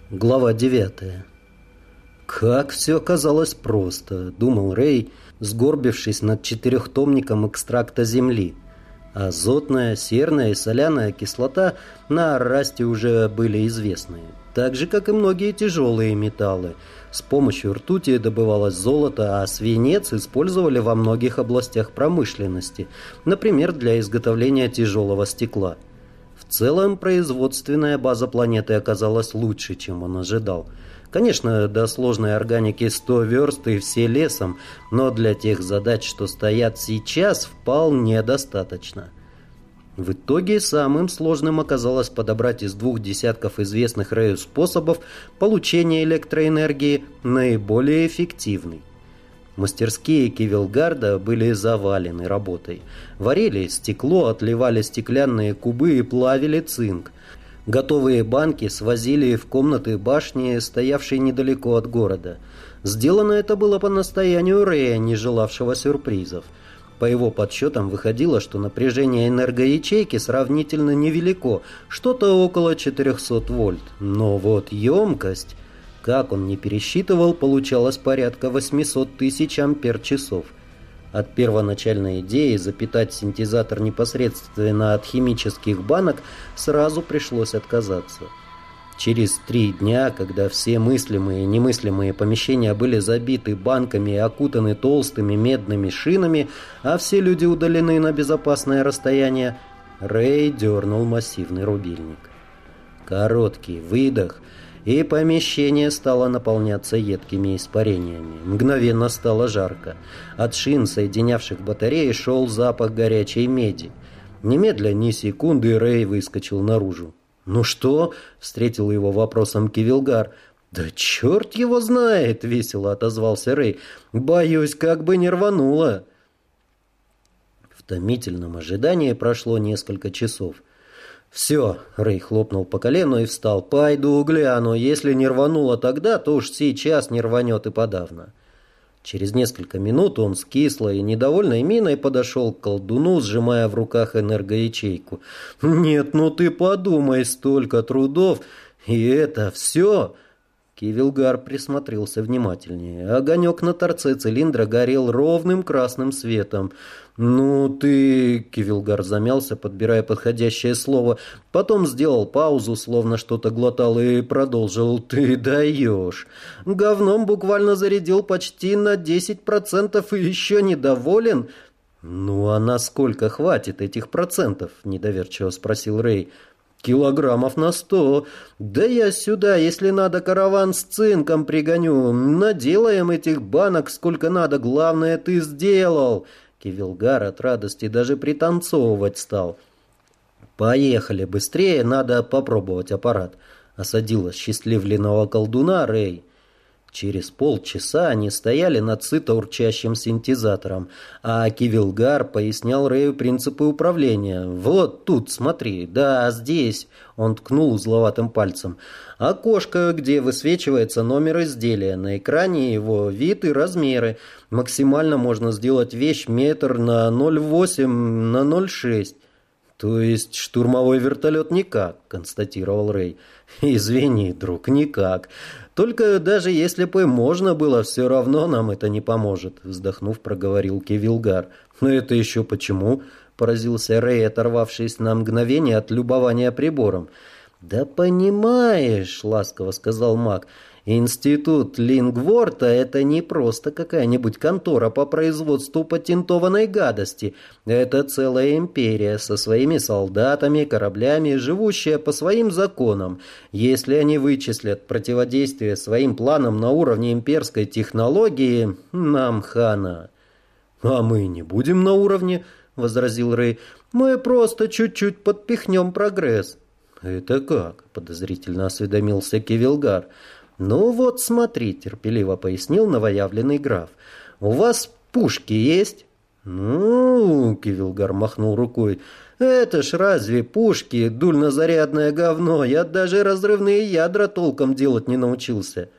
Глава 9. «Как все оказалось просто», — думал Рэй, сгорбившись над четырехтомником экстракта земли. Азотная, серная и соляная кислота на Аррасте уже были известны, так же, как и многие тяжелые металлы. С помощью ртути добывалось золото, а свинец использовали во многих областях промышленности, например, для изготовления тяжелого стекла. В целом, производственная база планеты оказалась лучше, чем он ожидал. Конечно, до сложной органики 100 верст и все лесом, но для тех задач, что стоят сейчас, вполне достаточно. В итоге самым сложным оказалось подобрать из 2 десятков известных Рэю способов получения электроэнергии наиболее эффективный. Мастерские Кивилгарда были завалены работой. Варили стекло, отливали стеклянные кубы и плавили цинк. Готовые банки свозили в комнаты башни, стоявшие недалеко от города. Сделано это было по настоянию Рэя, не желавшего сюрпризов. По его подсчетам выходило, что напряжение энергоячейки сравнительно невелико, что-то около 400 вольт. Но вот емкость... Как он не пересчитывал, получалось порядка 800 тысяч ампер-часов. От первоначальной идеи запитать синтезатор непосредственно от химических банок сразу пришлось отказаться. Через 3 дня, когда все мыслимые и немыслимые помещения были забиты банками и окутаны толстыми медными шинами, а все люди удалены на безопасное расстояние, Рэй дернул массивный рубильник. Короткий выдох, и помещение стало наполняться едкими испарениями. Мгновенно стало жарко. От шин, соединявших батареи, шел запах горячей меди. Немедля ни секунды Рэй выскочил наружу. «Ну что?» — встретил его вопросом Кивилгар. «Да черт его знает!» — весело отозвался Рэй. «Боюсь, как бы не рвануло!» В томительном ожидании прошло несколько часов. «Все», — Рэй хлопнул по колену и встал. «Пойду гляну. Если не рвануло тогда, то уж сейчас не рванет и подавно». Через несколько минут он с кислой и недовольной миной подошел к колдуну, сжимая в руках энергоячейку. «Нет, ну ты подумай, столько трудов, и это все...» Кивилгар присмотрелся внимательнее. Огонек на торце цилиндра горел ровным красным светом. «Ну ты...» — Кивилгар замялся, подбирая подходящее слово. Потом сделал паузу, словно что-то глотал, и продолжил. «Ты даешь. Говном буквально зарядил почти на 10% и еще недоволен?» «Ну а насколько хватит этих процентов?» — недоверчиво спросил Рэй. «Килограммов на 100. Да я сюда, если надо, караван с цинком пригоню. Наделаем этих банок сколько надо. Главное, ты сделал». Кивилгар от радости даже пританцовывать стал. «Поехали быстрее, надо попробовать аппарат», — осадил осчастливленного колдуна Рэй. Через полчаса они стояли над сыто урчащим синтезатором, а Кивилгар пояснял Рэю принципы управления. «Вот тут, смотри, да, здесь», — он ткнул узловатым пальцем. «Окошко, где высвечивается номер изделия, на экране его вид и размеры. Максимально можно сделать вещь метр на 0,8 на 0,6». «То есть штурмовой вертолет никак», — констатировал Рэй. «Извини, друг, никак. Только даже если бы можно было, все равно нам это не поможет», — вздохнув, проговорил Кивилгар. «Но это еще почему?» — поразился Рэй, оторвавшись на мгновение от любования прибором. «Да понимаешь», — ласково сказал маг, — «Институт Лингворта — это не просто какая-нибудь контора по производству патентованной гадости. Это целая империя со своими солдатами, кораблями, живущая по своим законам. Если они вычислят противодействие своим планам на уровне имперской технологии, нам хана». «А мы не будем на уровне», — возразил Рэй. «Мы просто чуть-чуть подпихнем прогресс». «Это как?» — подозрительно осведомился Кивилгар. «Ну вот смотри», — терпеливо пояснил новоявленный граф. «У вас пушки есть?» «Ну...» — Кивилгар махнул рукой. «Это ж разве пушки, дульнозарядное говно? Я даже разрывные ядра толком делать не научился».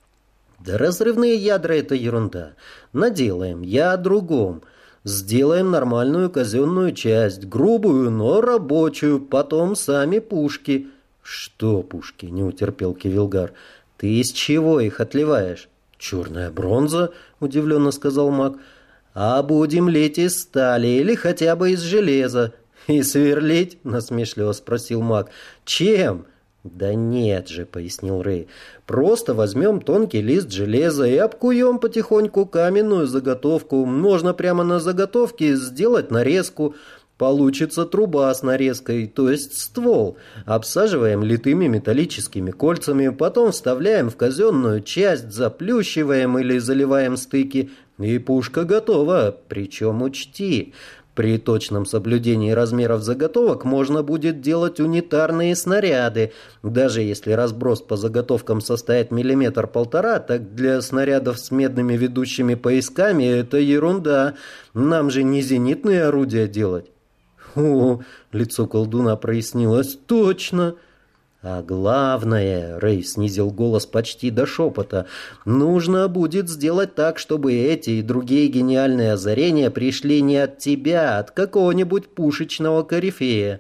«Да разрывные ядра — это ерунда. Наделаем. Я о другом. Сделаем нормальную казенную часть, грубую, но рабочую, потом сами пушки». «Что пушки?» — не утерпел Кивилгар. «Ты из чего их отливаешь?» «Черная бронза», — удивленно сказал маг. «А будем лить из стали или хотя бы из железа». «И сверлить?» — насмешливо спросил маг. «Чем?» «Да нет же», — пояснил Рэй. «Просто возьмем тонкий лист железа и обкуем потихоньку каменную заготовку. Можно прямо на заготовке сделать нарезку. Получится труба с нарезкой, то есть ствол. Обсаживаем литыми металлическими кольцами, потом вставляем в казенную часть, заплющиваем или заливаем стыки, и пушка готова. Причем учти, при точном соблюдении размеров заготовок можно будет делать унитарные снаряды. Даже если разброс по заготовкам составит 1-1,5 мм, так для снарядов с медными ведущими поясками это ерунда. Нам же не зенитные орудия делать». «О!» — лицо колдуна прояснилось. «Точно!» «А главное», — Рэй снизил голос почти до шепота, «нужно будет сделать так, чтобы эти и другие гениальные озарения пришли не от тебя, а от какого-нибудь пушечного корифея».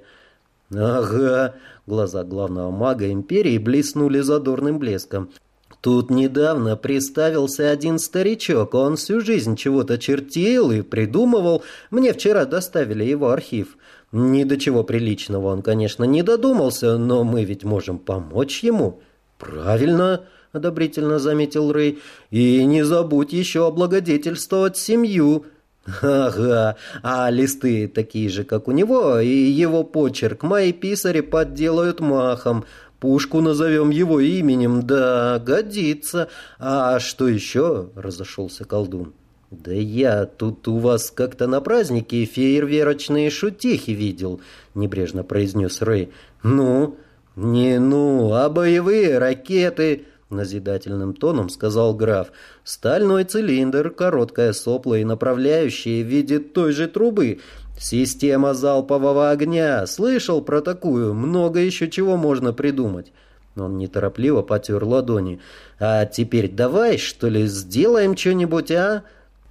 «Ага», — глаза главного мага империи блеснули задорным блеском. «Тут недавно приставился один старичок, он всю жизнь чего-то чертил и придумывал. Мне вчера доставили его архив. Ни до чего приличного он, конечно, не додумался, но мы ведь можем помочь ему». «Правильно», — одобрительно заметил Рэй. «И не забудь еще облагодетельствовать семью». «Ага, а листы такие же, как у него, и его почерк мои писари подделают махом. Пушку назовем его именем, да, годится. А что еще?» — разошелся колдун. «Да я тут у вас как-то на празднике фейерверочные шутихи видел», — небрежно произнес Рэй. «Ну?» «Не ну, а боевые ракеты», — назидательным тоном сказал граф. «Стальной цилиндр, короткое сопло и направляющие в виде той же трубы. Система залпового огня. Слышал про такую? Много еще чего можно придумать». Он неторопливо потер ладони. «А теперь давай, что ли, сделаем что-нибудь, а?»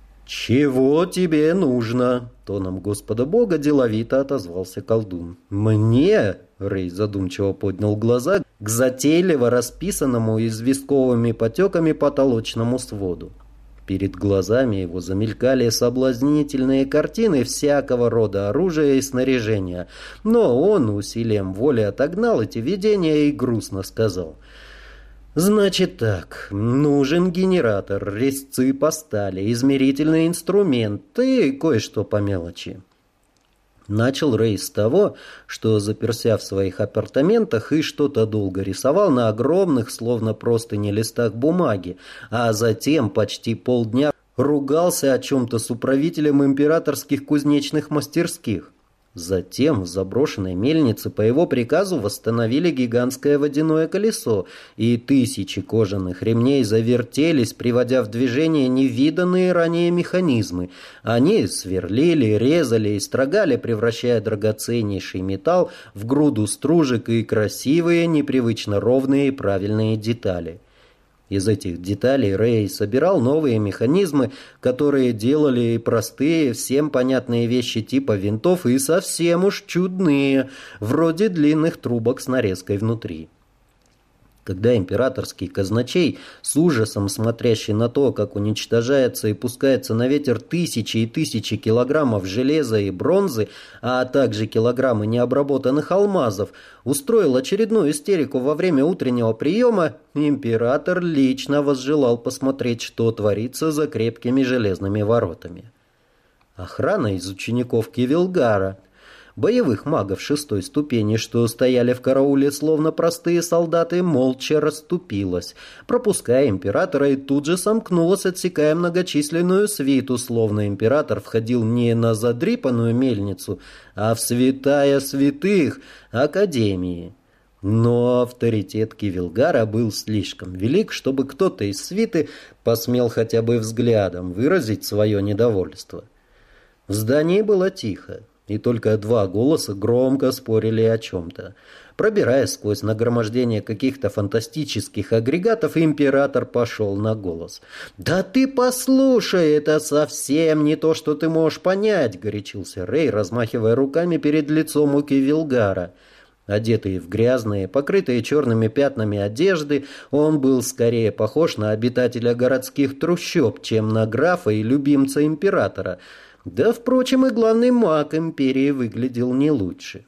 «Чего тебе нужно?» — тоном Господа Бога деловито отозвался колдун. «Мне?» — Рэй задумчиво поднял глаза к затейливо расписанному известковыми потеками потолочному своду. Перед глазами его замелькали соблазнительные картины всякого рода оружия и снаряжения, но он усилием воли отогнал эти видения и грустно сказал: «Значит так, нужен генератор, резцы по стали, измерительный инструмент и кое-что по мелочи». Начал Рэй с того, что, заперся в своих апартаментах, и что-то долго рисовал на огромных, словно простыни, листах бумаги, а затем почти полдня ругался о чем-то с управителем императорских кузнечных мастерских. Затем в заброшенной мельнице по его приказу восстановили гигантское водяное колесо, и тысячи кожаных ремней завертелись, приводя в движение невиданные ранее механизмы. Они сверлили, резали и строгали, превращая драгоценнейший металл в груду стружек и красивые, непривычно ровные и правильные детали. Из этих деталей Рэй собирал новые механизмы, которые делали простые, всем понятные вещи типа винтов и совсем уж чудные, вроде длинных трубок с нарезкой внутри. Когда императорский казначей, с ужасом смотрящий на то, как уничтожается и пускается на ветер тысячи и тысячи килограммов железа и бронзы, а также килограммы необработанных алмазов, устроил очередную истерику во время утреннего приема, император лично возжелал посмотреть, что творится за крепкими железными воротами. Охрана из учеников Кивилгара, боевых магов 6-й ступени, что стояли в карауле словно простые солдаты, молча расступилась, пропуская императора, и тут же сомкнулась, отсекая многочисленную свиту, словно император входил не на задрипанную мельницу, а в святая святых Академии. Но авторитет Кивилгара был слишком велик, чтобы кто-то из свиты посмел хотя бы взглядом выразить свое недовольство. В здании было тихо, и только два голоса громко спорили о чем-то. Пробираясь сквозь нагромождение каких-то фантастических агрегатов, император пошел на голос. «Да ты послушай, это совсем не то, что ты можешь понять», — горячился Рэй, размахивая руками перед лицом у Кивилгара. Одетый в грязные, покрытые черными пятнами одежды, он был скорее похож на обитателя городских трущоб, чем на графа и любимца императора. Да, впрочем, и главный маг империи выглядел не лучше.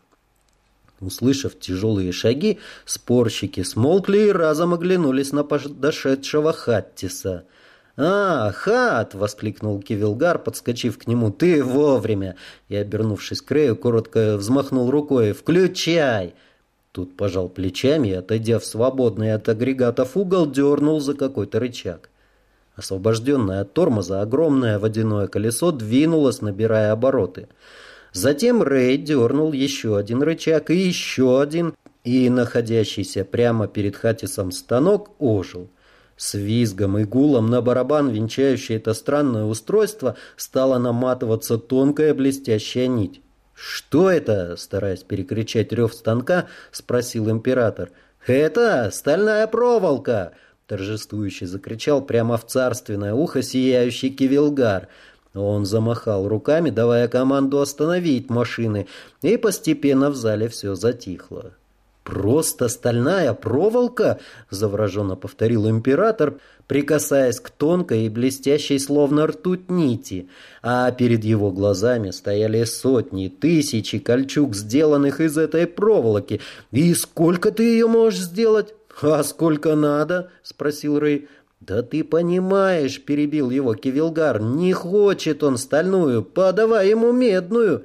Услышав тяжелые шаги, спорщики смолкли и разом оглянулись на подошедшего Хаттиса. «А, Хат!» — воскликнул Кивилгар, подскочив к нему. «Ты вовремя!» И, обернувшись к Рэю, коротко взмахнул рукой. «Включай!» Тут пожал плечами и, отойдя в свободный от агрегатов угол, дернул за какой-то рычаг. Освобожденное от тормоза огромное водяное колесо двинулось, набирая обороты. Затем Рэй дернул еще один рычаг и еще один, и находящийся прямо перед Хаттисом станок ожил. С визгом и гулом на барабан, венчающий это странное устройство, стала наматываться тонкая блестящая нить. «Что это?» — стараясь перекричать рев станка, спросил император. «Это стальная проволока!» — торжествующе закричал прямо в царственное ухо сияющий Кивилгар. Он замахал руками, давая команду остановить машины, и постепенно в зале все затихло. «Просто стальная проволока?» — завороженно повторил император, прикасаясь к тонкой и блестящей словно ртуть нити, а перед его глазами стояли сотни, тысячи кольчуг, сделанных из этой проволоки. «И сколько ты ее можешь сделать?» «А сколько надо?» — спросил Рэй. «Да ты понимаешь», — перебил его Кивилгар, — «не хочет он стальную, подавай ему медную».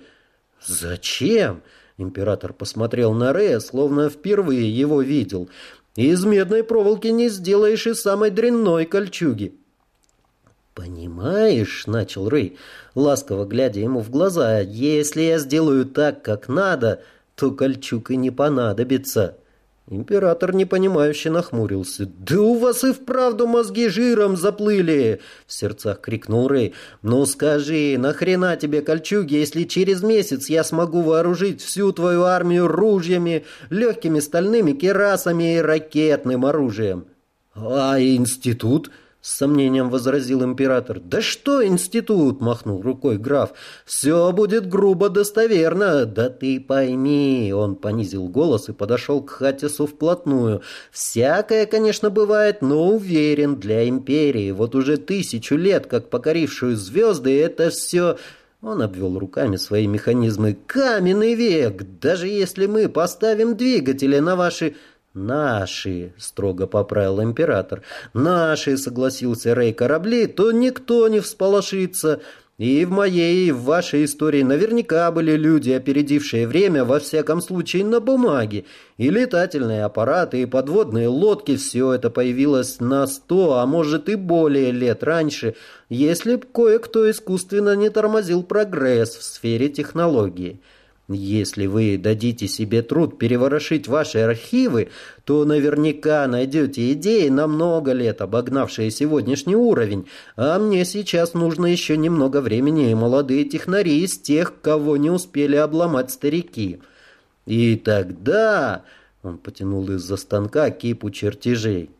«Зачем?» — император посмотрел на Рэя, словно впервые его видел. «Из медной проволоки не сделаешь и самой дрянной кольчуги». «Понимаешь», — начал Рэй, ласково глядя ему в глаза, — «если я сделаю так, как надо, то кольчуг и не понадобится». Император непонимающе нахмурился. «Да у вас и вправду мозги жиром заплыли!» — в сердцах крикнул Рэй. «Ну скажи, нахрена тебе кольчуги, если через месяц я смогу вооружить всю твою армию ружьями, легкими стальными кирасами и ракетным оружием?» «А институт?» — с сомнением возразил император. «Да что институт?» — махнул рукой граф. «Все будет грубо достоверно. Да ты пойми!» — он понизил голос и подошел к Хаттису вплотную. «Всякое, конечно, бывает, но уверен, для империи, вот уже 1000 лет, как покорившую звезды, это все...» Он обвел руками свои механизмы. «Каменный век! Даже если мы поставим двигатели на ваши...» «Наши», — строго поправил император. «Наши», — согласился Рэй, — «корабли, то никто не всполошится. И в моей, и в вашей истории наверняка были люди, опередившие время, во всяком случае, на бумаге. И летательные аппараты, и подводные лодки — все это появилось на 100, а может и более лет раньше, если б кое-кто искусственно не тормозил прогресс в сфере технологии. Если вы дадите себе труд переворошить ваши архивы, то наверняка найдете идеи на много лет, обогнавшие сегодняшний уровень, а мне сейчас нужно еще немного времени и молодые технари из тех, кого не успели обломать старики. И тогда...» — он потянул из-за станка кипу чертежей.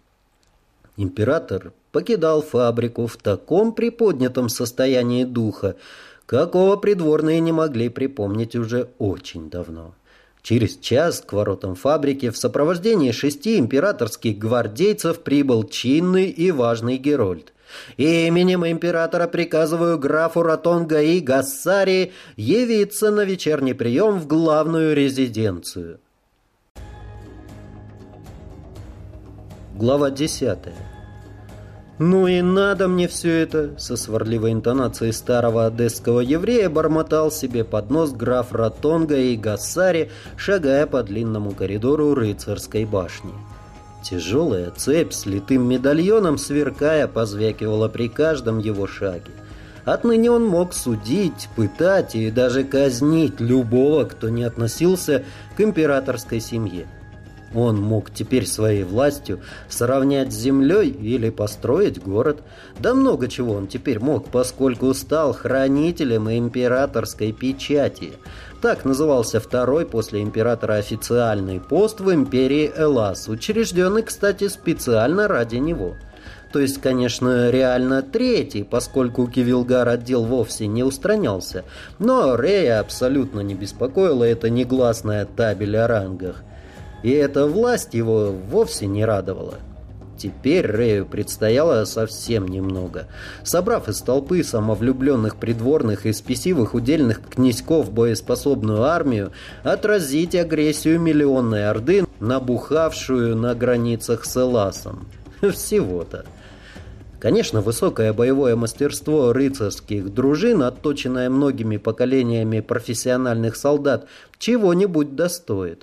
Император покидал фабрику в таком приподнятом состоянии духа, какого придворные не могли припомнить уже очень давно. Через час к воротам фабрики в сопровождении 6 императорских гвардейцев прибыл чинный и важный герольд. «Именем императора приказываю графу Ротонга и Гассари явиться на вечерний прием в главную резиденцию». Глава 10. «Ну и надо мне все это!» — со сварливой интонацией старого одесского еврея бормотал себе под нос граф Ротонга и Гассари, шагая по длинному коридору рыцарской башни. Тяжелая цепь с литым медальоном, сверкая, позвякивала при каждом его шаге. Отныне он мог судить, пытать и даже казнить любого, кто не относился к императорской семье. Он мог теперь своей властью сравнять с землей или построить город. Да много чего он теперь мог, поскольку стал хранителем императорской печати. Так назывался второй после императора официальный пост в империи Элас, учрежденный, кстати, специально ради него. То есть, конечно, реально третий, поскольку Кивилгар отдел вовсе не устранялся. Но Рэя абсолютно не беспокоила эта негласная табель о рангах. И эта власть его вовсе не радовала. Теперь Рэю предстояло совсем немного. Собрав из толпы самовлюбленных придворных и спесивых удельных князьков боеспособную армию, отразить агрессию миллионной орды, набухавшую на границах с Эласом. Всего-то. Конечно, высокое боевое мастерство рыцарских дружин, отточенное многими поколениями профессиональных солдат, чего-нибудь достоит.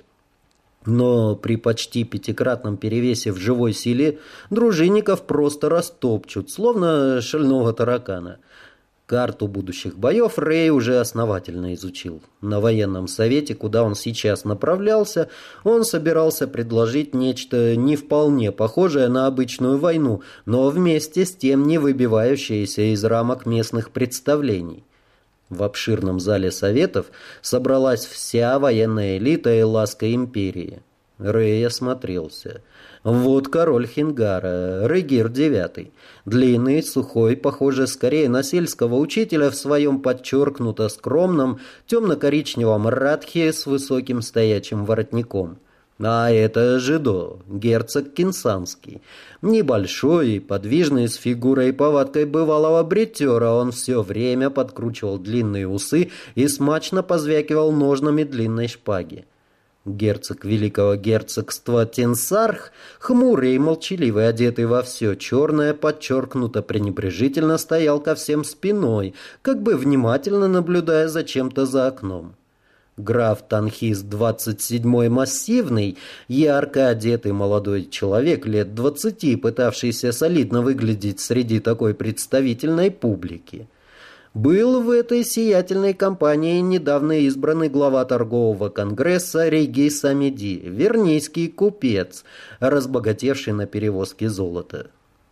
Но при почти пятикратном перевесе в живой силе дружинников просто растопчут, словно шального таракана. Карту будущих боев Рэй уже основательно изучил. На военном совете, куда он сейчас направлялся, он собирался предложить нечто не вполне похожее на обычную войну, но вместе с тем не выбивающееся из рамок местных представлений. В обширном зале советов собралась вся военная элита Эласской империи. Рэй осмотрелся. Вот король Хингара, Регир IX. Длинный, сухой, похожий скорее на сельского учителя в своем подчеркнуто скромном темно-коричневом радхе с высоким стоячим воротником. А это Жидо, герцог Кинсанский. Небольшой и подвижный, с фигурой и повадкой бывалого бритера, он все время подкручивал длинные усы и смачно позвякивал ножнами длинной шпаги. Герцог великого герцогства Тенсарх, хмурый и молчаливый, одетый во все черное, подчеркнуто пренебрежительно стоял ко всем спиной, как бы внимательно наблюдая за чем-то за окном. Граф Танхис 27-й массивный, ярко одетый молодой человек лет 20, пытавшийся солидно выглядеть среди такой представительной публики. Был в этой сиятельной компании недавно избранный глава торгового конгресса Реги Самеди, вернийский купец, разбогатевший на перевозке золота.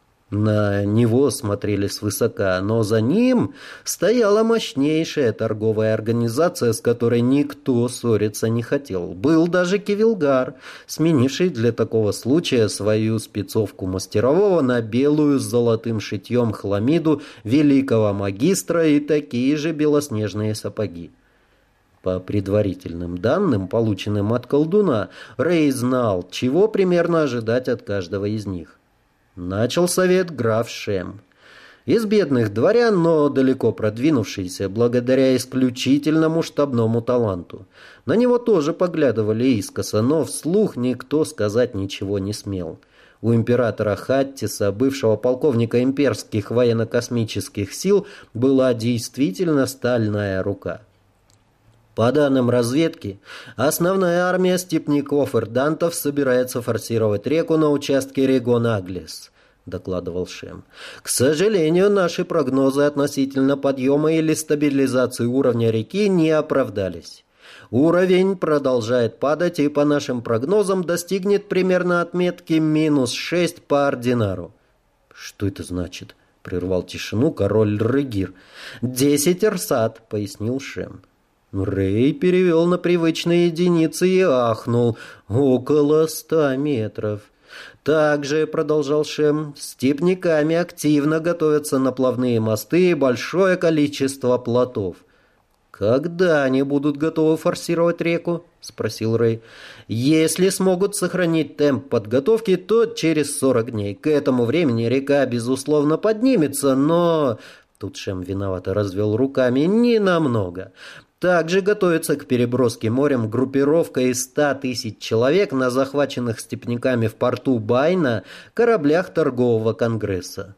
На него смотрели свысока, но за ним стояла мощнейшая торговая организация, с которой никто ссориться не хотел. Был даже Кивилгар, сменивший для такого случая свою спецовку мастерового на белую с золотым шитьем хламиду великого магистра и такие же белоснежные сапоги. По предварительным данным, полученным от колдуна, Рэй знал, чего примерно ожидать от каждого из них. Начал совет граф Шем. Из бедных дворян, но далеко продвинувшийся, благодаря исключительному штабному таланту. На него тоже поглядывали искоса, но вслух никто сказать ничего не смел. У императора Хаттиса, бывшего полковника имперских военно-космических сил, была действительно стальная рука. По данным разведки, основная армия степняков-эрдантов собирается форсировать реку на участке Регон-Аглес, докладывал Шем. К сожалению, наши прогнозы относительно подъема или стабилизации уровня реки не оправдались. Уровень продолжает падать и, по нашим прогнозам, достигнет примерно отметки -6 по ординару. Что это значит? Прервал тишину король Регир. 10 эрсат, пояснил Шем. Рэй перевел на привычные единицы и ахнул. Около 100 метров. Также, продолжал Шем, степняками активно готовятся наплавные мосты и большое количество плотов. «Когда они будут готовы форсировать реку?» — спросил Рэй. «Если смогут сохранить темп подготовки, то через 40 дней. К этому времени река, безусловно, поднимется, но...» Тут Шем виновато развел руками. «Ненамного. Также готовится к переброске морем группировка из 100 тысяч человек на захваченных степняками в порту Байна кораблях торгового конгресса».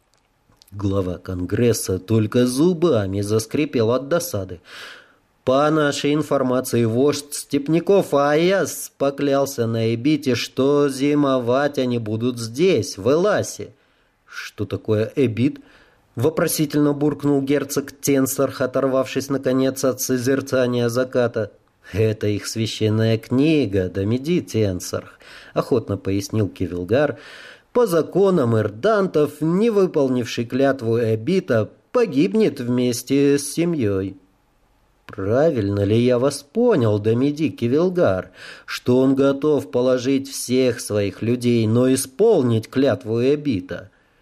Глава конгресса только зубами заскрипел от досады. По нашей информации, вождь степняков Аяс поклялся на Эбите, что зимовать они будут здесь, в Эласе. «Что такое Эбит?» — вопросительно буркнул герцог Тенсарх, оторвавшись, наконец, от созерцания заката. «Это их священная книга, Дамиди Тенсарх», — охотно пояснил Кивилгар. «По законам эрдантов, не выполнивший клятву Эбита, погибнет вместе с семьей». «Правильно ли я вас понял, Дамиди Кивилгар, что он готов положить всех своих людей, но исполнить клятву Эбита?»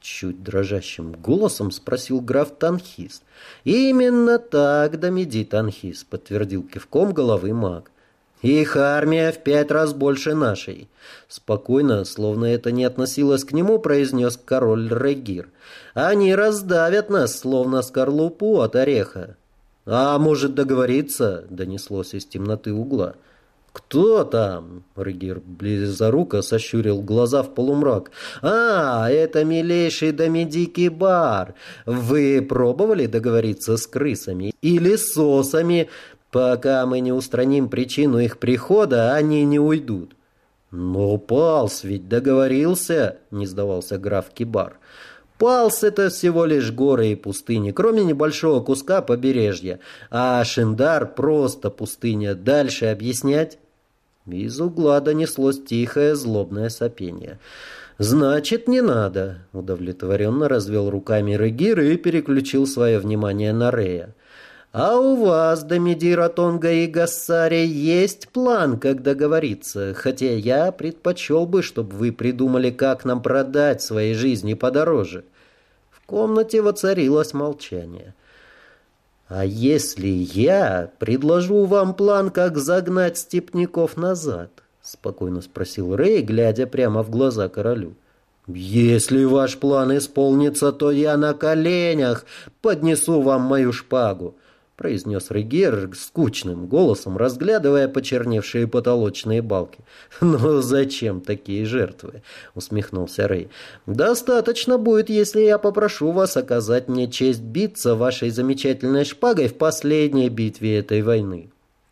Чуть дрожащим голосом спросил граф Танхис. «Именно так, Домиди Танхис», — подтвердил кивком головы маг. «Их армия в 5 раз больше нашей», — спокойно, словно это не относилось к нему, произнес король Регир. «Они раздавят нас, словно скорлупу от ореха». «А может договориться?» — донеслось из темноты угла. «Кто там?» — Регир близоруко сощурил глаза в полумрак. «А, это милейший Домиди Кибар. Вы пробовали договориться с крысами или сосами? Пока мы не устраним причину их прихода, они не уйдут». «Но Палс ведь договорился», — не сдавался граф Кибар. «Палс — это всего лишь горы и пустыни, кроме небольшого куска побережья. А Шиндар — просто пустыня. Дальше объяснять?» Из угла донеслось тихое злобное сопение. «Значит, не надо», — удовлетворенно развел руками Регир и переключил свое внимание на Рея. «А у вас, Домиди Ратонга и Гассари, есть план, как договориться, хотя я предпочел бы, чтобы вы придумали, как нам продать свои жизни подороже». В комнате воцарилось молчание. «А если я предложу вам план, как загнать степняков назад?» — спокойно спросил Рэй, глядя прямо в глаза королю. «Если ваш план исполнится, то я на коленях поднесу вам мою шпагу», — произнес Регир скучным голосом, разглядывая почерневшие потолочные балки. «Но зачем такие жертвы?» — усмехнулся Рэй. «Достаточно будет, если я попрошу вас оказать мне честь биться вашей замечательной шпагой в последней битве этой войны».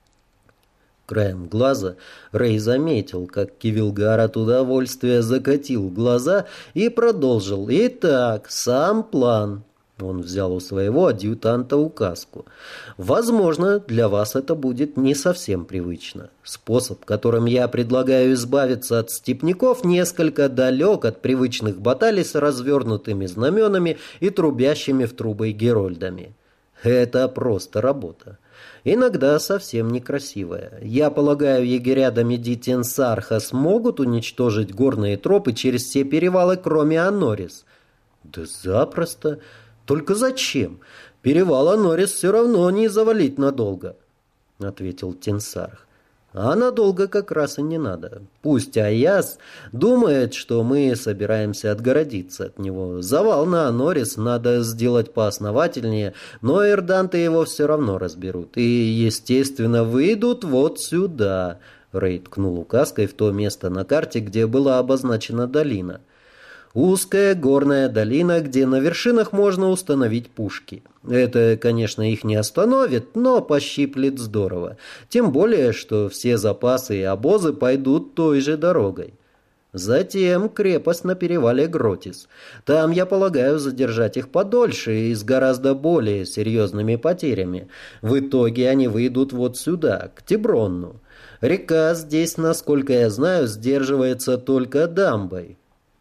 Краем глаза Рэй заметил, как Кивилгар от удовольствия закатил глаза и продолжил. «Итак, сам план». Он взял у своего адъютанта указку. «Возможно, для вас это будет не совсем привычно. Способ, которым я предлагаю избавиться от степняков, несколько далек от привычных баталий с развернутыми знаменами и трубящими в трубы герольдами. Это просто работа. Иногда совсем некрасивая. Я полагаю, егеря Домиди Тенсарха смогут уничтожить горные тропы через все перевалы, кроме Анорис?» «Да запросто. Только зачем? Перевал Анорис все равно не завалить надолго», — ответил Тенсарх. «А надолго как раз и не надо. Пусть Аяс думает, что мы собираемся отгородиться от него. Завал на Анорис надо сделать поосновательнее, но эрданты его все равно разберут. И, естественно, выйдут вот сюда». Рэй ткнул указкой в то место на карте, где была обозначена долина. Узкая горная долина, где на вершинах можно установить пушки. Это, конечно, их не остановит, но пощиплет здорово. Тем более, что все запасы и обозы пойдут той же дорогой. Затем крепость на перевале Гротис. Там, я полагаю, задержать их подольше и с гораздо более серьезными потерями. В итоге они выйдут вот сюда, к Тибронну. Река здесь, насколько я знаю, сдерживается только дамбой.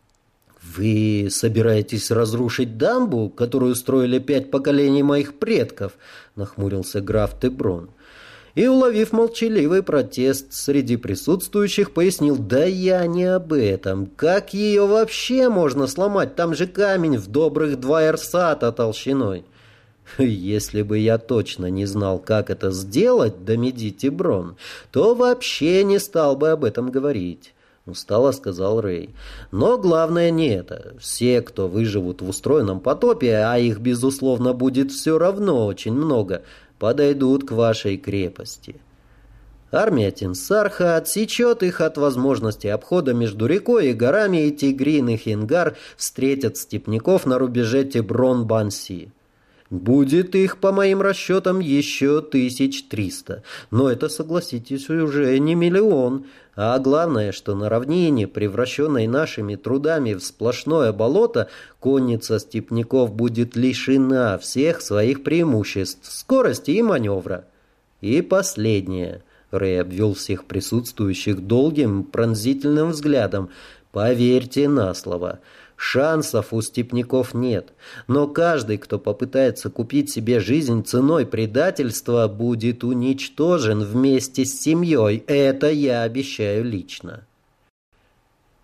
«Вы собираетесь разрушить дамбу, которую строили 5 поколений моих предков?» — нахмурился граф Теброн. И, уловив молчаливый протест среди присутствующих, пояснил: «Да я не об этом. Как ее вообще можно сломать? Там же камень в добрых 2 эрсата толщиной». «Если бы я точно не знал, как это сделать, Домиди Теброн, то вообще не стал бы об этом говорить», — устало сказал Рэй. «Но главное не это. Все, кто выживут в устроенном потопе, а их, безусловно, будет все равно очень много, подойдут к вашей крепости. Армия Тенсарха отсечет их от возможности обхода между рекой и горами, и Тигрин и Хингар встретят степняков на рубеже Теброн-Банси. Будет их, по моим расчетам, еще 1300. Но это, согласитесь, уже не 1 000 000. А главное, что на равнине, превращенной нашими трудами в сплошное болото, конница степняков будет лишена всех своих преимуществ, скорости и маневра. И последнее». Рэй обвел всех присутствующих долгим пронзительным взглядом. «Поверьте на слово. Шансов у степняков нет, но каждый, кто попытается купить себе жизнь ценой предательства, будет уничтожен вместе с семьей. Это я обещаю лично».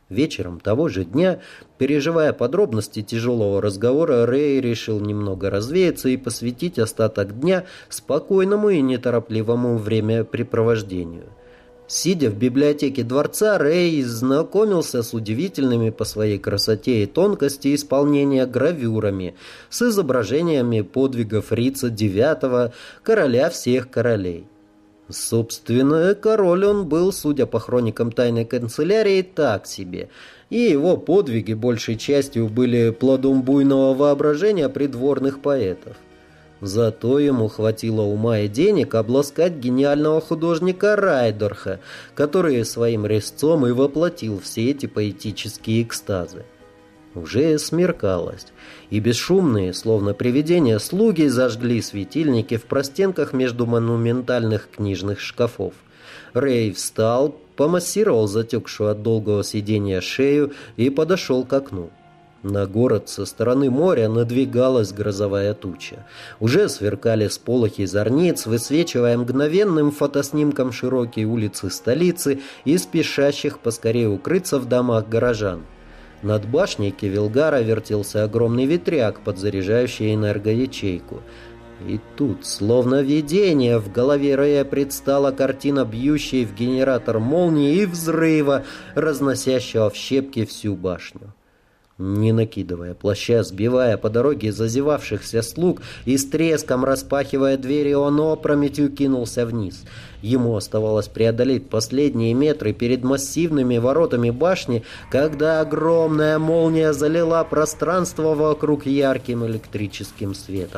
Вечером того же дня, переживая подробности тяжелого разговора, Рэй решил немного развеяться и посвятить остаток дня спокойному и неторопливому времяпрепровождению. Сидя в библиотеке дворца, Рэй знакомился с удивительными по своей красоте и тонкости исполнения гравюрами с изображениями подвигов Рица IX, короля всех королей. Собственно, король он был, судя по хроникам тайной канцелярии, так себе, и его подвиги большей частью были плодом буйного воображения придворных поэтов. Зато ему хватило ума и денег обласкать гениального художника Райдорха, который своим резцом и воплотил все эти поэтические экстазы. Уже смеркалось, и бесшумные, словно привидения, слуги зажгли светильники в простенках между монументальных книжных шкафов. Рэй встал, помассировал затекшую от долгого сидения шею и подошел к окну. На город со стороны моря надвигалась грозовая туча. Уже сверкали сполохи зорниц, высвечивая мгновенным фотоснимком широкие улицы столицы и спешащих поскорее укрыться в домах горожан. Над башней Кевилгара вертелся огромный ветряк, подзаряжающий энергоячейку. И тут, словно видение, в голове Рэя предстала картина бьющей в генератор молнии и взрыва, разносящего в щепки всю башню. Не накидывая плаща, сбивая по дороге зазевавшихся слуг и с треском распахивая двери, он опрометью кинулся вниз. Ему оставалось преодолеть последние метры перед массивными воротами башни, когда огромная молния залила пространство вокруг ярким электрическим светом.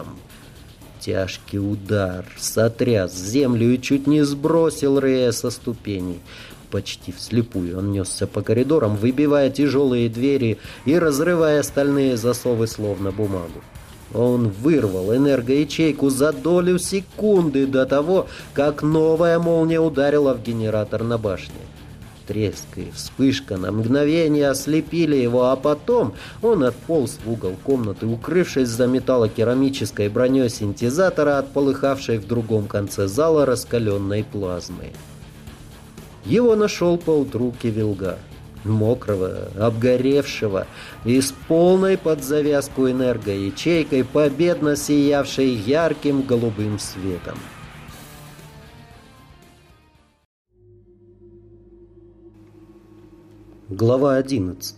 Тяжкий удар сотряс землю и чуть не сбросил Рэя со ступеней. Почти вслепую он несся по коридорам, выбивая тяжелые двери и разрывая стальные засовы, словно бумагу. Он вырвал энергоячейку за долю секунды до того, как новая молния ударила в генератор на башне. Треск и вспышка на мгновение ослепили его, а потом он отполз в угол комнаты, укрывшись за металлокерамической броней синтезатора от полыхавшей в другом конце зала раскаленной плазмы. Его нашел поутру Кевилгар, мокрого, обгоревшего и с полной под завязку энергоячейкой, победно сиявшей ярким голубым светом. Глава 11.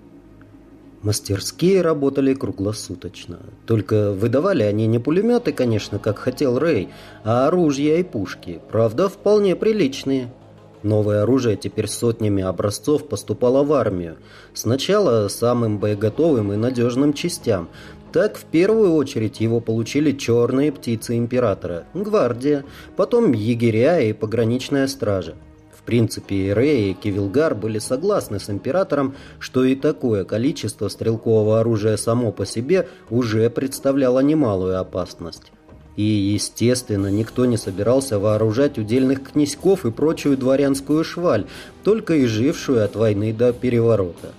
Мастерские работали круглосуточно. Только выдавали они не пулеметы, конечно, как хотел Рэй, а оружия и пушки, правда, вполне приличные. Новое оружие теперь сотнями образцов поступало в армию. Сначала самым боеготовым и надежным частям. Так в первую очередь его получили черные птицы императора, гвардия, потом егеря и пограничная стража. В принципе, и Рэй, и Кевилгар были согласны с императором, что и такое количество стрелкового оружия само по себе уже представляло немалую опасность. И, естественно, никто не собирался вооружать удельных князьков и прочую дворянскую шваль, только и жившую от войны до переворота.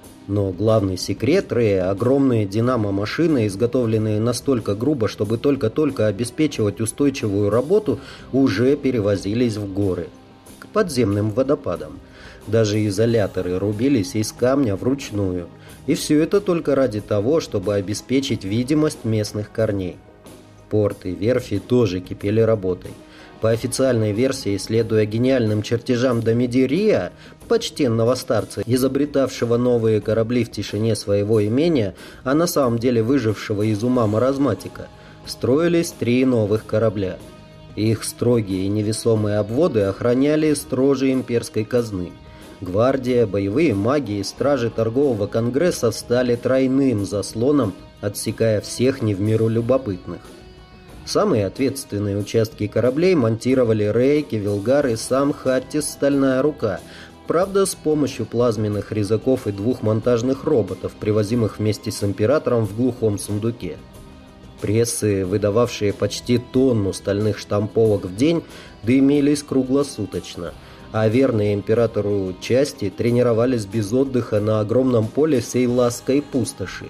Но главный секрет Рэя — огромные динамо-машины, изготовленные настолько грубо, чтобы только-только обеспечивать устойчивую работу, уже перевозились в горы, к подземным водопадам. Даже изоляторы рубились из камня вручную. И все это только ради того, чтобы обеспечить видимость местных корней. Порты и верфи тоже кипели работой. По официальной версии, следуя гениальным чертежам Домидерия, почтенного старца, изобретавшего новые корабли в тишине своего имения, а на самом деле выжившего из ума маразматика, строились 3 новых корабля. Их строгие и невесомые обводы охраняли строже имперской казны. Гвардия, боевые маги и стражи торгового конгресса стали тройным заслоном, отсекая всех не в меру любопытных. Самые ответственные участки кораблей монтировали Рэй, Кевилгар и сам Хаттис «Стальная рука», правда, с помощью плазменных резаков и 2 монтажных роботов, привозимых вместе с императором в глухом сундуке. Прессы, выдававшие почти тонну стальных штамповок в день, дымились круглосуточно, а верные императору части тренировались без отдыха на огромном поле Сейласской пустоши.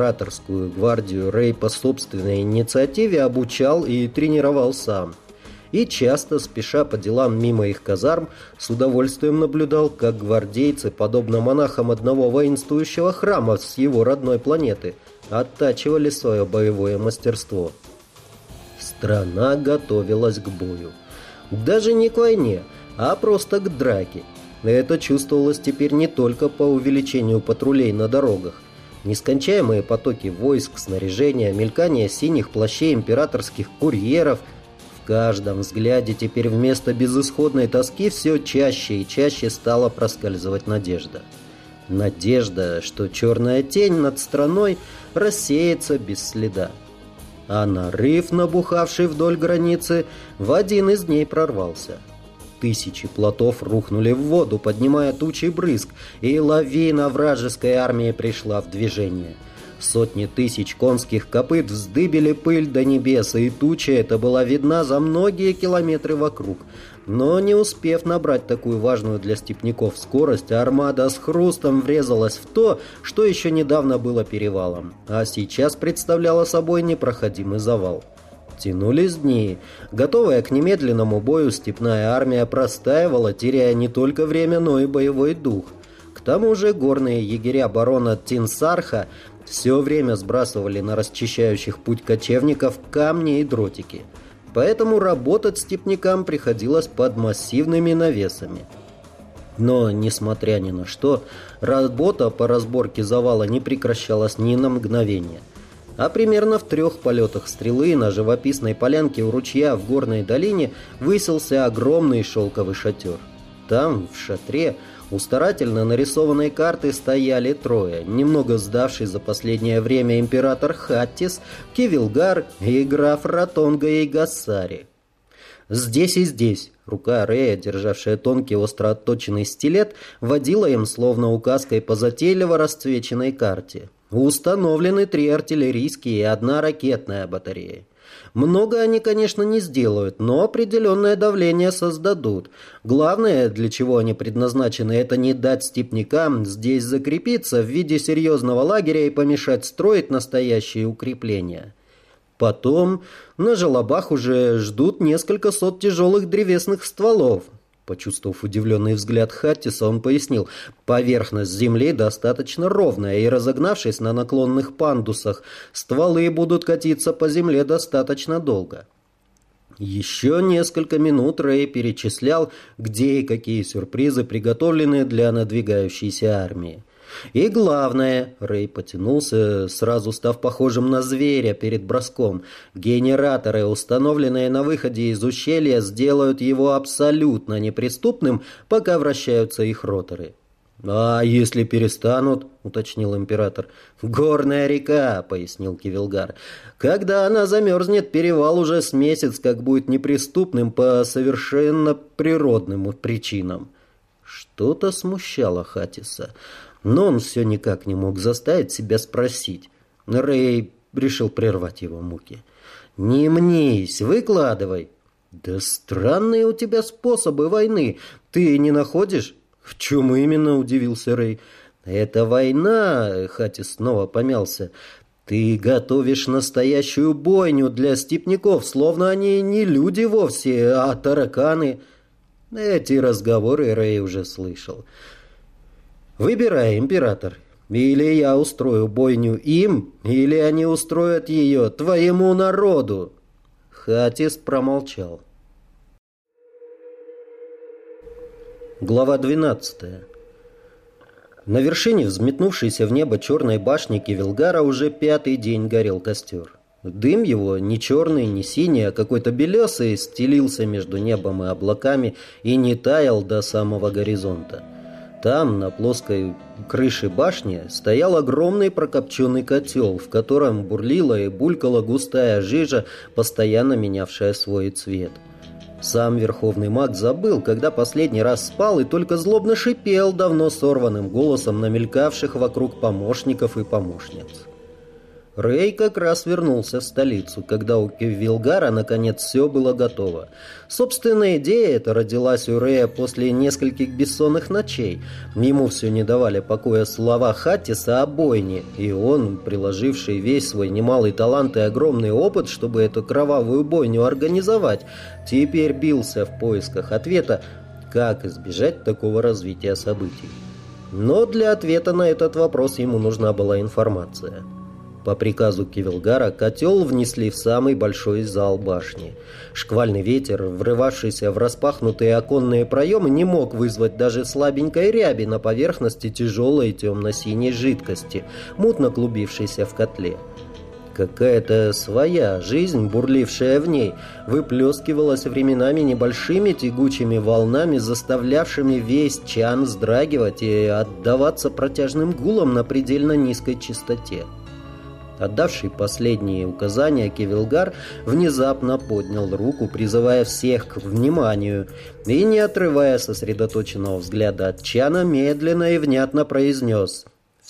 Императорскую гвардию Рэй по собственной инициативе обучал и тренировал сам. и часто, спеша по делам мимо их казарм, с удовольствием наблюдал, как гвардейцы, подобно монахам одного воинствующего храма с его родной планеты, оттачивали свое боевое мастерство. Страна готовилась к бою. Даже не к войне, а просто к драке. Это чувствовалось теперь не только по увеличению патрулей на дорогах. Нескончаемые потоки войск, снаряжения, мелькание синих плащей императорских курьеров. В каждом взгляде теперь вместо безысходной тоски все чаще и чаще стала проскальзывать надежда. Надежда, что черная тень над страной рассеется без следа. А нарыв, набухавший вдоль границы, в один из дней прорвался. Тысячи плотов рухнули в воду, поднимая тучи брызг, и лавина вражеской армии пришла в движение. Сотни тысяч конских копыт вздыбили пыль до небес, и туча эта была видна за многие километры вокруг. Но не успев набрать такую важную для степняков скорость, армада с хрустом врезалась в то, что еще недавно было перевалом, а сейчас представляло собой непроходимый завал. Тянулись дни. Готовая к немедленному бою степная армия простаивала, теряя не только время, но и боевой дух. К тому же горные егеря барона Тинсарха все время сбрасывали на расчищающих путь кочевников камни и дротики. Поэтому работать степнякам приходилось под массивными навесами. Но, несмотря ни на что, работа по разборке завала не прекращалась ни на мгновение. А примерно в 3 полетах стрелы на живописной полянке у ручья в горной долине высился огромный шелковый шатер. Там, в шатре, у старательно нарисованной карты стояли 3, немного сдавший за последнее время император Хаттис, Кивилгар и граф Ратонга и Гассари. Здесь и здесь рука Рея, державшая тонкий остро отточенный стилет, водила им словно указкой по затейливо расцвеченной карте. Установлены 3 артиллерийские и 1 ракетная батарея. Много они, конечно, не сделают, но определенное давление создадут. Главное, для чего они предназначены, это не дать степнякам здесь закрепиться в виде серьезного лагеря и помешать строить настоящие укрепления. Потом на желобах уже ждут несколько сот тяжелых древесных стволов. Почувствовав удивленный взгляд Хаттиса, он пояснил: поверхность земли достаточно ровная, и, разогнавшись на наклонных пандусах, стволы будут катиться по земле достаточно долго. Еще несколько минут Рэй перечислял, где и какие сюрпризы приготовлены для надвигающейся армии. И главное, Рэй потянулся, сразу став похожим на зверя перед броском. Генераторы, установленные на выходе из ущелья, сделают его абсолютно неприступным, пока вращаются их роторы. «А если перестанут?» — уточнил император. «Горная река», — пояснил Кивилгар. «Когда она замерзнет, перевал уже с месяц как будет неприступным по совершенно природным причинам». Что-то смущало Хаттиса. Но он все никак не мог заставить себя спросить. Рэй решил прервать его муки. «Не мнись, выкладывай». «Да странные у тебя способы войны. Ты не находишь?» «В чем именно?» — удивился Рэй. «Это война», — Хаттис снова помялся. «Ты готовишь настоящую бойню для степняков, словно они не люди вовсе, а тараканы». Эти разговоры Рэй уже слышал. «Выбирай, император. Или я устрою бойню им, или они устроят ее твоему народу». Хаттис промолчал. Глава 12. На вершине взметнувшейся в небо черной башни Кивилгара уже 5-й день горел костер. Дым его, не черный, не синий, а какой-то белесый, стелился между небом и облаками и не таял до самого горизонта. Там, на плоской крыше башни, стоял огромный прокопченный котел, в котором бурлила и булькала густая жижа, постоянно менявшая свой цвет. Сам верховный маг забыл, когда последний раз спал, и только злобно шипел давно сорванным голосом на мелькавших вокруг помощников и помощниц. Рэй как раз вернулся в столицу, когда у Кивилгара наконец все было готово. Собственная идея эта родилась у Рэя после нескольких бессонных ночей. Ему все не давали покоя слова Хаттиса о бойне, и он, приложивший весь свой немалый талант и огромный опыт, чтобы эту кровавую бойню организовать, теперь бился в поисках ответа, как избежать такого развития событий. Но для ответа на этот вопрос ему нужна была информация. По приказу Кивилгара котел внесли в самый большой зал башни. Шквальный ветер, врывавшийся в распахнутые оконные проемы, не мог вызвать даже слабенькой ряби на поверхности тяжелой темно-синей жидкости, мутно клубившейся в котле. Какая-то своя жизнь, бурлившая в ней, выплескивалась временами небольшими тягучими волнами, заставлявшими весь чан вздрагивать и отдаваться протяжным гулом на предельно низкой частоте. Отдавший последние указания, Кивилгар внезапно поднял руку, призывая всех к вниманию, и, не отрывая сосредоточенного взгляда от чана, медленно и внятно произнес: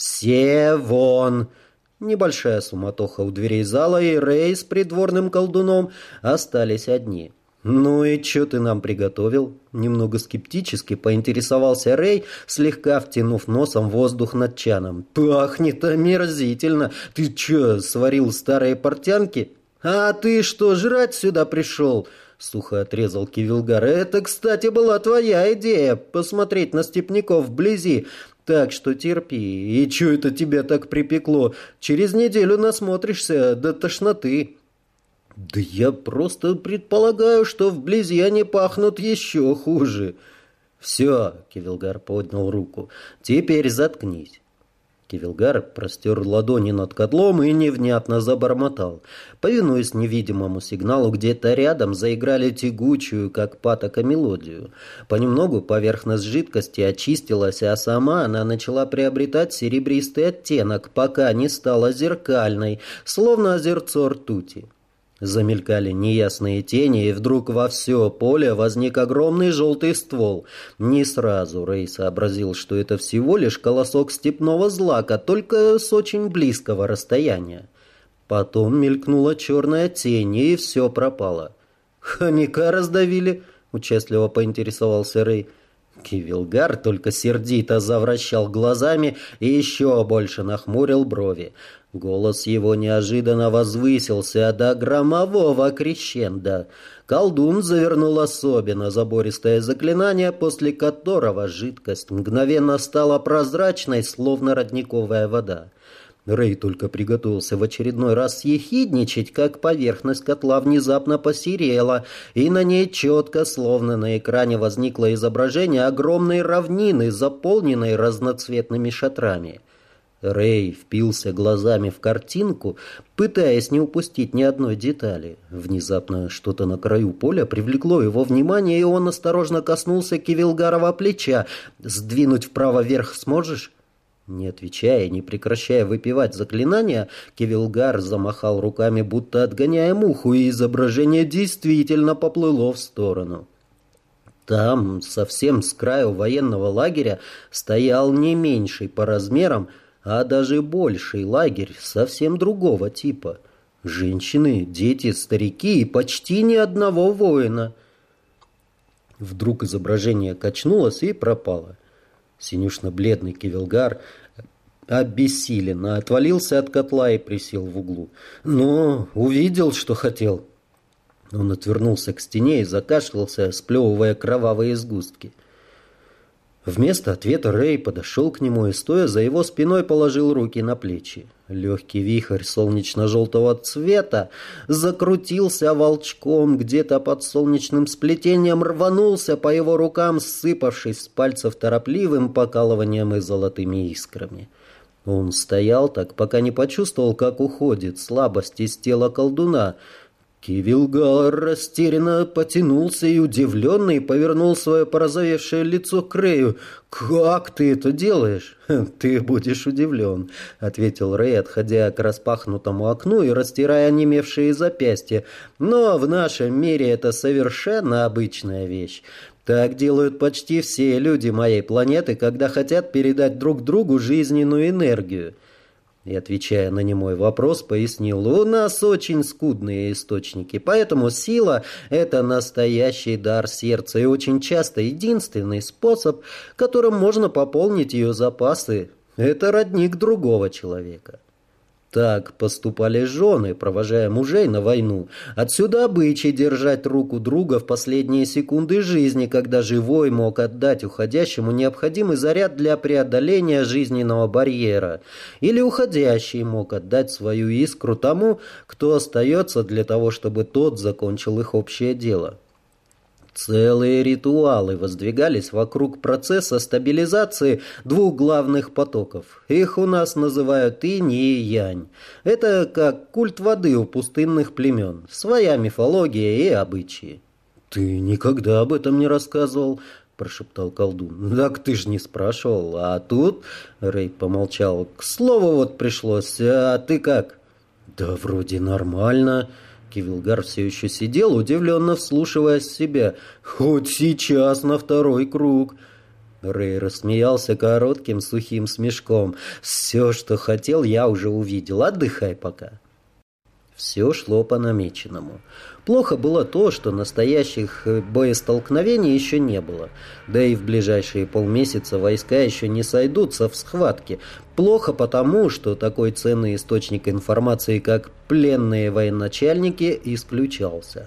«Все вон!». Небольшая суматоха у дверей зала, и Рэй с придворным колдуном остались одни. «Ну и что ты нам приготовил?» Немного скептически поинтересовался Рэй, слегка втянув носом воздух над чаном. «Пахнет омерзительно! Ты что, сварил старые портянки?» «А ты что, жрать сюда пришел?» Сухо отрезал Кивилгар. «Это, кстати, была твоя идея, посмотреть на степняков вблизи. Так что терпи. И что это тебя так припекло? Через неделю насмотришься до тошноты». «Да я просто предполагаю, что вблизи они пахнут еще хуже». «Все», — Кивилгар поднял руку, — «теперь заткнись». Кивилгар простер ладони над котлом и невнятно забормотал. Повинуясь невидимому сигналу, где-то рядом заиграли тягучую, как патока, мелодию. Понемногу поверхность жидкости очистилась, а сама она начала приобретать серебристый оттенок, пока не стала зеркальной, словно озерцо ртути. Замелькали неясные тени, и вдруг во все поле возник огромный желтый ствол. Не сразу Рэй сообразил, что это всего лишь колосок степного злака, только с очень близкого расстояния. Потом мелькнула черная тень, и все пропало. «Хомяка раздавили?» — участливо поинтересовался Рэй. Кивилгар только сердито завращал глазами и еще больше нахмурил брови. Голос его неожиданно возвысился до громового крещендо. Колдун завернул особенно забористое заклинание, после которого жидкость мгновенно стала прозрачной, словно родниковая вода. Рэй только приготовился в очередной раз съехидничать, как поверхность котла внезапно посерела, и на ней четко, словно на экране, возникло изображение огромной равнины, заполненной разноцветными шатрами. Рэй впился глазами в картинку, пытаясь не упустить ни одной детали. Внезапно что-то на краю поля привлекло его внимание, и он осторожно коснулся Кивилгарова плеча. «Сдвинуть вправо вверх сможешь?» Не отвечая, не прекращая выпивать заклинания, Кивилгар замахал руками, будто отгоняя муху, и изображение действительно поплыло в сторону. Там, совсем с краю военного лагеря, стоял не меньший по размерам, а даже больший лагерь совсем другого типа. Женщины, дети, старики и почти ни одного воина. Вдруг изображение качнулось и пропало. Синюшно-бледный Кивилгар обессиленно отвалился от котла и присел в углу. «Ну, увидел, что хотел». Он отвернулся к стене и закашлялся, сплевывая кровавые сгустки. Вместо ответа Рэй подошел к нему и, стоя за его спиной, положил руки на плечи. Легкий вихрь солнечно-желтого цвета закрутился волчком где-то под солнечным сплетением, рванулся по его рукам, сыпавшись с пальцев торопливым покалыванием и золотыми искрами. Он стоял так, пока не почувствовал, как уходит слабость из тела колдуна. Кивилгар растерянно потянулся и, удивленный, повернул свое порозовевшее лицо к Рэю. «Как ты это делаешь?» «Ты будешь удивлен», — ответил Рэй, отходя к распахнутому окну и растирая онемевшие запястья. «Но в нашем мире это совершенно обычная вещь. Так делают почти все люди моей планеты, когда хотят передать друг другу жизненную энергию». И, отвечая на немой вопрос, пояснил: у нас очень скудные источники, поэтому сила – это настоящий дар сердца и очень часто единственный способ, которым можно пополнить ее запасы – это родник другого человека. Так поступали жены, провожая мужей на войну. Отсюда обычай держать руку друга в последние секунды жизни, когда живой мог отдать уходящему необходимый заряд для преодоления жизненного барьера, или уходящий мог отдать свою искру тому, кто остается для того, чтобы тот закончил их общее дело. Целые ритуалы воздвигались вокруг процесса стабилизации двух главных потоков. Их у нас называют инь и янь. Это как культ воды у пустынных племен. Своя мифология и обычаи. «Ты никогда об этом не рассказывал», — прошептал колдун. «Так ты ж не спрашивал. А тут...» — Рэй помолчал. «К слову вот пришлось. А ты как?» «Да вроде нормально». Кивилгар все еще сидел, удивленно вслушиваясь в себя. «Хоть сейчас на второй круг!» Рэй рассмеялся коротким сухим смешком. «Все, что хотел, я уже увидел. Отдыхай пока». Все шло по намеченному. Плохо было то, что настоящих боестолкновений еще не было. Да и в ближайшие полмесяца войска еще не сойдутся в схватке. Плохо потому, что такой ценный источник информации, как пленные военачальники, исключался.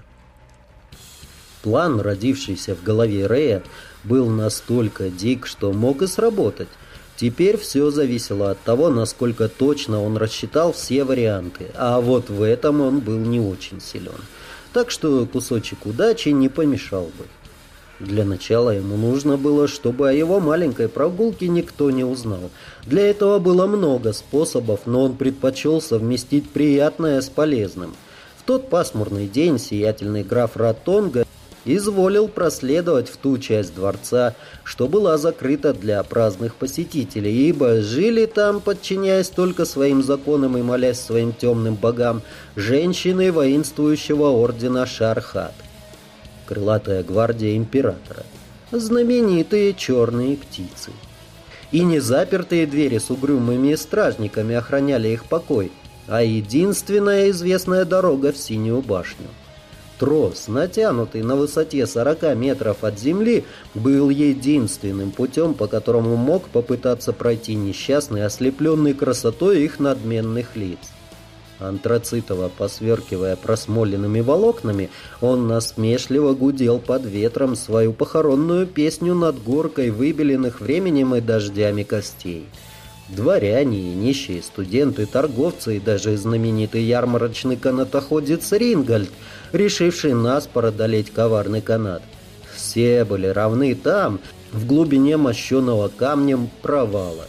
План, родившийся в голове Рэя, был настолько дик, что мог и сработать. Теперь все зависело от того, насколько точно он рассчитал все варианты, а вот в этом он был не очень силен. Так что кусочек удачи не помешал бы. Для начала ему нужно было, чтобы о его маленькой прогулке никто не узнал. Для этого было много способов, но он предпочел совместить приятное с полезным. В тот пасмурный день сиятельный граф Ратонга изволил проследовать в ту часть дворца, что была закрыта для праздных посетителей, ибо жили там, подчиняясь только своим законам и молясь своим темным богам, женщины воинствующего ордена Шархат, крылатая гвардия императора, знаменитые черные птицы. И не запертые двери с угрюмыми стражниками охраняли их покой, а единственная известная дорога в Синюю башню. Трос, натянутый на высоте 40 метров от земли, был единственным путем, по которому мог попытаться пройти несчастный, ослепленный красотой их надменных лиц. Антрацитово посверкивая просмоленными волокнами, он насмешливо гудел под ветром свою похоронную песню над горкой выбеленных временем и дождями костей. Дворяне и нищие студенты, торговцы и даже знаменитый ярмарочный канатоходец Рингольд, решивший наспоро одолеть коварный канат. Все были равны там, в глубине мощеного камнем провала.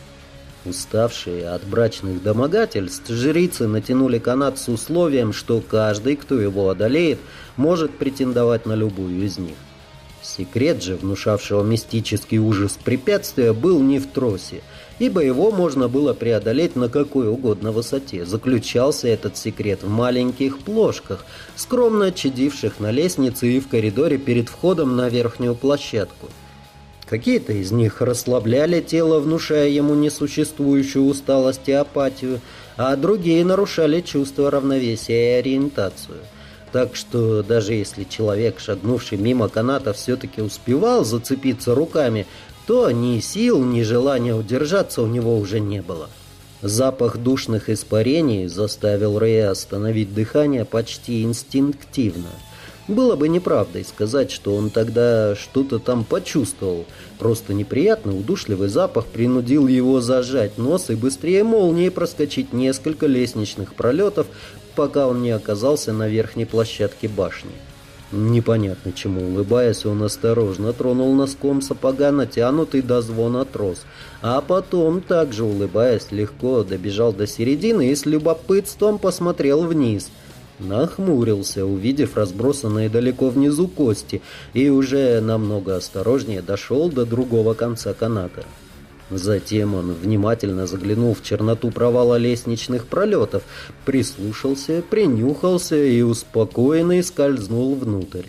Уставшие от брачных домогательств, жрицы натянули канат с условием, что каждый, кто его одолеет, может претендовать на любую из них. Секрет же, внушавшего мистический ужас препятствия, был не в тросе, ибо его можно было преодолеть на какой угодно высоте. Заключался этот секрет в маленьких плошках, скромно чадивших на лестнице и в коридоре перед входом на верхнюю площадку. Какие-то из них расслабляли тело, внушая ему несуществующую усталость и апатию, а другие нарушали чувство равновесия и ориентацию. Так что даже если человек, шагнувший мимо каната, все-таки успевал зацепиться руками, то ни сил, ни желания удержаться у него уже не было. Запах душных испарений заставил Рэя остановить дыхание почти инстинктивно. Было бы неправдой сказать, что он тогда что-то там почувствовал. Просто неприятный удушливый запах принудил его зажать нос и быстрее молнии проскочить несколько лестничных пролетов, пока он не оказался на верхней площадке башни. Непонятно чему, улыбаясь, он осторожно тронул носком сапога натянутый до звона трос, а потом, также улыбаясь, легко добежал до середины и с любопытством посмотрел вниз. Нахмурился, увидев разбросанные далеко внизу кости, и уже намного осторожнее дошел до другого конца каната. Затем он внимательно заглянул в черноту провала лестничных пролетов, прислушался, принюхался и успокоенный скользнул внутрь.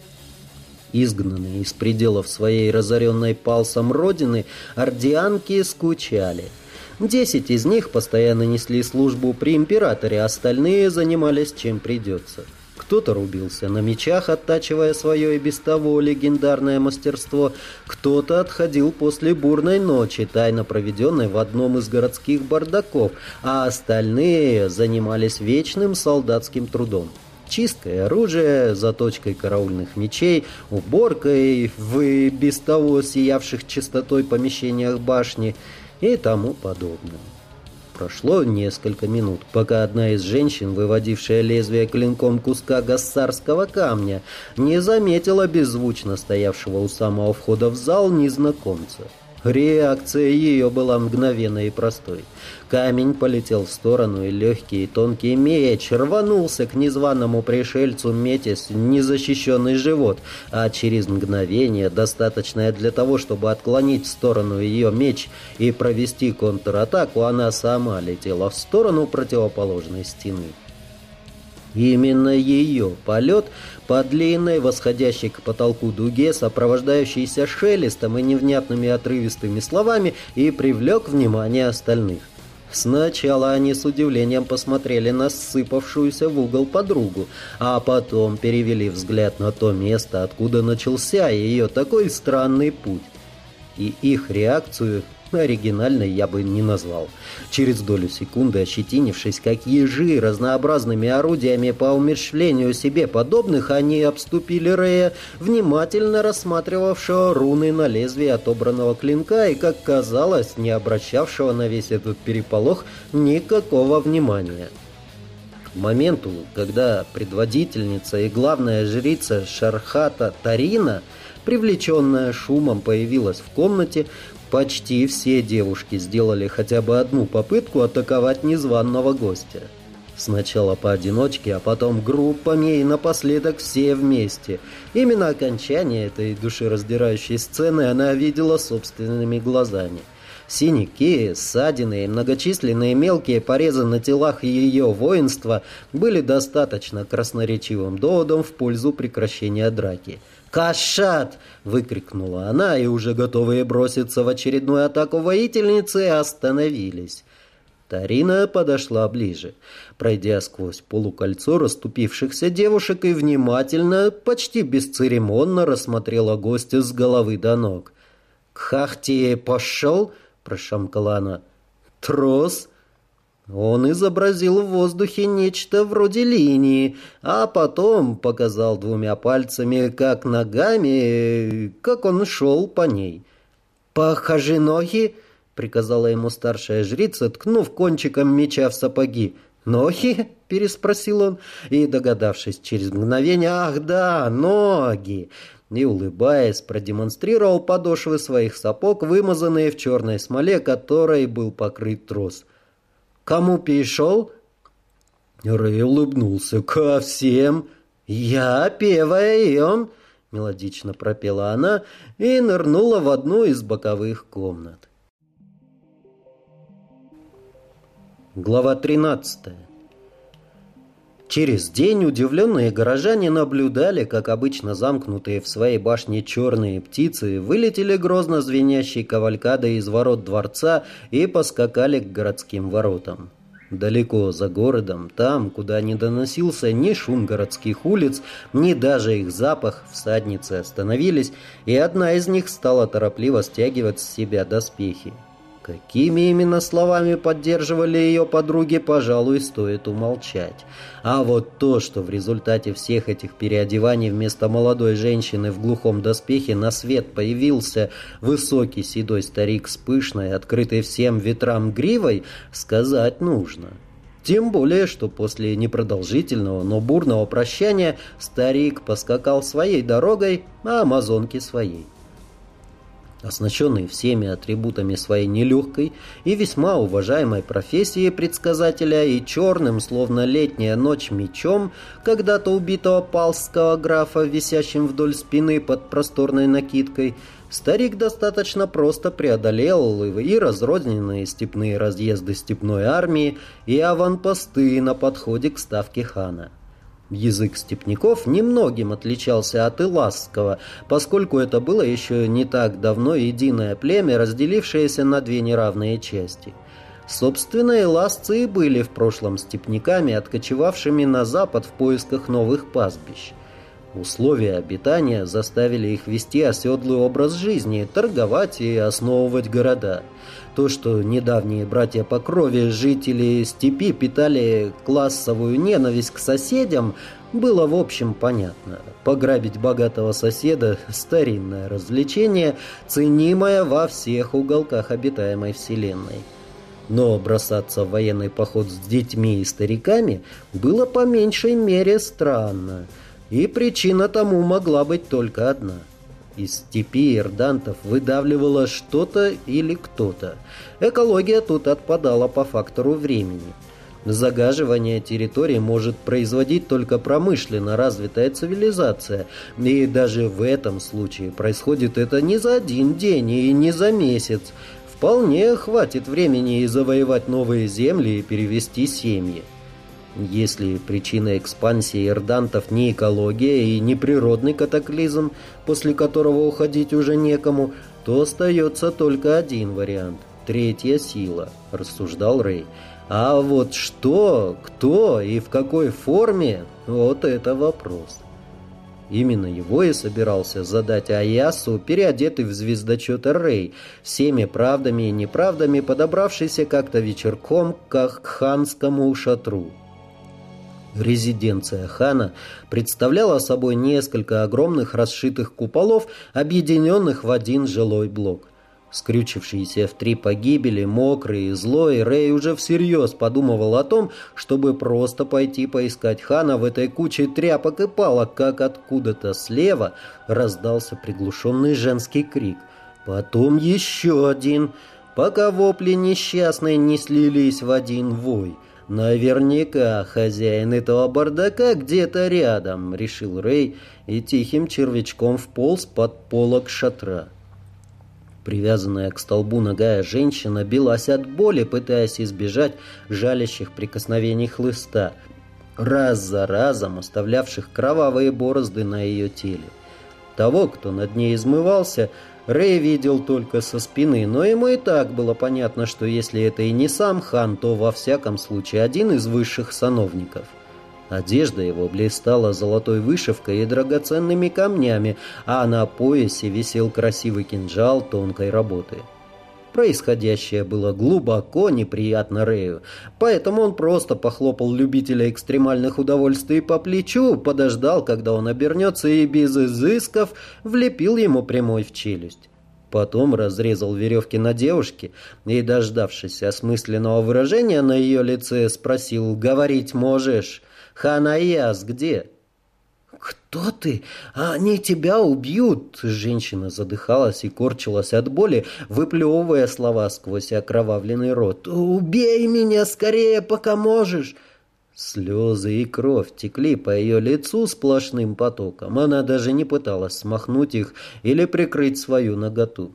Изгнанные из пределов своей разоренной палсом родины, ордианки скучали. 10 из них постоянно несли службу при императоре, остальные занимались чем придется. Кто-то рубился на мечах, оттачивая свое и без того легендарное мастерство, кто-то отходил после бурной ночи, тайно проведенной в одном из городских бардаков, а остальные занимались вечным солдатским трудом. Чисткой оружия, заточкой караульных мечей, уборкой в и без того сиявших чистотой помещениях башни и тому подобное. Прошло несколько минут, пока одна из женщин, выводившая лезвие клинком куска гассарского камня, не заметила беззвучно стоявшего у самого входа в зал незнакомца. Реакция ее была мгновенной и простой. Камень полетел в сторону, и легкий и тонкий меч рванулся к незваному пришельцу, метясь в незащищенный живот, а через мгновение, достаточное для того, чтобы отклонить в сторону ее меч и провести контратаку, она сама летела в сторону противоположной стены. Именно ее полет по длинной, восходящей к потолку дуге, сопровождающейся шелестом и невнятными отрывистыми словами, и привлек внимание остальных. Сначала они с удивлением посмотрели на ссыпавшуюся в угол подругу, а потом перевели взгляд на то место, откуда начался ее такой странный путь. И их реакцию оригинальной я бы не назвал. Через долю секунды, ощетинившись как ежи разнообразными орудиями по умерщвлению себе подобных, они обступили Рэя, внимательно рассматривавшего руны на лезвии отобранного клинка и, как казалось, не обращавшего на весь этот переполох никакого внимания. К моменту, когда предводительница и главная жрица Шархата Тарина, привлеченная шумом, появилась в комнате, почти все девушки сделали хотя бы одну попытку атаковать незваного гостя. Сначала поодиночке, а потом группами и напоследок все вместе. Именно окончание этой душераздирающей сцены она видела собственными глазами. Синяки, ссадины и многочисленные мелкие порезы на телах ее воинства были достаточно красноречивым доводом в пользу прекращения драки. «Кашат!» — выкрикнула она, и уже готовые броситься в очередную атаку воительницы остановились. Тарина подошла ближе, пройдя сквозь полукольцо расступившихся девушек, и внимательно, почти бесцеремонно рассмотрела гостя с головы до ног. «К Хахте пошел?» — прошамкала она. «Трос?» Он изобразил в воздухе нечто вроде линии, а потом показал двумя пальцами, как ногами, как он шел по ней. «Покажи ноги!» — приказала ему старшая жрица, ткнув кончиком меча в сапоги. «Ноги?» — переспросил он, и, догадавшись через мгновение, «Ах да, ноги!» и, улыбаясь, продемонстрировал подошвы своих сапог, вымазанные в черной смоле, которой был покрыт трос. «Кому пришел?» Рэй улыбнулся. «Ко всем!» «Я певая им!» — мелодично пропела она и нырнула в одну из боковых комнат. Глава 13. Через день удивленные горожане наблюдали, как обычно замкнутые в своей башне черные птицы вылетели грозно звенящей кавалькадой из ворот дворца и поскакали к городским воротам. Далеко за городом, там, куда не доносился ни шум городских улиц, ни даже их запах, всадницы остановились, и одна из них стала торопливо стягивать с себя доспехи. Какими именно словами поддерживали ее подруги, пожалуй, стоит умолчать. А вот то, что в результате всех этих переодеваний вместо молодой женщины в глухом доспехе на свет появился высокий седой старик с пышной, открытой всем ветрам гривой, сказать нужно. Тем более, что после непродолжительного, но бурного прощания старик поскакал своей дорогой, а амазонки своей. Оснащенный всеми атрибутами своей нелегкой и весьма уважаемой профессии предсказателя и черным, словно летняя ночь, мечом когда-то убитого палского графа, висящим вдоль спины под просторной накидкой, старик достаточно просто преодолел и разрозненные степные разъезды степной армии, и аванпосты на подходе к ставке хана. Язык степняков немногим отличался от иласского, поскольку это было еще не так давно единое племя, разделившееся на две неравные части. Собственно, эласцы и были в прошлом степняками, откочевавшими на запад в поисках новых пастбищ. Условия обитания заставили их вести оседлый образ жизни, торговать и основывать города. То, что недавние братья по крови, жители степи, питали классовую ненависть к соседям, было в общем понятно. Пограбить богатого соседа – старинное развлечение, ценимое во всех уголках обитаемой вселенной. Но бросаться в военный поход с детьми и стариками было по меньшей мере странно. И причина тому могла быть только одна. Из степи ирдантов выдавливало что-то или кто-то. Экология тут отпадала по фактору времени. Загаживание территории может производить только промышленно развитая цивилизация. И даже в этом случае происходит это не за один день и не за месяц. Вполне хватит времени и завоевать новые земли и перевести семьи. Если причина экспансии ирдантов не экология и не природный катаклизм, после которого уходить уже некому, то остается только один вариант – третья сила, рассуждал Рэй. А вот что, кто и в какой форме – вот это вопрос. Именно его и собирался задать Аясу, переодетый в звездочета Рэй, всеми правдами и неправдами подобравшийся как-то вечерком к ханскому шатру. Резиденция хана представляла собой несколько огромных расшитых куполов, объединенных в один жилой блок. Скрючившийся в 3 погибели, мокрый и злой, Рэй уже всерьез подумывал о том, чтобы просто пойти поискать хана в этой куче тряпок и палок, как откуда-то слева раздался приглушенный женский крик. Потом еще один, пока вопли несчастные не слились в один вой. «Наверняка хозяин этого бардака где-то рядом», — решил Рэй и тихим червячком вполз под полог шатра. Привязанная к столбу нагая женщина билась от боли, пытаясь избежать жалящих прикосновений хлыста, раз за разом оставлявших кровавые борозды на ее теле. Того, кто над ней измывался, Рэй видел только со спины, но ему и так было понятно, что если это и не сам хан, то во всяком случае один из высших сановников. Одежда его блистала золотой вышивкой и драгоценными камнями, а на поясе висел красивый кинжал тонкой работы. Происходящее было глубоко неприятно Рэю, поэтому он просто похлопал любителя экстремальных удовольствий по плечу, подождал, когда он обернется, и без изысков влепил ему прямой в челюсть. Потом разрезал веревки на девушке и, дождавшись осмысленного выражения на ее лице, спросил: «Говорить можешь? Хан Аяс где?» «Кто ты? Они тебя убьют!» Женщина задыхалась и корчилась от боли, выплевывая слова сквозь окровавленный рот. «Убей меня скорее, пока можешь!» Слезы и кровь текли по ее лицу сплошным потоком. Она даже не пыталась смахнуть их или прикрыть свою наготу.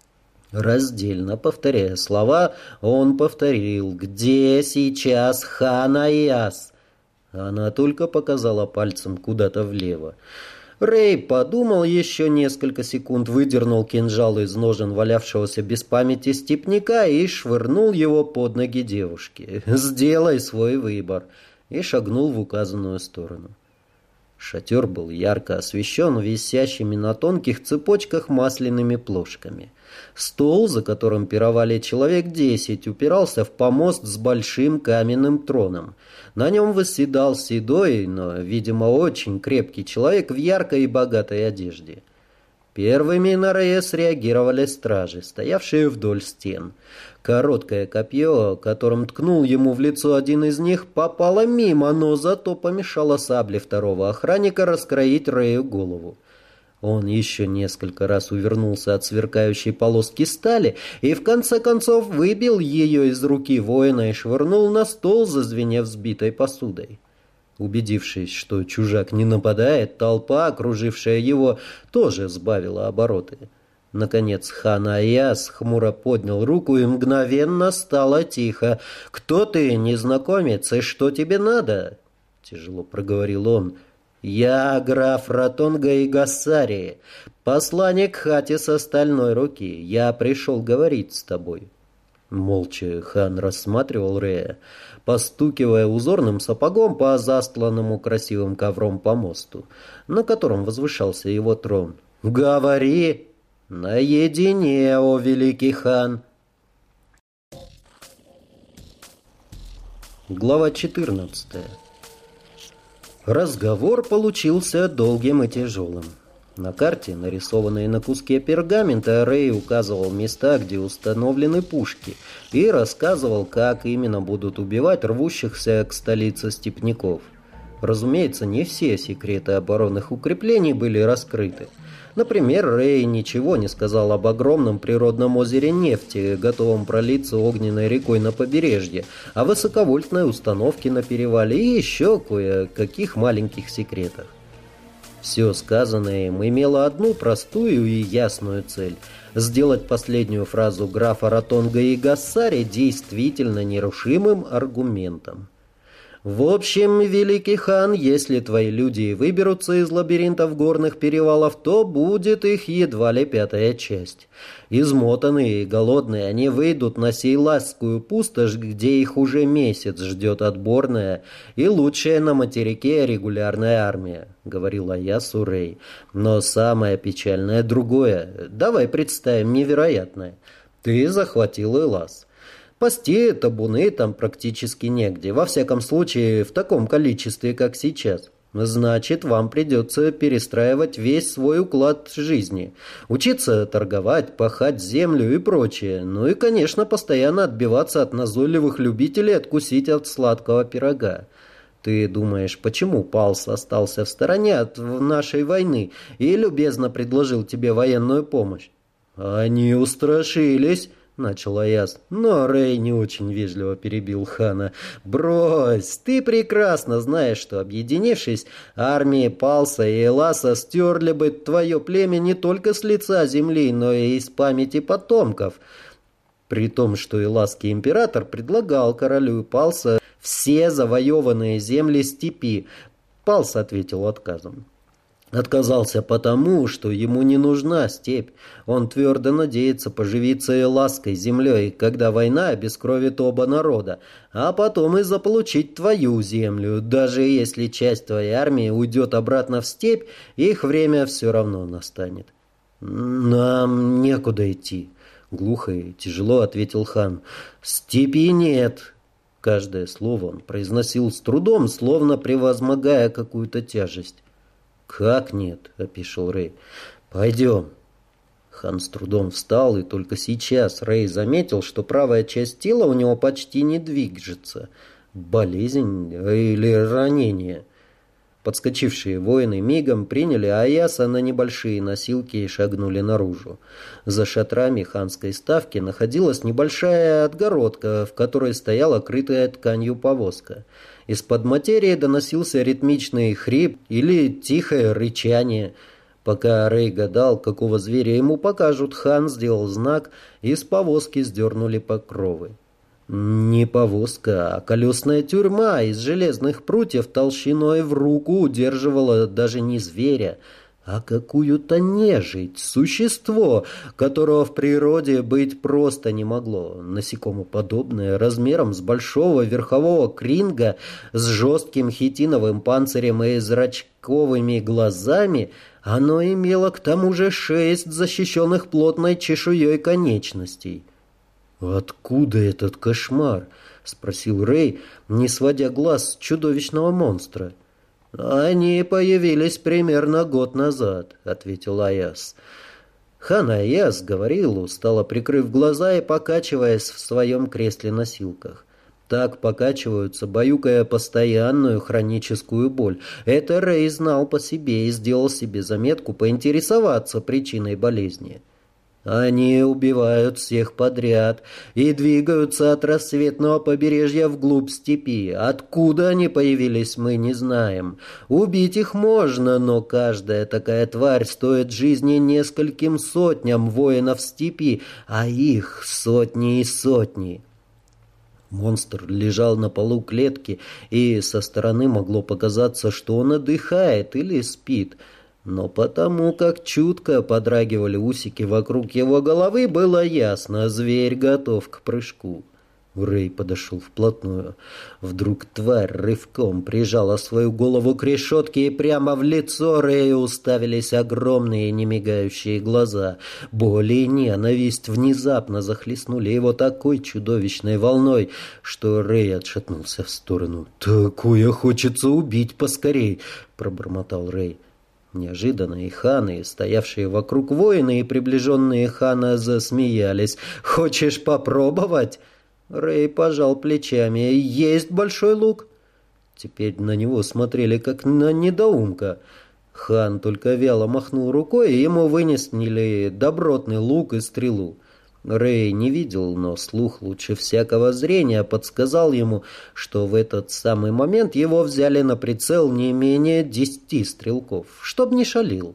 Раздельно повторяя слова, он повторил: «Где сейчас хан Аяс?» Она только показала пальцем куда-то влево. Рэй подумал еще несколько секунд, выдернул кинжал из ножен валявшегося без памяти степняка и швырнул его под ноги девушки. «Сделай свой выбор», и шагнул в указанную сторону. Шатер был ярко освещен висящими на тонких цепочках масляными плошками. Стол, за которым пировали человек 10, упирался в помост с большим каменным троном. На нем восседал седой, но, видимо, очень крепкий человек в яркой и богатой одежде. Первыми на Рэя среагировали стражи, стоявшие вдоль стен. Короткое копье, которым ткнул ему в лицо один из них, попало мимо, но зато помешало сабле второго охранника раскроить Рэю голову. Он еще несколько раз увернулся от сверкающей полоски стали и в конце концов выбил ее из руки воина и швырнул на стол, зазвенев сбитой посудой. Убедившись, что чужак не нападает, толпа, окружившая его, тоже сбавила обороты. Наконец хан Аяс хмуро поднял руку, и мгновенно стало тихо. «Кто ты, незнакомец, и что тебе надо?» — тяжело проговорил он. «Я граф Ратонга и Гассарии, посланник Хати с остальной руки. Я пришел говорить с тобой». Молча хан рассматривал Рея, постукивая узорным сапогом по застланному красивым ковром помосту, на котором возвышался его трон. «Говори! Наедине, о великий хан!» Глава 14. Разговор получился долгим и тяжелым. На карте, нарисованной на куске пергамента, Рэй указывал места, где установлены пушки, и рассказывал, как именно будут убивать рвущихся к столице степняков. Разумеется, не все секреты оборонных укреплений были раскрыты. Например, Рэй ничего не сказал об огромном природном озере нефти, готовом пролиться огненной рекой на побережье, о высоковольтной установке на перевале и еще кое-каких маленьких секретах. Все сказанное им имело одну простую и ясную цель – сделать последнюю фразу графа Ротонга и Гассари действительно нерушимым аргументом. «В общем, великий хан, если твои люди выберутся из лабиринтов горных перевалов, то будет их едва ли 5-я часть. Измотанные и голодные они выйдут на Сейласскую пустошь, где их уже месяц ждет отборная и лучшая на материке регулярная армия», — говорил Аясу Рэй. «Но самое печальное другое. Давай представим невероятное. Ты захватил Элас. Пасти табуны там практически негде, во всяком случае в таком количестве, как сейчас. Значит, вам придется перестраивать весь свой уклад жизни, учиться торговать, пахать землю и прочее, ну и, конечно, постоянно отбиваться от назойливых любителей откусить от сладкого пирога. Ты думаешь, почему Палс остался в стороне от нашей войны и любезно предложил тебе военную помощь?» «Они устрашились», — начал Аяс, но Рэй не очень вежливо перебил хана. «Брось, ты прекрасно знаешь, что, объединившись, армии Палса и Эласа стерли бы твое племя не только с лица земли, но и из памяти потомков». При том, что эласский император предлагал королю Палса все завоеванные земли степи, Палс ответил отказом. Отказался потому, что ему не нужна степь. Он твердо надеется поживиться эласской землей, когда война обескровит оба народа, а потом и заполучить твою землю. Даже если часть твоей армии уйдет обратно в степь, их время все равно настанет. «Нам некуда идти», — глухо и тяжело ответил хан. «Степи нет». Каждое слово он произносил с трудом, словно превозмогая какую-то тяжесть. «Как нет?» — опешил Рэй. «Пойдем». Хан с трудом встал, и только сейчас Рэй заметил, что правая часть тела у него почти не движется. Болезнь или ранение? Подскочившие воины мигом приняли Аяса на небольшие носилки и шагнули наружу. За шатрами ханской ставки находилась небольшая отгородка, в которой стояла крытая тканью повозка. Из-под материи доносился ритмичный хрип или тихое рычание. Пока Рэй гадал, какого зверя ему покажут, хан сделал знак, и с повозки сдернули покровы. Не повозка, а колесная тюрьма из железных прутьев толщиной в руку удерживала даже не зверя, а какую-то нежить, существо, которого в природе быть просто не могло. Насекомоподобное, размером с большого верхового кринга, с жестким хитиновым панцирем и зрачковыми глазами, оно имело к тому же 6 защищенных плотной чешуей конечностей. «Откуда этот кошмар?» — спросил Рэй, не сводя глаз с чудовищного монстра. «Они появились примерно год назад», — ответил Аяс. Хан Аяс говорил, устало прикрыв глаза и покачиваясь в своем кресле-носилках. Так покачиваются, баюкая постоянную хроническую боль. Это Рэй знал по себе и сделал себе заметку поинтересоваться причиной болезни. «Они убивают всех подряд и двигаются от рассветного побережья вглубь степи. Откуда они появились, мы не знаем. Убить их можно, но каждая такая тварь стоит жизни нескольким сотням воинов степи, а их сотни и сотни». Монстр лежал на полу клетки, и со стороны могло показаться, что он отдыхает или спит. Но потому как чутко подрагивали усики вокруг его головы, было ясно — зверь готов к прыжку. Рэй подошел вплотную. Вдруг тварь рывком прижала свою голову к решетке, и прямо в лицо Рэю уставились огромные немигающие глаза. Боль и ненависть внезапно захлестнули его такой чудовищной волной, что Рэй отшатнулся в сторону. «Такое хочется убить поскорей!» — пробормотал Рэй. Неожиданно и ханы, стоявшие вокруг воины и приближенные хана, засмеялись. «Хочешь попробовать?» Рэй пожал плечами. «Есть большой лук?» Теперь на него смотрели, как на недоумка. Хан только вяло махнул рукой, и ему вынесли добротный лук и стрелу. Рэй не видел, но слух лучше всякого зрения подсказал ему, что в этот самый момент его взяли на прицел не менее 10 стрелков, чтоб не шалил.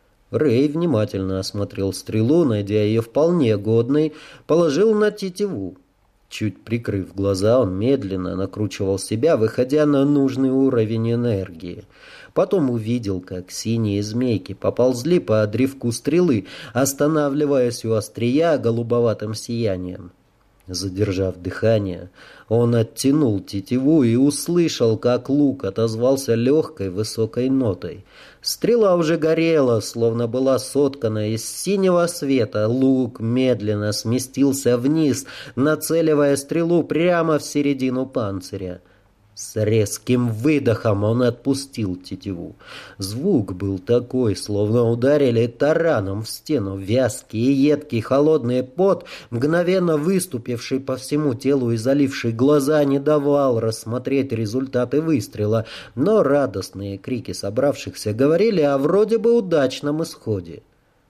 Рэй внимательно осмотрел стрелу, найдя ее вполне годной, положил на тетиву. Чуть прикрыв глаза, он медленно накручивал себя, выходя на нужный уровень энергии. Потом увидел, как синие змейки поползли по древку стрелы, останавливаясь у острия голубоватым сиянием. Задержав дыхание, он оттянул тетиву и услышал, как лук отозвался легкой высокой нотой. Стрела уже горела, словно была соткана из синего света. Лук медленно сместился вниз, нацеливая стрелу прямо в середину панциря. С резким выдохом он отпустил тетиву. Звук был такой, словно ударили тараном в стену. Вязкий и едкий холодный пот, мгновенно выступивший по всему телу и заливший глаза, не давал рассмотреть результаты выстрела, но радостные крики собравшихся говорили о вроде бы удачном исходе.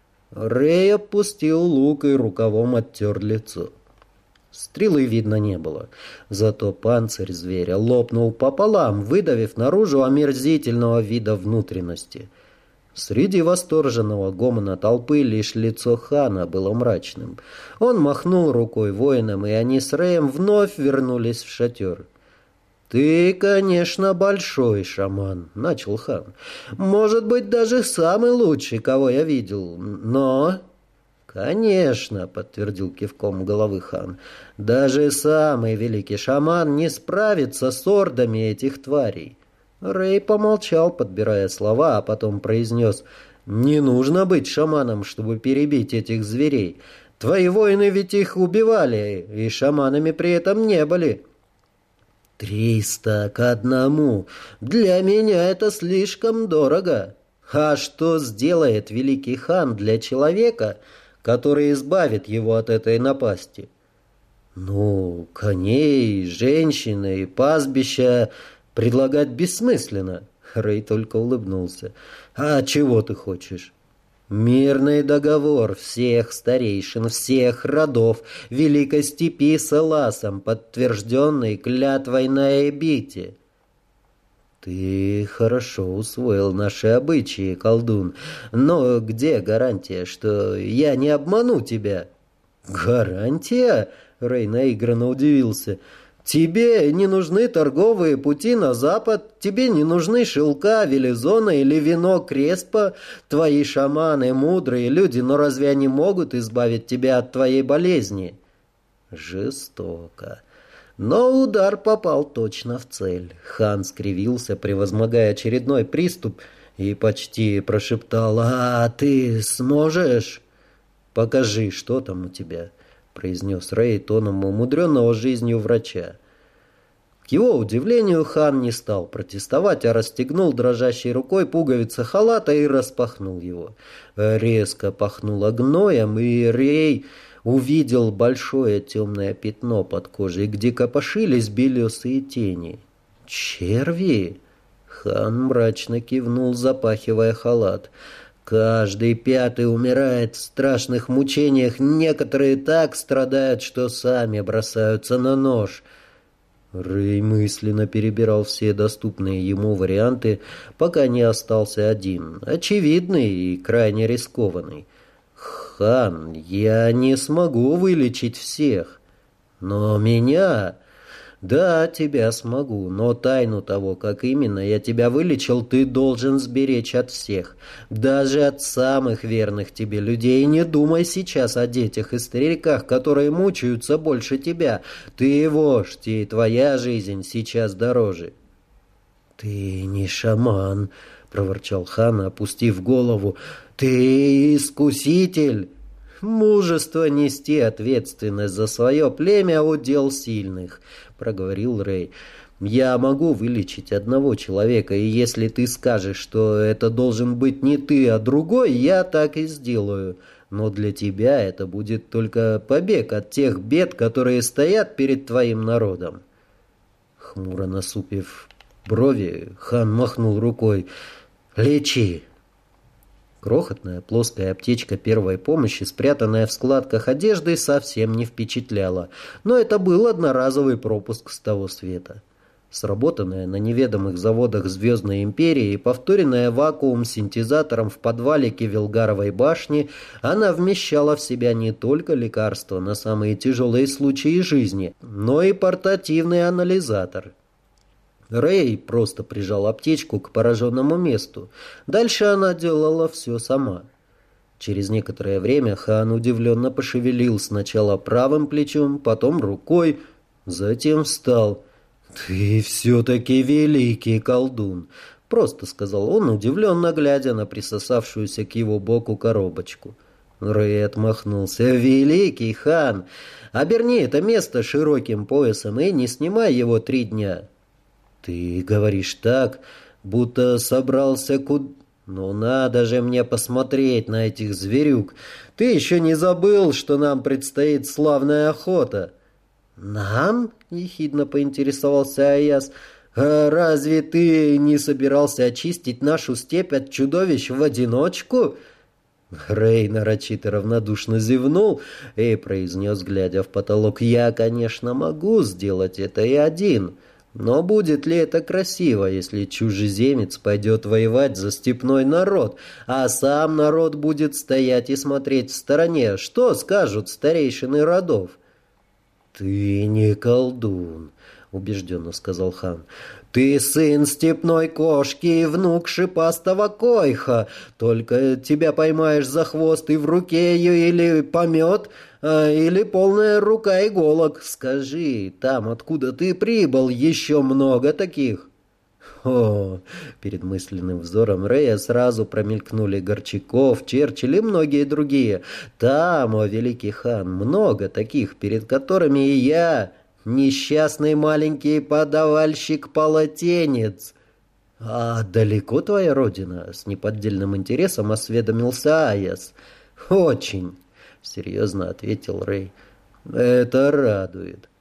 Рэй опустил лук и рукавом оттер лицо. Стрелы видно не было, зато панцирь зверя лопнул пополам, выдавив наружу омерзительного вида внутренности. Среди восторженного гомона толпы лишь лицо хана было мрачным. Он махнул рукой воинам, и они с Рэем вновь вернулись в шатер. «Ты, конечно, большой шаман», — начал хан. «Может быть, даже самый лучший, кого я видел, но...» «Конечно», — подтвердил кивком головы хан, — «даже самый великий шаман не справится с ордами этих тварей». Рэй помолчал, подбирая слова, а потом произнес: «Не нужно быть шаманом, чтобы перебить этих зверей. Твои воины ведь их убивали, и шаманами при этом не были». 300 к 1. Для меня это слишком дорого. А что сделает великий хан для человека, который избавит его от этой напасти? Ну, коней, женщины и пастбища предлагать бессмысленно. Рэй только улыбнулся. А чего ты хочешь? Мирный договор всех старейшин, всех родов Великой Степи с Эласом, подтвержденный клятвой на Эбите. Ты хорошо усвоил наши обычаи, колдун, но где гарантия, что я не обману тебя? Гарантия? Рэй наигранно удивился. Тебе не нужны торговые пути на запад, тебе не нужны шелка, велизона или вино Креспа. Твои шаманы мудрые люди, но разве они могут избавить тебя от твоей болезни? Жестоко. Но удар попал точно в цель. Хан скривился, превозмогая очередной приступ, и почти прошептал: «А ты сможешь?» «Покажи, что там у тебя», — произнес Рэй тоном умудренного жизнью врача. К его удивлению, хан не стал протестовать, а расстегнул дрожащей рукой пуговицы халата и распахнул его. Резко пахнуло гноем, и Рэй увидел большое темное пятно под кожей, где копошились белесые тени. «Черви?» Хан мрачно кивнул, запахивая халат. «Каждый 5-й умирает в страшных мучениях. Некоторые так страдают, что сами бросаются на нож». Рэй мысленно перебирал все доступные ему варианты, пока не остался один, очевидный и крайне рискованный. «Хан, я не смогу вылечить всех, но меня Да, тебя смогу, но тайну того, как именно я тебя вылечил, ты должен сберечь от всех. Даже от самых верных тебе людей. Не думай сейчас о детях и стариках, которые мучаются больше тебя. Ты вождь, и твоя жизнь сейчас дороже». «Ты не шаман», — проворчал хан, опустив голову. «Ты искуситель». «Мужество нести ответственность за свое племя — удел сильных», — проговорил Рэй. «Я могу вылечить одного человека, и если ты скажешь, что это должен быть не ты, а другой, я так и сделаю. Но для тебя это будет только побег от тех бед, которые стоят перед твоим народом». Хмуро насупив брови, хан махнул рукой. «Лечи». Крохотная плоская аптечка первой помощи, спрятанная в складках одежды, совсем не впечатляла. Но это был одноразовый пропуск с того света. Сработанная на неведомых заводах Звездной Империи и повторенная вакуум-синтезатором в подвале Кевилгаровой башни, она вмещала в себя не только лекарства на самые тяжелые случаи жизни, но и портативный анализатор. Рэй просто прижал аптечку к пораженному месту. Дальше она делала все сама. Через некоторое время хан удивленно пошевелил сначала правым плечом, потом рукой, затем встал. «Ты все-таки великий колдун», — просто сказал он, удивленно глядя на присосавшуюся к его боку коробочку. Рэй отмахнулся. «Великий хан! Оберни это место широким поясом и не снимай его 3 дня». «Ты говоришь так, будто собрался Ну надо же мне посмотреть на этих зверюк. Ты еще не забыл, что нам предстоит славная охота?» «Нам?» — ехидно поинтересовался Аяс. «А разве ты не собирался очистить нашу степь от чудовищ в одиночку?» Рэй нарочито равнодушно зевнул и произнес, глядя в потолок: «Я, конечно, могу сделать это и один. Но будет ли это красиво, если чужеземец пойдет воевать за степной народ, а сам народ будет стоять и смотреть в стороне? Что скажут старейшины родов?» «Ты не колдун», — убежденно сказал хан. «Ты сын степной кошки и внук шипастого койха. Только тебя поймаешь за хвост, и в руке ее или помет, или полная рука иголок. Скажи, там, откуда ты прибыл, еще много таких?» О, перед мысленным взором Рэя сразу промелькнули Горчаков, Черчилль и многие другие. Там, о великий хан, много таких, перед которыми и я, несчастный маленький подавальщик-полотенец. «А далеко твоя родина?» — с неподдельным интересом осведомился Аяс. «Очень», — серьезно ответил Рэй. «Это радует».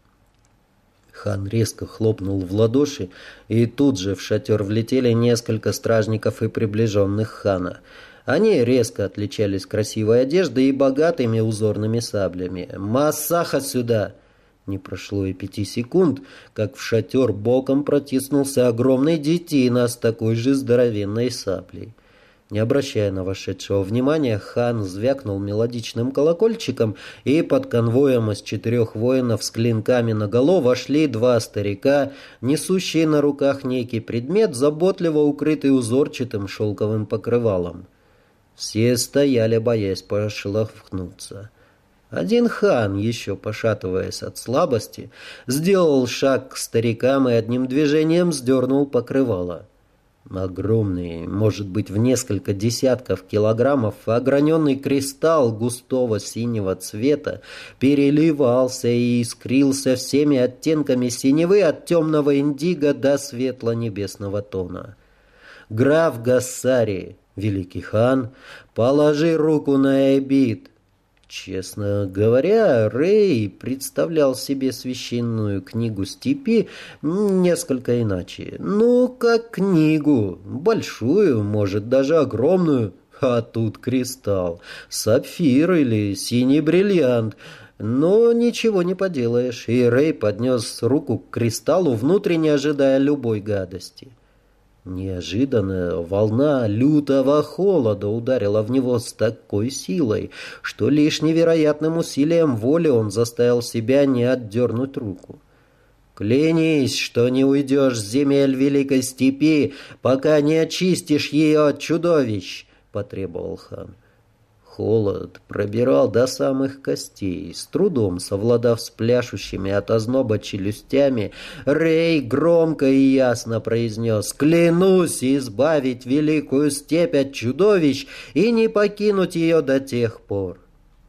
Хан резко хлопнул в ладоши, и тут же в шатер влетели несколько стражников и приближенных хана. Они резко отличались красивой одеждой и богатыми узорными саблями. «Массаха сюда!» Не прошло и 5 секунд, как в шатер боком протиснулся огромный детина с такой же здоровенной саблей. Не обращая на вошедшего внимания, хан звякнул мелодичным колокольчиком, и под конвоем из 4 воинов с клинками наголо вошли 2 старика, несущие на руках некий предмет, заботливо укрытый узорчатым шелковым покрывалом. Все стояли, боясь пошелохнуться. Один хан, еще пошатываясь от слабости, сделал шаг к старикам и одним движением сдернул покрывало. Огромный, может быть, в несколько десятков килограммов, ограненный кристалл густого синего цвета переливался и искрился всеми оттенками синевы от темного индиго до светло-небесного тона. «Граф Гассари, великий хан, положи руку на Эбит». Честно говоря, Рэй представлял себе священную книгу степи несколько иначе. Ну, как книгу, большую, может, даже огромную, а тут кристалл, сапфир или синий бриллиант. Но ничего не поделаешь, и Рэй поднес руку к кристаллу, внутренне ожидая любой гадости. Неожиданно волна лютого холода ударила в него с такой силой, что лишь невероятным усилием воли он заставил себя не отдернуть руку. «Клянись, что не уйдешь с земель Великой Степи, пока не очистишь ее от чудовищ», — потребовал хан. Холод пробирал до самых костей. С трудом совладав с пляшущими от озноба челюстями, Рей громко и ясно произнес: «Клянусь избавить Великую Степь от чудовищ и не покинуть ее до тех пор».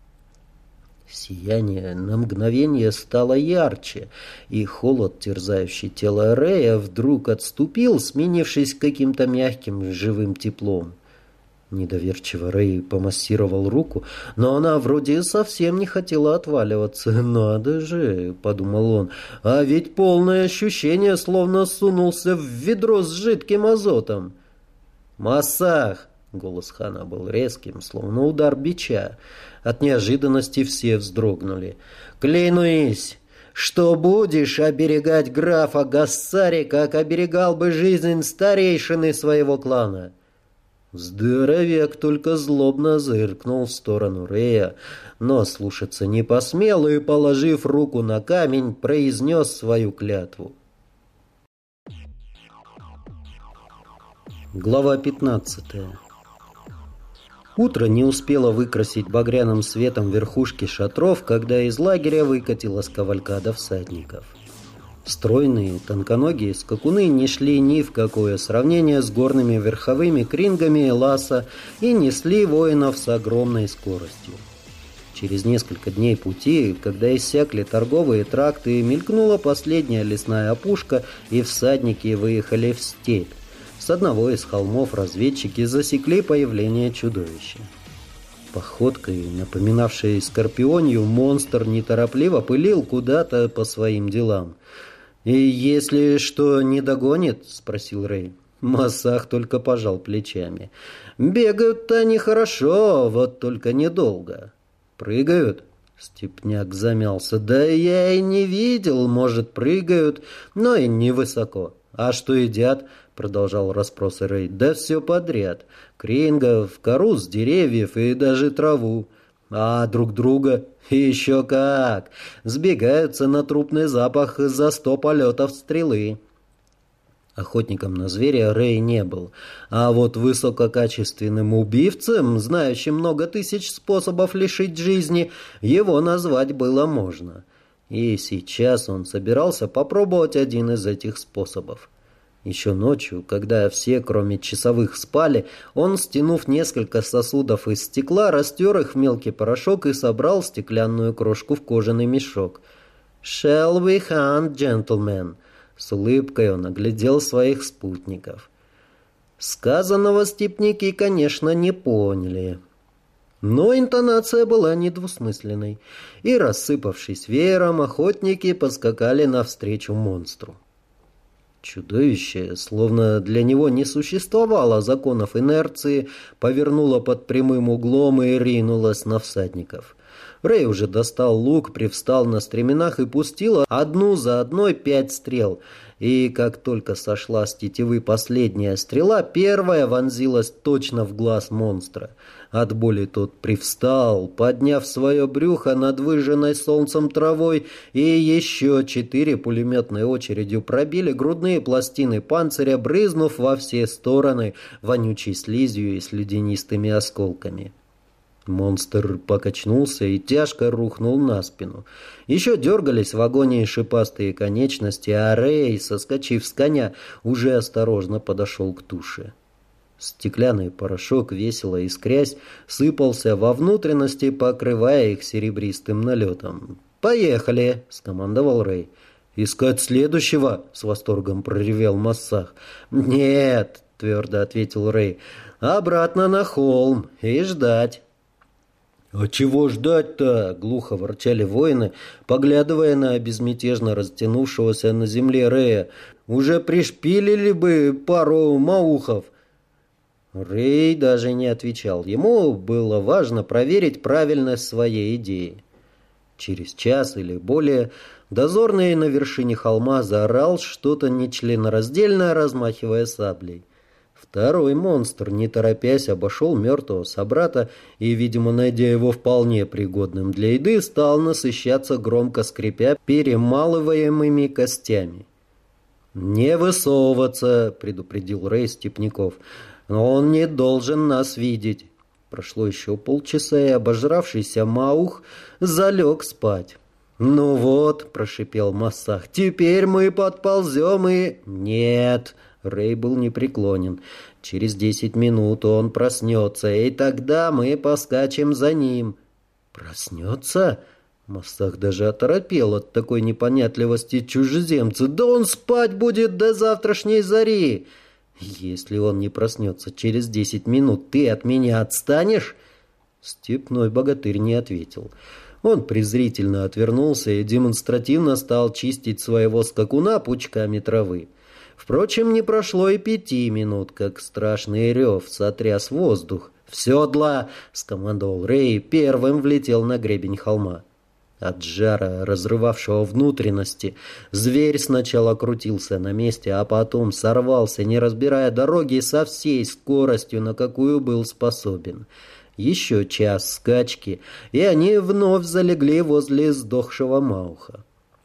Сияние на мгновение стало ярче, и холод, терзающий тело Рея, вдруг отступил, сменившись каким-то мягким живым теплом. Недоверчиво Рэй помассировал руку, но она вроде совсем не хотела отваливаться. «Надо же», — подумал он, — «а ведь полное ощущение, словно сунулся в ведро с жидким азотом». «Массах!» — голос хана был резким, словно удар бича. От неожиданности все вздрогнули. «Клянусь, что будешь оберегать графа Гассари, как оберегал бы жизнь старейшины своего клана». Здоровяк только злобно зыркнул в сторону Рея, но слушаться не посмел и, положив руку на камень, произнес свою клятву. Глава 15. Утро не успело выкрасить багряным светом верхушки шатров, когда из лагеря выкатилась кавалькада всадников. Стройные, тонконогие скакуны не шли ни в какое сравнение с горными верховыми крингами Эласа и несли воинов с огромной скоростью. Через несколько дней пути, когда иссякли торговые тракты, мелькнула последняя лесная опушка, и всадники выехали в степь. С одного из холмов разведчики засекли появление чудовища. Походкой, напоминавшей скорпионью, монстр неторопливо пылил куда-то по своим делам. «И если что не догонит?» — спросил Рэй. Массах только пожал плечами. «Бегают-то они хорошо, вот только недолго». «Прыгают?» — степняк замялся. «Да я и не видел, может, прыгают, но и невысоко». «А что едят?» — продолжал расспросы Рэй. «Да все подряд. Крингов, кору с деревьев и даже траву. А друг друга еще как! Сбегаются на трупный запах за 100 полетов стрелы». Охотником на зверя Рэй не был, а вот высококачественным убивцем, знающим много тысяч способов лишить жизни, его назвать было можно. И сейчас он собирался попробовать один из этих способов. Еще ночью, когда все, кроме часовых, спали, он, стянув несколько сосудов из стекла, растер их в мелкий порошок и собрал стеклянную крошку в кожаный мешок. «Shall we hunt, gentlemen?» С улыбкой он оглядел своих спутников. Сказанного степняки, конечно, не поняли. Но интонация была недвусмысленной, и, рассыпавшись веером, охотники поскакали навстречу монстру. Чудовище, словно для него не существовало законов инерции, повернуло под прямым углом и ринулось на всадников. Рэй уже достал лук, привстал на стременах и пустил одну за одной 5 стрел. И как только сошла с тетивы последняя стрела, первая вонзилась точно в глаз монстра. От боли тот привстал, подняв свое брюхо над выжженной солнцем травой, и еще 4 пулеметной очередью пробили грудные пластины панциря, брызнув во все стороны вонючей слизью и слюдянистыми осколками. Монстр покачнулся и тяжко рухнул на спину. Еще дергались в агонии шипастые конечности, а Рэй, соскочив с коня, уже осторожно подошел к туше. Стеклянный порошок, весело искрясь, сыпался во внутренности, покрывая их серебристым налетом. «Поехали!» — скомандовал Рэй. «Искать следующего?» — с восторгом проревел Массах. «Нет!» — твердо ответил Рэй. «Обратно на холм и ждать». «А чего ждать-то?» — глухо ворчали воины, поглядывая на безмятежно растянувшегося на земле Рэя. «Уже пришпилили бы пару маухов». Рэй даже не отвечал. Ему было важно проверить правильность своей идеи. Через час или более дозорный на вершине холма заорал что-то нечленораздельное, размахивая саблей. Второй монстр, не торопясь, обошел мертвого собрата и, видимо, найдя его вполне пригодным для еды, стал насыщаться, громко скрипя перемалываемыми костями. «Не высовываться!» — предупредил Рэй Степняков. «Но он не должен нас видеть». Прошло еще полчаса, и обожравшийся Маух залег спать. «Ну вот», — прошипел Массах, — «теперь мы подползем и...» «Нет», — Рэй был непреклонен. «Через 10 минут он проснется, и тогда мы поскачем за ним». «Проснется?» Массах даже оторопел от такой непонятливости чужеземца. «Да он спать будет до завтрашней зари!» «Если он не проснется через 10 минут, ты от меня отстанешь?» Степной богатырь не ответил. Он презрительно отвернулся и демонстративно стал чистить своего скакуна пучками травы. Впрочем, не прошло и 5 минут, как страшный рев сотряс воздух. «В седло!» — скомандовал Рэй и первым влетел на гребень холма. От жара, разрывавшего внутренности, зверь сначала крутился на месте, а потом сорвался, не разбирая дороги, со всей скоростью, на какую был способен. Еще час скачки, и они вновь залегли возле сдохшего Мауха.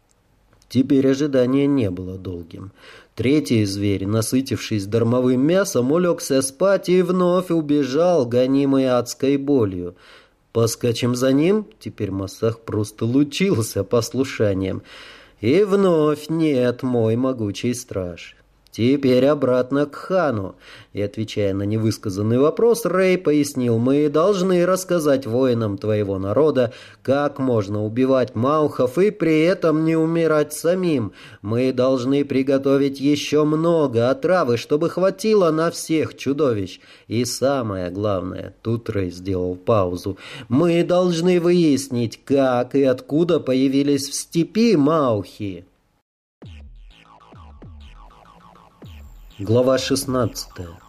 Теперь ожидание не было долгим. Третий зверь, насытившись дармовым мясом, улегся спать и вновь убежал, гонимый адской болью. «Поскачем за ним?» Теперь Массах просто лучился послушанием. «И вновь нет, мой могучий страж. Теперь обратно к хану». И, отвечая на невысказанный вопрос, Рэй пояснил: «Мы должны рассказать воинам твоего народа, как можно убивать маухов и при этом не умирать самим. Мы должны приготовить еще много отравы, чтобы хватило на всех чудовищ. И самое главное, тут Рэй сделал паузу, мы должны выяснить, как и откуда появились в степи маухи». Глава 16.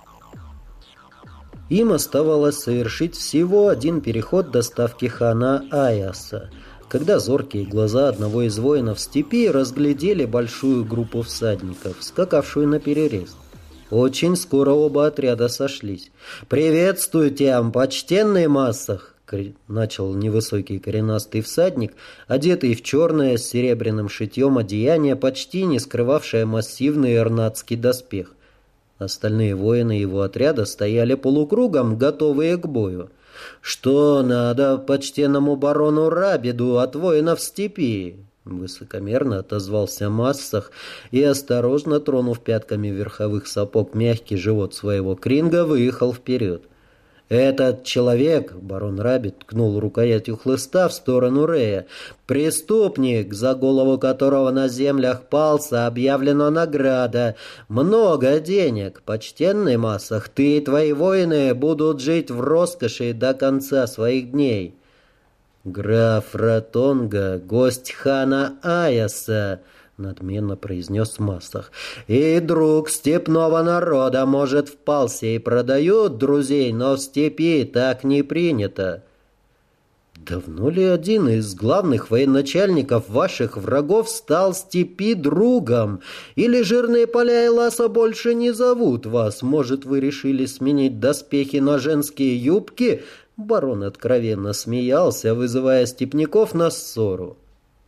Им оставалось совершить всего один переход до ставки хана Аяса, когда зоркие глаза одного из воинов степи разглядели большую группу всадников, скакавшую наперерез. Очень скоро оба отряда сошлись. «Приветствуйте, почтенный Массах!» — начал невысокий коренастый всадник, одетый в черное с серебряным шитьем одеяние, почти не скрывавшее массивный эрнатский доспех. Остальные воины его отряда стояли полукругом, готовые к бою. «Что надо почтенному барону Рабиду от воинов степи?» Высокомерно отозвался Массах и, осторожно тронув пятками верховых сапог мягкий живот своего кринга, выехал вперед. «Этот человек», — барон Рабит ткнул рукоятью хлыста в сторону Рея, — «преступник, за голову которого на землях Палса объявлена награда. Много денег. Почтенный Массах, ты и твои воины будут жить в роскоши до конца своих дней». «Граф Ратонга, гость хана Аяса», — надменно произнес Массах, — «и друг степного народа, может, в Палсе и продают друзей, но в степи так не принято». «Давно ли один из главных военачальников ваших врагов стал степи другом? Или жирные поля Эласа больше не зовут вас? Может, вы решили сменить доспехи на женские юбки?» Барон откровенно смеялся, вызывая степняков на ссору.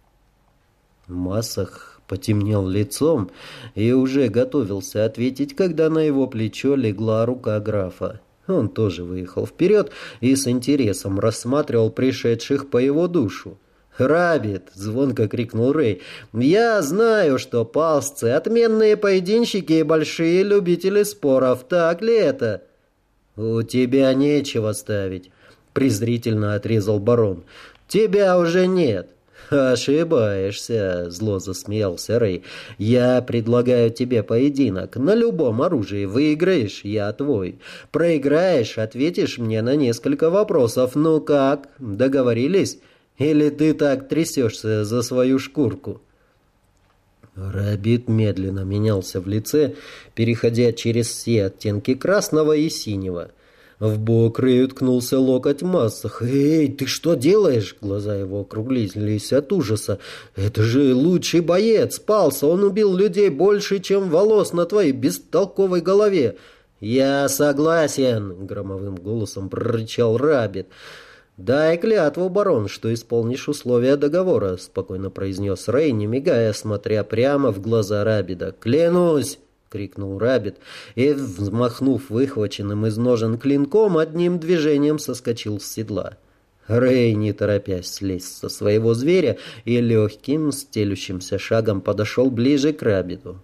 Массах потемнел лицом и уже готовился ответить, когда на его плечо легла рука графа. Он тоже выехал вперед и с интересом рассматривал пришедших по его душу. «Рабит!» — звонко крикнул Рэй. «Я знаю, что палсцы — отменные поединщики и большие любители споров. Так ли это?» «У тебя нечего ставить», — презрительно отрезал барон. «Тебя уже нет». «Ошибаешься», — зло засмеялся Рэй. «Я предлагаю тебе поединок. На любом оружии выиграешь — я твой. Проиграешь — ответишь мне на несколько вопросов. Ну как, договорились? Или ты так трясешься за свою шкурку?» Рабит медленно менялся в лице, переходя через все оттенки красного и синего. В бок Рэю ткнулся локоть Массах. «Эй, ты что делаешь?» Глаза его округлились от ужаса. «Это же лучший боец, Палса. Он убил людей больше, чем волос на твоей бестолковой голове». «Я согласен!» — громовым голосом прорычал Раббит. «Дай клятву, барон, что исполнишь условия договора», — спокойно произнес Рэй, не мигая, смотря прямо в глаза Раббита. «Клянусь!» — крикнул Раббит, и, взмахнув выхваченным из ножен клинком, одним движением соскочил с седла. Рэй, не торопясь слезть со своего зверя, и легким, стелющимся шагом подошел ближе к Раббиту.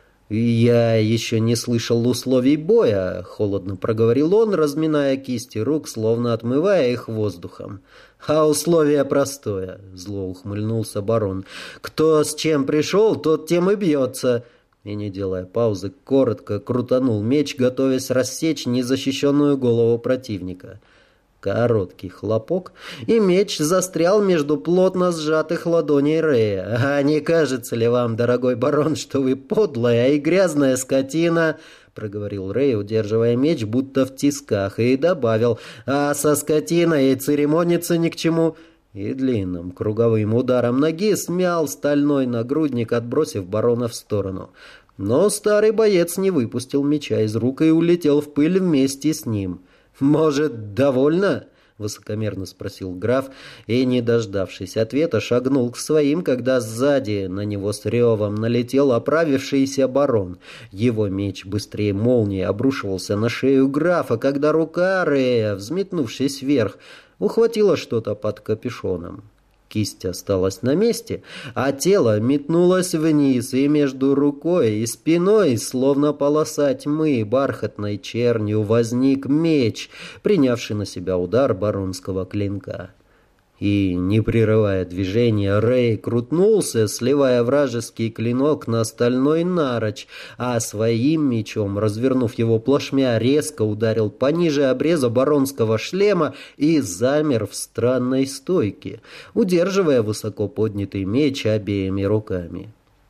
«Я еще не слышал условий боя», — холодно проговорил он, разминая кисти рук, словно отмывая их воздухом. «А условие простое», — зло ухмыльнулся барон. «Кто с чем пришел, тот тем и бьется». И, не делая паузы, коротко крутанул меч, готовясь рассечь незащищенную голову противника. Короткий хлопок, и меч застрял между плотно сжатых ладоней Рэя. «А не кажется ли вам, дорогой барон, что вы подлая и грязная скотина?» — проговорил Рэй, удерживая меч, будто в тисках, и добавил: «А со скотиной и церемониться ни к чему». И длинным круговым ударом ноги смял стальной нагрудник, отбросив барона в сторону. Но старый боец не выпустил меча из рук и улетел в пыль вместе с ним. «Может, довольно?» — высокомерно спросил граф, и, не дождавшись ответа, шагнул к своим, когда сзади на него с ревом налетел оправившийся барон. Его меч быстрее молнии обрушивался на шею графа, когда рука Рея, взметнувшись вверх, ухватила что-то под капюшоном. Кисть осталась на месте, а тело метнулось вниз, и между рукой и спиной, словно полоса тьмы, бархатной чернью возник меч, принявший на себя удар баронского клинка. И, не прерывая движения, Рэй крутнулся, сливая вражеский клинок на стальной нароч, а своим мечом, развернув его плашмя, резко ударил пониже обреза баронского шлема и замер в странной стойке, удерживая высоко поднятый меч обеими руками.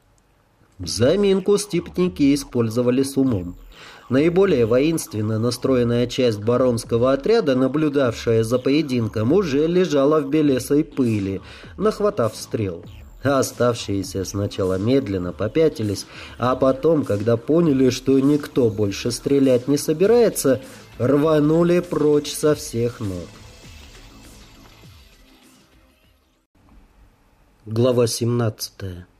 Заминку степняки использовали с умом. Наиболее воинственно настроенная часть баронского отряда, наблюдавшая за поединком, уже лежала в белесой пыли, нахватав стрел. А оставшиеся сначала медленно попятились, а потом, когда поняли, что никто больше стрелять не собирается, рванули прочь со всех ног. Глава 17.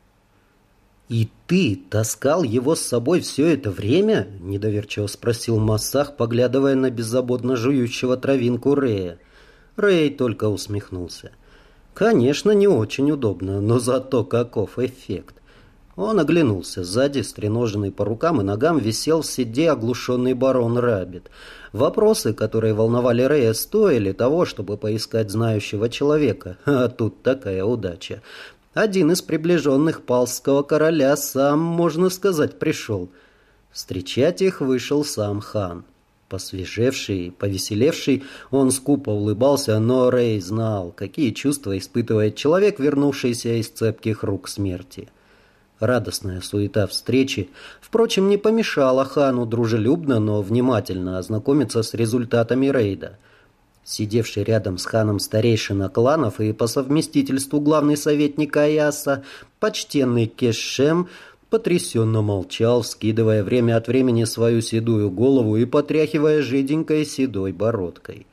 «И ты таскал его с собой все это время?» — недоверчиво спросил Массах, поглядывая на беззаботно жующего травинку Рэя. Рэй только усмехнулся. «Конечно, не очень удобно, но зато каков эффект!» Он оглянулся. Сзади, стреноженный по рукам и ногам, висел в седле оглушенный барон Раббит. Вопросы, которые волновали Рэя, стоили того, чтобы поискать знающего человека. А тут такая удача. Один из приближенных палского короля сам, можно сказать, пришел. Встречать их вышел сам хан. Посвежевший, повеселевший, он скупо улыбался, но Рэй знал, какие чувства испытывает человек, вернувшийся из цепких рук смерти. Радостная суета встречи, впрочем, не помешала хану дружелюбно, но внимательно ознакомиться с результатами рейда. Сидевший рядом с ханом старейшина кланов и по совместительству главный советник Аяса, почтенный Кешем, потрясенно молчал, вскидывая время от времени свою седую голову и потряхивая жиденькой седой бородкой.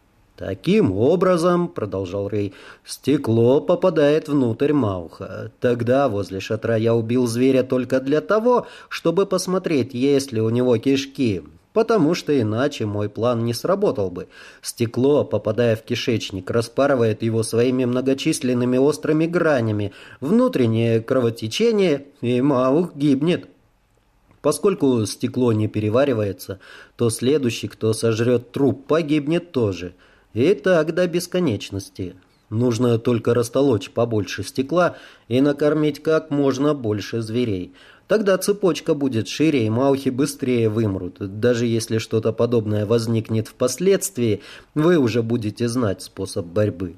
«Таким образом, — продолжал Рэй, — стекло попадает внутрь Мауха. Тогда возле шатра я убил зверя только для того, чтобы посмотреть, есть ли у него кишки, потому что иначе мой план не сработал бы. Стекло, попадая в кишечник, распарывает его своими многочисленными острыми гранями, внутреннее кровотечение, и Маух гибнет. Поскольку стекло не переваривается, то следующий, кто сожрет труп, погибнет тоже. И так до бесконечности. Нужно только растолочь побольше стекла и накормить как можно больше зверей. Тогда цепочка будет шире, и маухи быстрее вымрут. Даже если что-то подобное возникнет впоследствии, вы уже будете знать способ борьбы.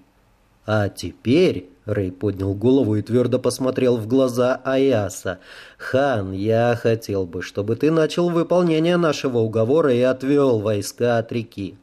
А теперь, — Рэй поднял голову и твердо посмотрел в глаза Аяса, — хан, я хотел бы, чтобы ты начал выполнение нашего уговора и отвел войска от реки.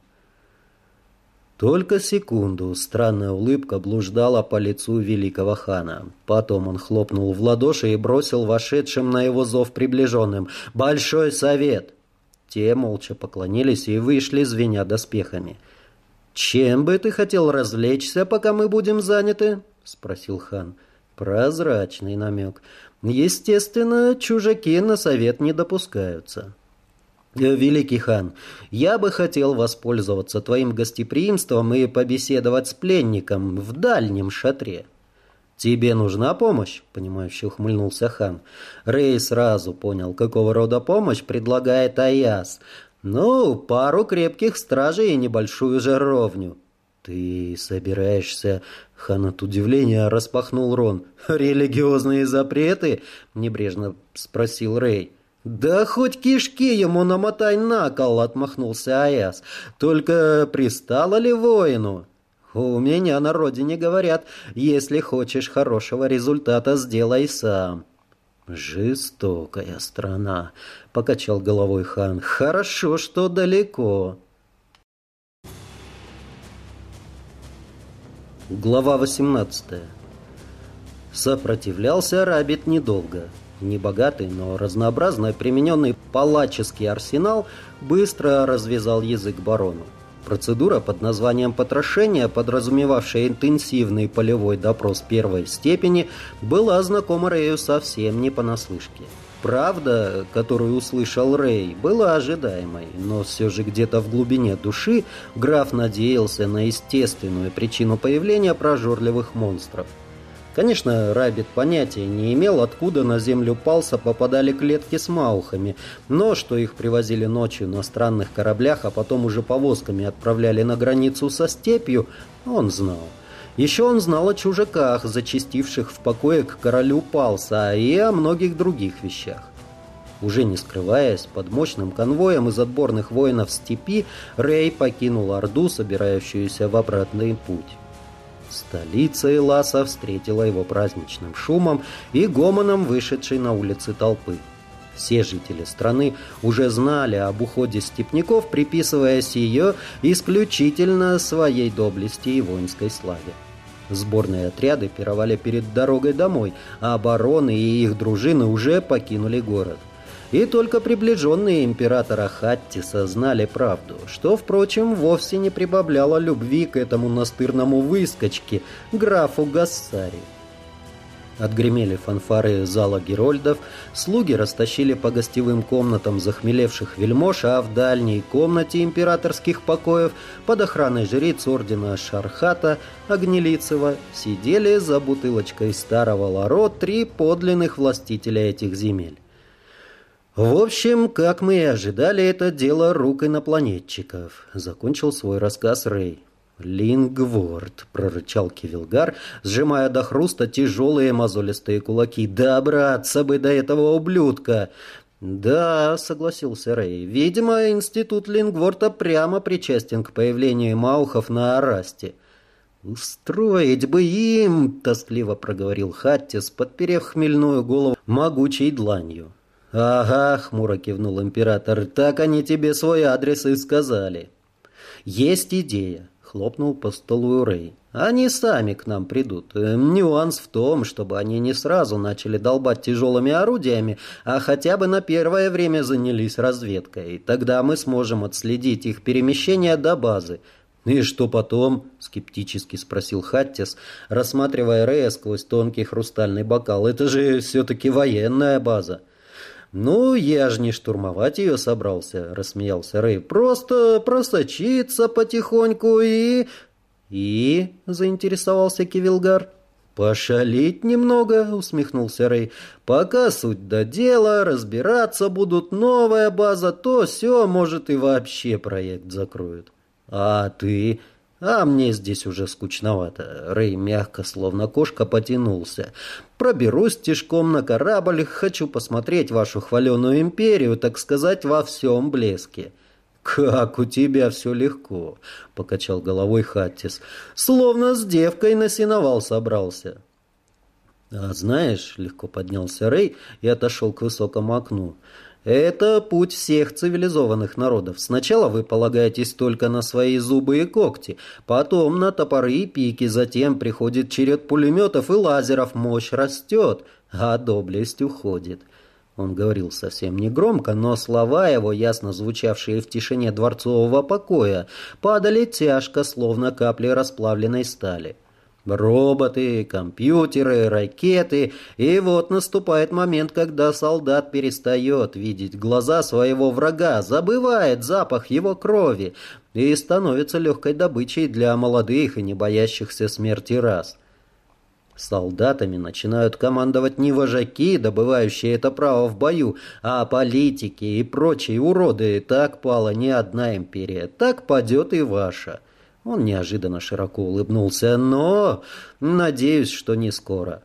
Только секунду странная улыбка блуждала по лицу великого хана. Потом он хлопнул в ладоши и бросил вошедшим на его зов приближенным: «Большой совет!» Те молча поклонились и вышли, звеня доспехами. «Чем бы ты хотел развлечься, пока мы будем заняты?» — спросил хан. Прозрачный намек. Естественно, чужаки на совет не допускаются. «Великий хан, я бы хотел воспользоваться твоим гостеприимством и побеседовать с пленником в дальнем шатре». «Тебе нужна помощь?» — понимающе ухмыльнулся хан. Рэй сразу понял, какого рода помощь предлагает Аяс. «Ну, пару крепких стражей и небольшую жаровню». «Ты собираешься...» — хан от удивления распахнул рот. «Религиозные запреты?» — небрежно спросил Рэй. «Да хоть кишки ему намотай на кол!» — отмахнулся Аяс. «Только пристало ли воину?» «У меня на родине говорят, если хочешь хорошего результата, сделай сам». «Жестокая страна», — покачал головой хан. «Хорошо, что далеко». Глава 18. Сопротивлялся Раббит недолго. Небогатый, но разнообразно примененный палаческий арсенал быстро развязал язык барону. Процедура под названием потрошения, подразумевавшая интенсивный полевой допрос первой степени, была знакома Рэю совсем не понаслышке. Правда, которую услышал Рэй, была ожидаемой, но все же где-то в глубине души граф надеялся на естественную причину появления прожорливых монстров. Конечно, Раббит понятия не имел, откуда на землю Палса попадали клетки с маухами, но что их привозили ночью на странных кораблях, а потом уже повозками отправляли на границу со степью, он знал. Еще он знал о чужаках, зачастивших в покое к королю Палса, и о многих других вещах. Уже не скрываясь, под мощным конвоем из отборных воинов степи, Рэй покинул Орду, собирающуюся в обратный путь. Столица Эласа встретила его праздничным шумом и гомоном вышедшей на улицы толпы. Все жители страны уже знали об уходе степняков, приписывая сие исключительно своей доблести и воинской славе. Сборные отряды пировали перед дорогой домой, а бароны и их дружины уже покинули город. И только приближенные императора Хаттиса знали правду, что, впрочем, вовсе не прибавляло любви к этому настырному выскочке, графу Гассари. Отгремели фанфары зала герольдов, слуги растащили по гостевым комнатам захмелевших вельмож, а в дальней комнате императорских покоев под охраной жриц ордена Шархата Огнелицева сидели за бутылочкой старого Ларо 3 подлинных властителя этих земель. В общем, как мы и ожидали, это дело рук инопланетчиков, закончил свой рассказ Рэй. «Лингворд», — прорычал Кивилгар, сжимая до хруста тяжелые мозолистые кулаки. «Добраться бы до этого ублюдка!» «Да», — согласился Рэй, — «видимо, институт Лингворта прямо причастен к появлению маухов на Арасте». «Устроить бы им!» — тоскливо проговорил Хаттис, подперев хмельную голову могучей дланью. «Ага», — хмуро кивнул император, — «так они тебе свой адрес и сказали». «Есть идея», — хлопнул по столу Рэй. «Они сами к нам придут. Нюанс в том, чтобы они не сразу начали долбать тяжелыми орудиями, а хотя бы на первое время занялись разведкой. Тогда мы сможем отследить их перемещение до базы». «И что потом?» — скептически спросил Хаттис, рассматривая Рэя сквозь тонкий хрустальный бокал. «Это же все-таки военная база». «Ну, я же не штурмовать ее собрался», — рассмеялся Рэй. «Просто просочиться потихоньку и...» «И?» — заинтересовался Кивилгар. «Пошалить немного», — усмехнулся Рэй. «Пока суть до дела, разбираться будут, новая база, то все, может, и вообще проект закроют». «А ты?» «А мне здесь уже скучновато». Рэй мягко, словно кошка, потянулся. «Проберусь тишком на корабль, хочу посмотреть вашу хваленую империю, так сказать, во всем блеске». «Как у тебя все легко», — покачал головой Хаттис. «Словно с девкой на сеновал собрался». «А знаешь», — легко поднялся Рэй и отошел к высокому окну, — «это путь всех цивилизованных народов. Сначала вы полагаетесь только на свои зубы и когти, потом на топоры и пики, затем приходит черед пулеметов и лазеров, мощь растет, а доблесть уходит». Он говорил совсем негромко, но слова его, ясно звучавшие в тишине дворцового покоя, падали тяжко, словно капли расплавленной стали. Роботы, компьютеры, ракеты. И вот наступает момент, когда солдат перестает видеть глаза своего врага, забывает запах его крови и становится легкой добычей для молодых и не боящихся смерти рас. Солдатами начинают командовать не вожаки, добывающие это право в бою, а политики и прочие уроды. Так пала не одна империя, так падет и ваша. Он неожиданно широко улыбнулся, но надеюсь, что не скоро.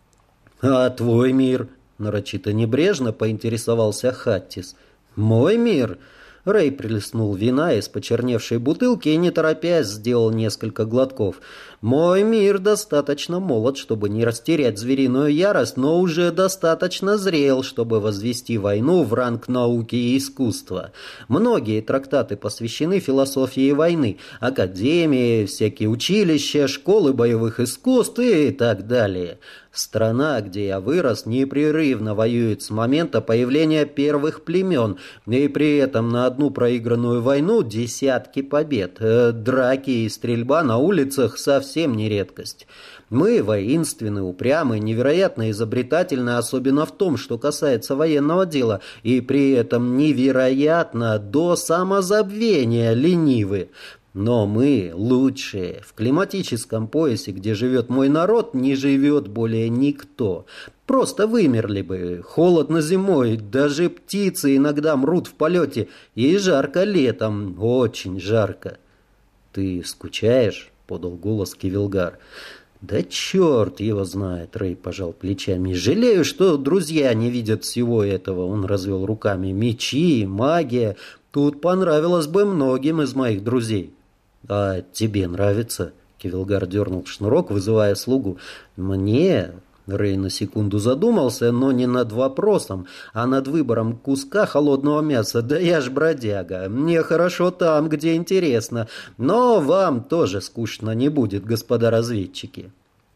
«А твой мир?» — нарочито небрежно поинтересовался Хаттис. «Мой мир?» Рэй прилеснул вина из почерневшей бутылки и, не торопясь, сделал несколько глотков. «Мой мир достаточно молод, чтобы не растерять звериную ярость, но уже достаточно зрел, чтобы возвести войну в ранг науки и искусства. Многие трактаты посвящены философии войны, академии, всякие училища, школы боевых искусств и так далее. Страна, где я вырос, непрерывно воюет с момента появления первых племен, и при этом на одну проигранную войну десятки побед. Драки и стрельба на улицах совсем не редкость. Мы воинственны, упрямы, невероятно изобретательны, особенно в том, что касается военного дела, и при этом невероятно до самозабвения ленивы. Но мы лучшие. В климатическом поясе, где живет мой народ, не живет более никто. Просто вымерли бы. Холодно зимой, даже птицы иногда мрут в полете. И жарко летом, очень жарко. «Ты скучаешь?» — подал голос Кивилгар. «Да черт его знает!» — Рэй пожал плечами. «Жалею, что друзья не видят всего этого». Он развел руками. «Мечи, магия. Тут понравилось бы многим из моих друзей». «А тебе нравится?» — Кивилгар дернул шнурок, вызывая слугу. «Мне...» — Рэй на секунду задумался, но не над вопросом, а над выбором куска холодного мяса. «Да я ж бродяга. Мне хорошо там, где интересно. Но вам тоже скучно не будет, господа разведчики».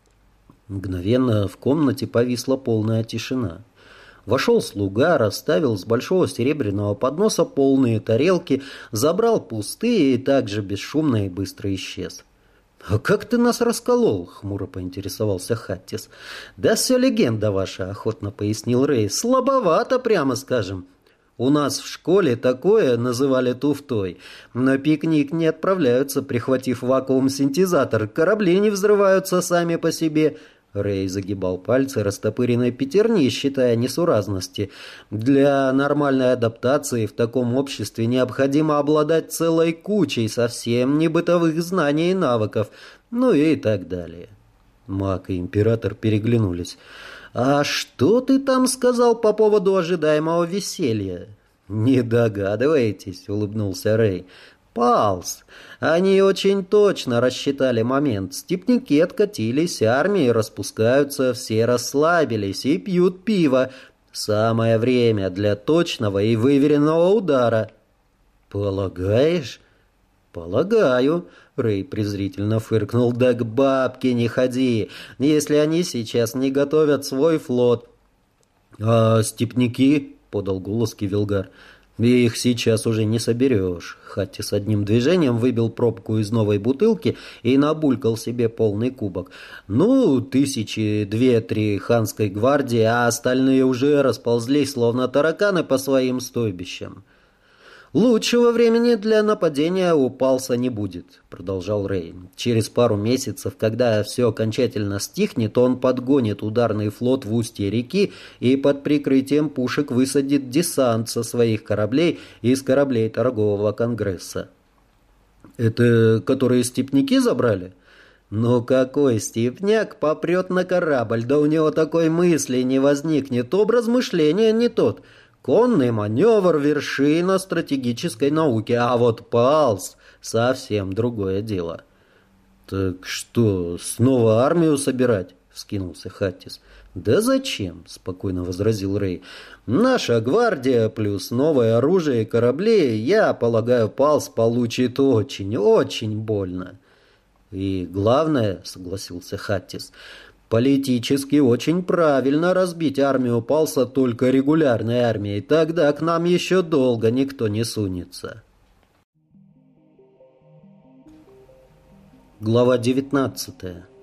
Мгновенно в комнате повисла полная тишина. Вошел слуга, расставил с большого серебряного подноса полные тарелки, забрал пустые и также бесшумно и быстро исчез. «А как ты нас расколол?» — хмуро поинтересовался Хаттис. «Да все легенда ваша», — охотно пояснил Рэй. «Слабовато, прямо скажем. У нас в школе такое называли туфтой. На пикник не отправляются, прихватив вакуум-синтезатор. Корабли не взрываются сами по себе». Рэй загибал пальцы растопыренной пятерни, считая несуразности. «Для нормальной адаптации в таком обществе необходимо обладать целой кучей совсем не бытовых знаний и навыков, ну и так далее». Маг и император переглянулись. «А что ты там сказал по поводу ожидаемого веселья?» «Не догадываетесь?» — улыбнулся Рэй. «Палс. Они очень точно рассчитали момент. Степняки откатились, армии распускаются, все расслабились и пьют пиво. Самое время для точного и выверенного удара». «Полагаешь?» «Полагаю», — Рэй презрительно фыркнул. «Да к бабке не ходи, если они сейчас не готовят свой флот». «А степняки?» — подал голос Кивилгар. «Их сейчас уже не соберешь». Хаттис одним движением выбил пробку из новой бутылки и набулькал себе полный кубок. «Ну, 2-3 ханской гвардии, а остальные уже расползлись, словно тараканы по своим стойбищам». «Лучшего времени для нападения у Палса не будет», — продолжал Рэй. «Через пару месяцев, когда все окончательно стихнет, он подгонит ударный флот в устье реки и под прикрытием пушек высадит десант со своих кораблей и с кораблей торгового конгресса». «Это которые степняки забрали?» «Ну какой степняк попрет на корабль? Да у него такой мысли не возникнет, образ мышления не тот». Конный маневр — вершина стратегической науки, а вот Палс — совсем другое дело. «Так что, снова армию собирать?» — вскинулся Хаттис. «Да зачем?» — спокойно возразил Рэй. «Наша гвардия плюс новое оружие и корабли, я полагаю, Палс получит очень, очень больно». «И главное, — согласился Хаттис, — Политически очень правильно разбить армию Палса только регулярной армией, тогда к нам еще долго никто не сунется. Глава 19.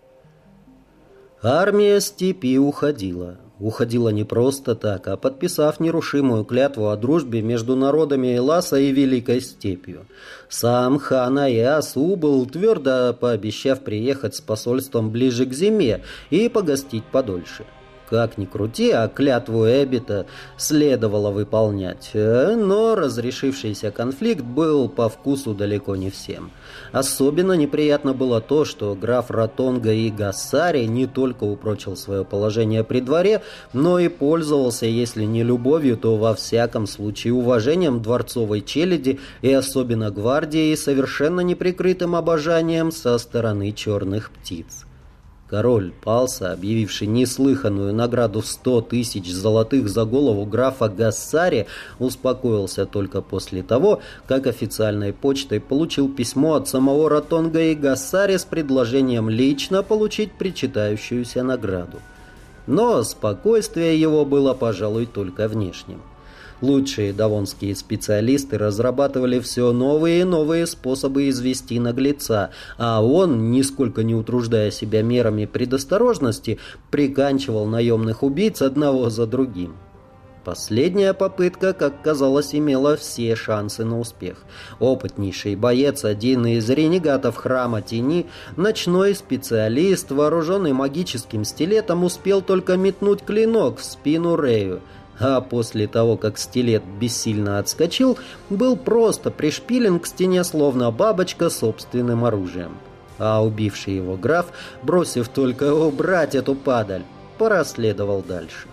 Армия степи уходила. Уходила не просто так, а подписав нерушимую клятву о дружбе между народами Эласа и Великой Степью. Сам хан Аяс убыл, твердо пообещав приехать с посольством ближе к зиме и погостить подольше. Как ни крути, а клятву Эбита следовало выполнять. Но разрешившийся конфликт был по вкусу далеко не всем. Особенно неприятно было то, что граф Ратонга и Гассари не только упрочил свое положение при дворе, но и пользовался, если не любовью, то во всяком случае уважением дворцовой челяди и особенно гвардии, и совершенно неприкрытым обожанием со стороны черных птиц. Король Палса, объявивший неслыханную награду в 100 тысяч золотых за голову графа Гассари, успокоился только после того, как официальной почтой получил письмо от самого Ратонга и Гассари с предложением лично получить причитающуюся награду. Но спокойствие его было, пожалуй, только внешним. Лучшие давонские специалисты разрабатывали все новые и новые способы извести наглеца, а он, нисколько не утруждая себя мерами предосторожности, приканчивал наемных убийц одного за другим. Последняя попытка, как казалось, имела все шансы на успех. Опытнейший боец, один из ренегатов Храма Тени, ночной специалист, вооруженный магическим стилетом, успел только метнуть клинок в спину Рэю. А после того, как стилет бессильно отскочил, был просто пришпилен к стене, словно бабочка, собственным оружием. А убивший его граф, бросив только «убрать эту падаль», проследовал дальше.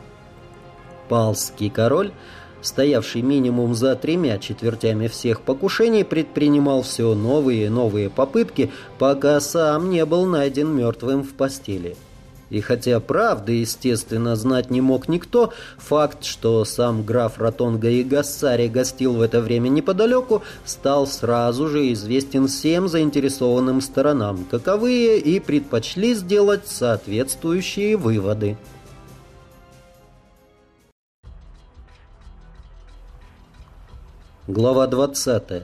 Палский король, стоявший минимум за 3/4 всех покушений, предпринимал все новые и новые попытки, пока сам не был найден мертвым в постели. И хотя правды, естественно, знать не мог никто, факт, что сам граф Ратонга и Гассари гостил в это время неподалеку, стал сразу же известен всем заинтересованным сторонам, каковые и предпочли сделать соответствующие выводы. Глава 20.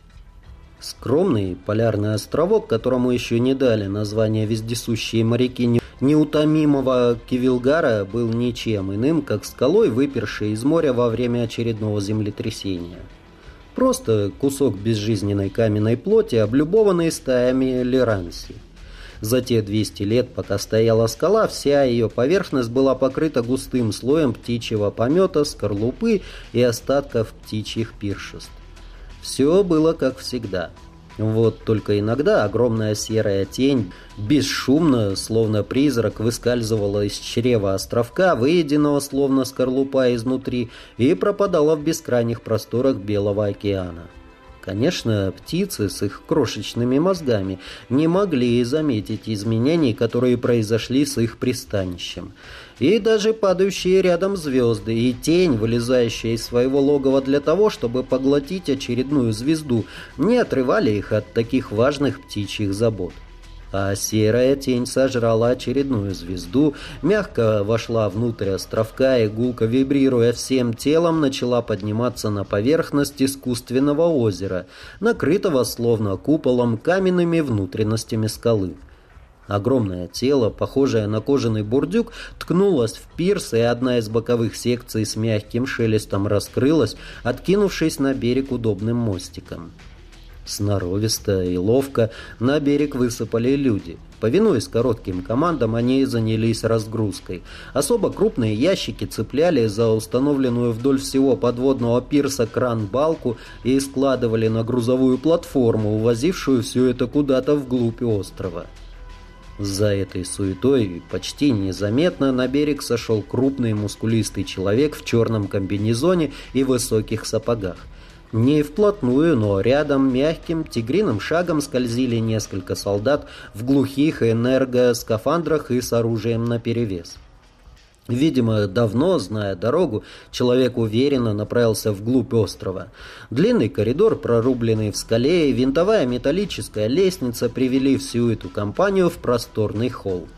Скромный полярный островок, которому еще не дали название вездесущие моряки неутомимого Кивилгара, был ничем иным, как скалой, выпершей из моря во время очередного землетрясения. Просто кусок безжизненной каменной плоти, облюбованный стаями леранси. За те 200 лет, пока стояла скала, вся ее поверхность была покрыта густым слоем птичьего помета, скорлупы и остатков птичьих пиршеств. Все было как всегда. Вот только иногда огромная серая тень бесшумно, словно призрак, выскальзывала из чрева островка, выеденного словно скорлупа изнутри, и пропадала в бескрайних просторах Белого океана. Конечно, птицы с их крошечными мозгами не могли заметить изменений, которые произошли с их пристанищем. И даже падающие рядом звезды и тень, вылезающая из своего логова для того, чтобы поглотить очередную звезду, не отрывали их от таких важных птичьих забот. А серая тень сожрала очередную звезду, мягко вошла внутрь островка и, гулко вибрируя всем телом, начала подниматься на поверхность искусственного озера, накрытого словно куполом каменными внутренностями скалы. Огромное тело, похожее на кожаный бурдюк, ткнулось в пирс, и одна из боковых секций с мягким шелестом раскрылась, откинувшись на берег удобным мостиком. Сноровисто и ловко на берег высыпали люди. Повинуясь коротким командам, они занялись разгрузкой. Особо крупные ящики цепляли за установленную вдоль всего подводного пирса кран-балку и складывали на грузовую платформу, увозившую все это куда-то вглубь острова. За этой суетой почти незаметно на берег сошел крупный мускулистый человек в черном комбинезоне и высоких сапогах. Не вплотную, но рядом мягким тигриным шагом скользили несколько солдат в глухих энергоскафандрах и с оружием наперевес. Видимо, давно, зная дорогу, человек уверенно направился вглубь острова. Длинный коридор, прорубленный в скале, и винтовая металлическая лестница привели всю эту компанию в просторный холл.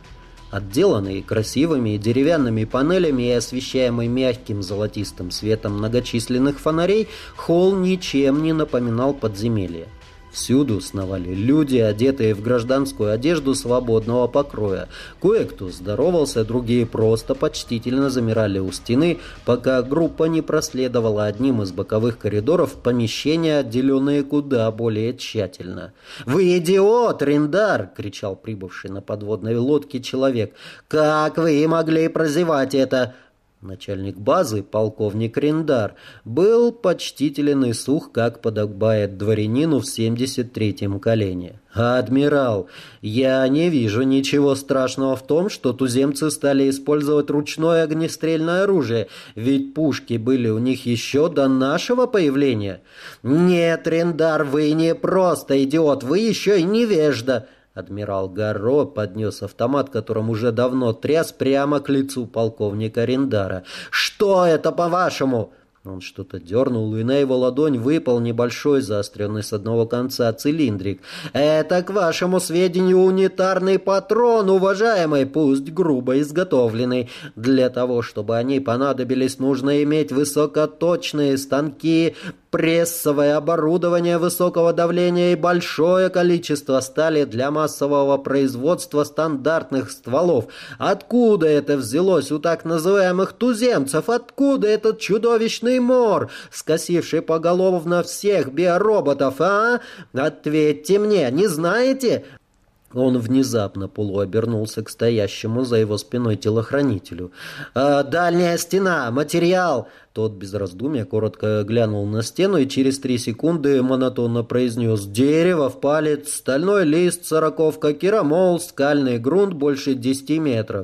Отделанный красивыми деревянными панелями и освещаемый мягким золотистым светом многочисленных фонарей, холл ничем не напоминал подземелье. Всюду сновали люди, одетые в гражданскую одежду свободного покроя. Кое-кто здоровался, другие просто почтительно замирали у стены, пока группа не проследовала одним из боковых коридоров в помещения, отделенные куда более тщательно. «Вы идиот, Риндар!» — кричал прибывший на подводной лодке человек. «Как вы могли прозевать это?» Начальник базы, полковник Риндар, был почтителен и сух, как подобает дворянину в 73-м колене. «Адмирал, я не вижу ничего страшного в том, что туземцы стали использовать ручное огнестрельное оружие, ведь пушки были у них еще до нашего появления». «Нет, Риндар, вы не просто идиот, вы еще и невежда». Адмирал Гарро поднес автомат, которым уже давно тряс, прямо к лицу полковника Риндара. «Что это, по-вашему?» Он что-то дернул, и на его ладонь выпал небольшой, заостренный с одного конца цилиндрик. «Это, к вашему сведению, унитарный патрон, уважаемый, пусть грубо изготовленный. Для того, чтобы они понадобились, нужно иметь высокоточные станки, прессовое оборудование высокого давления и большое количество стали для массового производства стандартных стволов. Откуда это взялось у так называемых туземцев? Откуда этот чудовищный мор, скосивший поголовно всех биороботов, а? Ответьте мне, не знаете?» Он внезапно полуобернулся к стоящему за его спиной телохранителю. «Дальняя стена! Материал!» Тот без раздумья коротко глянул на стену и через 3 секунды монотонно произнес: «Дерево в палец, стальной лист, сороковка, керамол, скальный грунт больше 10 метров».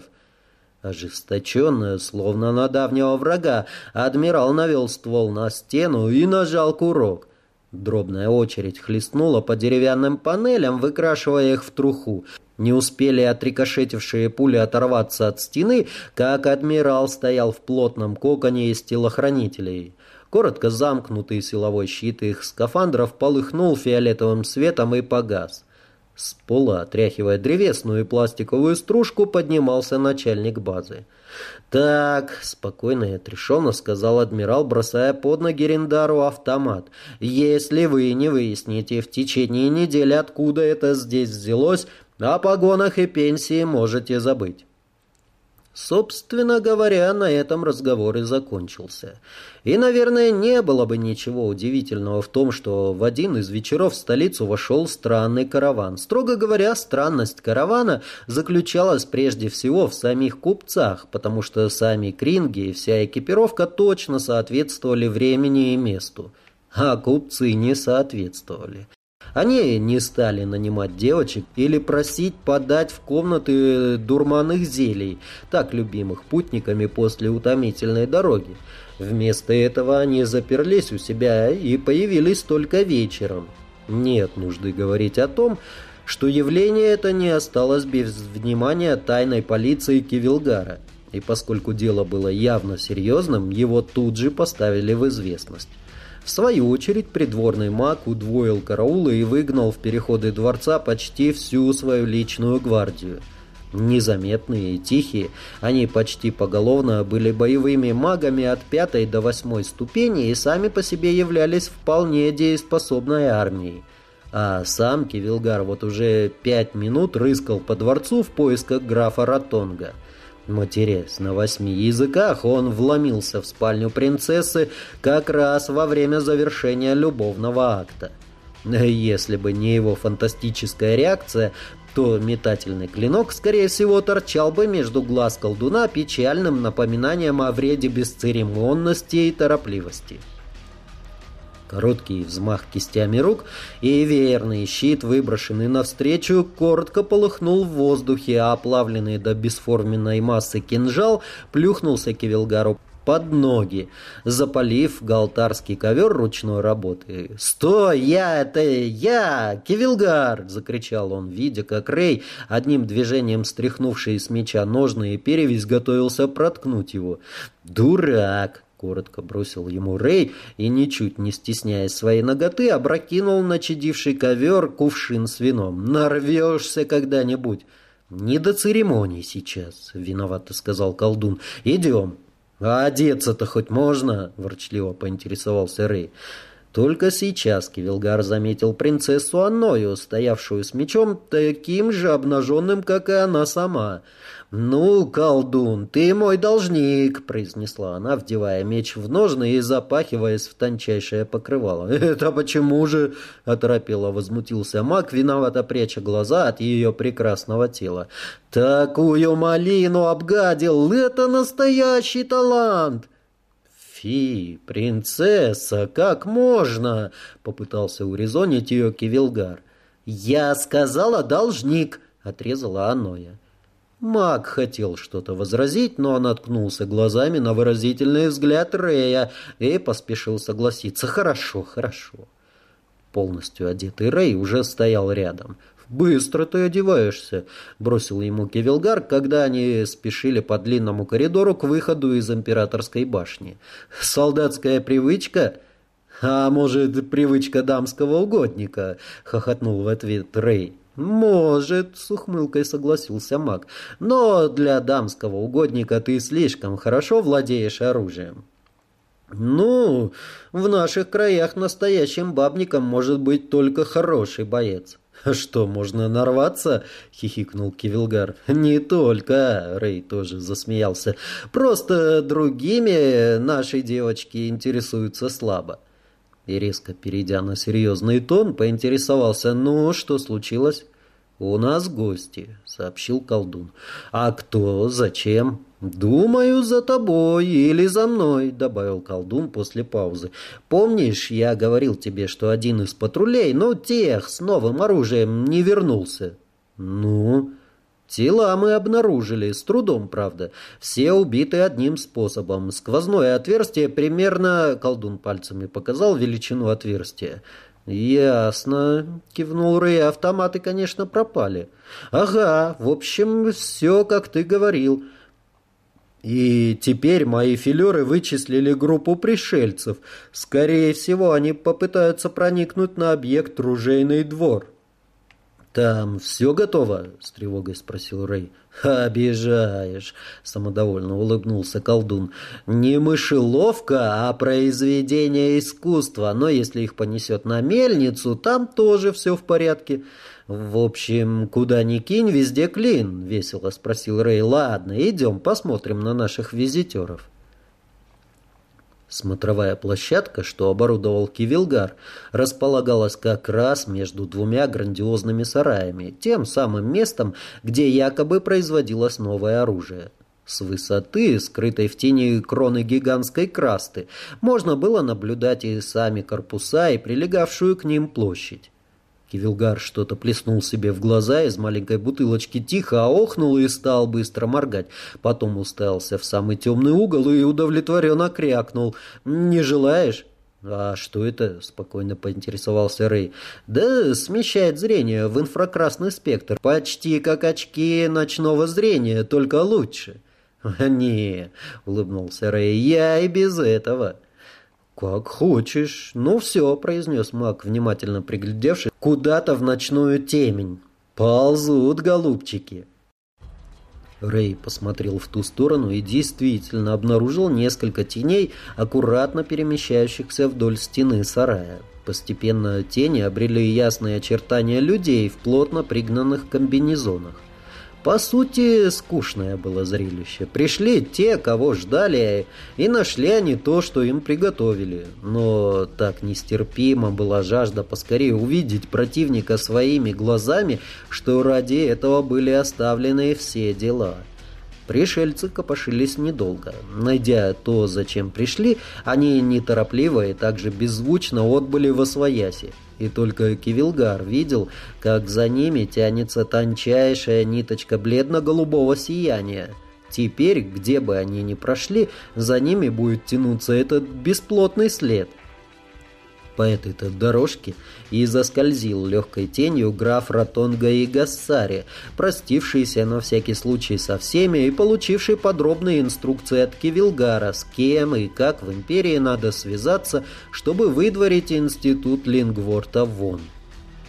Ожесточенно, словно на давнего врага, адмирал навел ствол на стену и нажал курок. Дробная очередь хлестнула по деревянным панелям, выкрашивая их в труху. Не успели отрикошетившие пули оторваться от стены, как адмирал стоял в плотном коконе из телохранителей. Коротко замкнутый силовой щит их скафандров полыхнул фиолетовым светом и погас. С пола, отряхивая древесную и пластиковую стружку, поднимался начальник базы. «Так», — спокойно и отрешенно сказал адмирал, бросая под ноги Риндару автомат, «если вы не выясните в течение недели, откуда это здесь взялось, о погонах и пенсии можете забыть». Собственно говоря, на этом разговор и закончился. И, наверное, не было бы ничего удивительного в том, что в один из вечеров в столицу вошел странный караван. Строго говоря, странность каравана заключалась прежде всего в самих купцах, потому что сами кринги и вся экипировка точно соответствовали времени и месту. А купцы не соответствовали. Они не стали нанимать девочек или просить подать в комнаты дурманных зелий, так любимых путниками после утомительной дороги. Вместо этого они заперлись у себя и появились только вечером. Нет нужды говорить о том, что явление это не осталось без внимания тайной полиции Кивилгара, и поскольку дело было явно серьезным, его тут же поставили в известность. В свою очередь придворный маг удвоил караулы и выгнал в переходы дворца почти всю свою личную гвардию. Незаметные и тихие, они почти поголовно были боевыми магами от 5 до 8 ступени и сами по себе являлись вполне дееспособной армией. А сам Кивилгар вот уже 5 минут рыскал по дворцу в поисках графа Ратонга. Матерясь на 8 языках, он вломился в спальню принцессы как раз во время завершения любовного акта. Если бы не его фантастическая реакция, то метательный клинок, скорее всего, торчал бы между глаз колдуна печальным напоминанием о вреде бесцеремонности и торопливости. Короткий взмах кистями рук, и веерный щит, выброшенный навстречу, коротко полыхнул в воздухе, а оплавленный до бесформенной массы кинжал плюхнулся Кивилгару под ноги, запалив галтарский ковер ручной работы. «Стой! Я! Кивилгар!» — закричал он, видя, как Рей, одним движением стряхнувший с меча ножны и перевязь, готовился проткнуть его. «Дурак!» — коротко бросил ему Рей и, ничуть не стесняясь своей наготы, опрокинул начадивший ковер кувшин с вином. «Нарвешься когда-нибудь!» «Не до церемоний сейчас», — виновато сказал колдун. «Идем». «А одеться-то хоть можно?» — ворчливо поинтересовался Рэй. Только сейчас Кивилгар заметил принцессу Анною, стоявшую с мечом, таким же обнаженным, как и она сама. «Ну, колдун, ты мой должник», — произнесла она, вдевая меч в ножны и запахиваясь в тончайшее покрывало. «Это почему же?» — оторопело возмутился маг, виновато пряча глаза от ее прекрасного тела. «Такую малину обгадил! Это настоящий талант!» «Фи, принцесса, как можно?» — попытался урезонить ее Кивилгар. «Я сказала должник», — отрезала Анноя. Маг хотел что-то возразить, но наткнулся глазами на выразительный взгляд Рэя и поспешил согласиться. «Хорошо, хорошо». Полностью одетый Рэй уже стоял рядом. «Быстро ты одеваешься», — бросил ему Кивилгар, когда они спешили по длинному коридору к выходу из императорской башни. «Солдатская привычка?» «А может, привычка дамского угодника?» — хохотнул в ответ Рэй. «Может», — с ухмылкой согласился маг, «но для дамского угодника ты слишком хорошо владеешь оружием». «Ну, в наших краях настоящим бабником может быть только хороший боец». «Что, можно нарваться?» — хихикнул Кивилгар. «Не только», — Рэй тоже засмеялся. «Просто другими наши девочки интересуются слабо». И резко перейдя на серьезный тон, поинтересовался: «Ну, что случилось?» «У нас гости», — сообщил колдун. «А кто? Зачем?» «Думаю, за тобой или за мной», — добавил колдун после паузы. «Помнишь, я говорил тебе, что один из патрулей, тех с новым оружием, не вернулся?» «Ну?» «Тела мы обнаружили, с трудом, правда. Все убиты одним способом. Сквозное отверстие примерно...» Колдун пальцами показал величину отверстия. «Ясно», — кивнул Рэй. «Автоматы, конечно, пропали». «Ага, в общем, все, как ты говорил». «И теперь мои филеры вычислили группу пришельцев. Скорее всего, они попытаются проникнуть на объект ружейный двор». «Там все готово?» — с тревогой спросил Рэй. «Обижаешь», — самодовольно улыбнулся колдун. «Не мышеловка, а произведение искусства. Но если их понесет на мельницу, там тоже все в порядке». «В общем, куда ни кинь, везде клин», — весело спросил Рэй. «Ладно, идем, посмотрим на наших визитеров». Смотровая площадка, что оборудовал Кивилгар, располагалась как раз между двумя грандиозными сараями, тем самым местом, где якобы производилось новое оружие. С высоты, скрытой в тени кроны гигантской красты, можно было наблюдать и сами корпуса, и прилегавшую к ним площадь. Кивилгар что-то плеснул себе в глаза из маленькой бутылочки, тихо охнул и стал быстро моргать. Потом уставился в самый темный угол и удовлетворенно крякнул. «Не желаешь?» «А что это?» — спокойно поинтересовался Рэй. «Да смещает зрение в инфракрасный спектр. Почти как очки ночного зрения, только лучше». «Не», — улыбнулся Рэй, — «я и без этого». «Как хочешь. Ну все», — произнес маг, внимательно приглядевшись куда-то в ночную темень. «Ползут, голубчики». Рэй посмотрел в ту сторону и действительно обнаружил несколько теней, аккуратно перемещающихся вдоль стены сарая. Постепенно тени обрели ясные очертания людей в плотно пригнанных комбинезонах. По сути, скучное было зрелище. Пришли те, кого ждали, и нашли они то, что им приготовили. Но так нестерпима была жажда поскорее увидеть противника своими глазами, что ради этого были оставлены все дела. Пришельцы копошились недолго. Найдя то, зачем пришли, они неторопливо и также беззвучно отбыли восвояси. И только Кивилгар видел, как за ними тянется тончайшая ниточка бледно-голубого сияния. Теперь, где бы они ни прошли, за ними будет тянуться этот бесплотный след. По этой-то дорожке и заскользил легкой тенью граф Ротонга и Гассари, простившийся на всякий случай со всеми и получивший подробные инструкции от Кивилгара, с кем и как в империи надо связаться, чтобы выдворить институт Лингворта вон.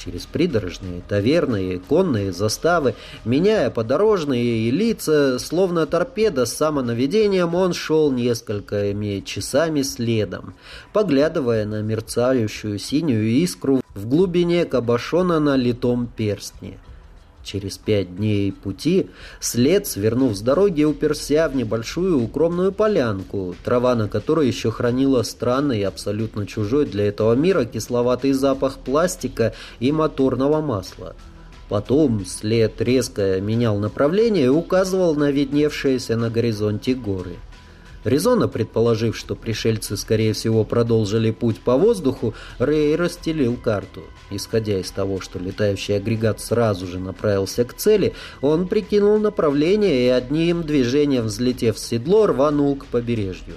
Через придорожные таверны и конные заставы, меняя подорожные и лица, словно торпеда с самонаведением, он шел несколькими часами следом, поглядывая на мерцающую синюю искру в глубине кабошона на литом перстне. Через 5 дней пути след, свернув с дороги, уперся в небольшую укромную полянку, трава на которой еще хранила странный и абсолютно чужой для этого мира кисловатый запах пластика и моторного масла. Потом след резко менял направление и указывал на видневшиеся на горизонте горы. Резонно предположив, что пришельцы, скорее всего, продолжили путь по воздуху, Рэй расстелил карту. Исходя из того, что летающий агрегат сразу же направился к цели, он прикинул направление и одним движением, взлетев с седло, рванул к побережью.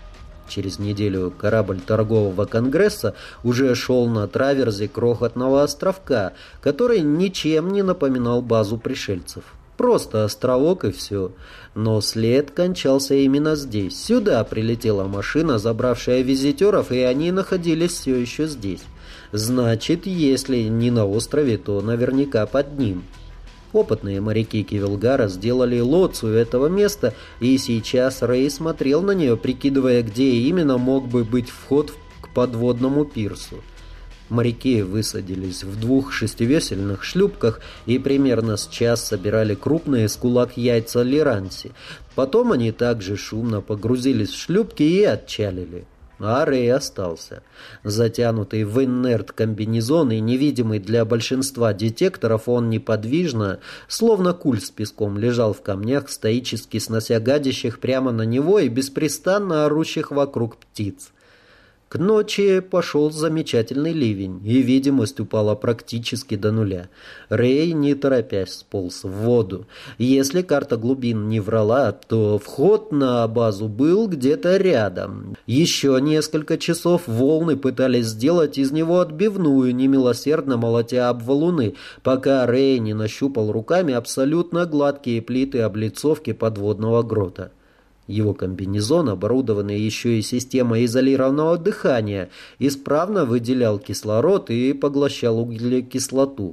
Через неделю корабль торгового конгресса уже шел на траверзе крохотного островка, который ничем не напоминал базу пришельцев. Просто островок и все. Но след кончался именно здесь. Сюда прилетела машина, забравшая визитеров, и они находились все еще здесь. Значит, если не на острове, то наверняка под ним. Опытные моряки Кивилгара сделали лоцию этого места, и сейчас Рэй смотрел на нее, прикидывая, где именно мог бы быть вход к подводному пирсу. Моряки высадились в 2 шестивесельных шлюпках и примерно с час собирали крупные с кулак яйца лиранси. Потом они также шумно погрузились в шлюпки и отчалили. А Рэй остался. Затянутый в инерт комбинезон и невидимый для большинства детекторов, он неподвижно, словно куль с песком, лежал в камнях, стоически снося гадящих прямо на него и беспрестанно орущих вокруг птиц. К ночи пошел замечательный ливень, и видимость упала практически до нуля. Рэй, не торопясь, сполз в воду. Если карта глубин не врала, то вход на базу был где-то рядом. Еще несколько часов волны пытались сделать из него отбивную, немилосердно молотя об валуны, пока Рэй не нащупал руками абсолютно гладкие плиты облицовки подводного грота. Его комбинезон, оборудованный еще и системой изолированного дыхания, исправно выделял кислород и поглощал углекислоту.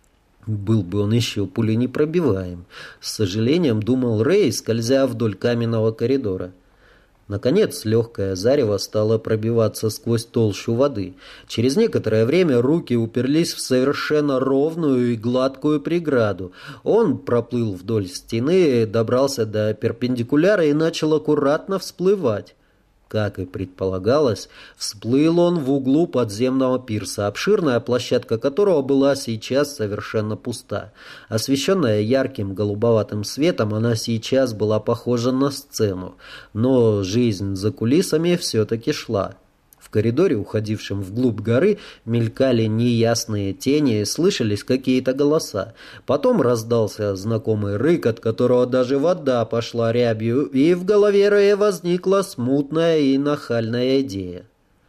Был бы он еще пуленепробиваем, с сожалением думал Рэй, скользя вдоль каменного коридора. Наконец, легкое зарево стало пробиваться сквозь толщу воды. Через некоторое время руки уперлись в совершенно ровную и гладкую преграду. Он проплыл вдоль стены, добрался до перпендикуляра и начал аккуратно всплывать. Как и предполагалось, всплыл он в углу подземного пирса, обширная площадка которого была сейчас совершенно пуста. Освещенная ярким голубоватым светом, она сейчас была похожа на сцену, но жизнь за кулисами все-таки шла. В коридоре, уходившем вглубь горы, мелькали неясные тени, слышались какие-то голоса. Потом раздался знакомый рык, от которого даже вода пошла рябью, и в голове Рэя возникла смутная и нахальная идея.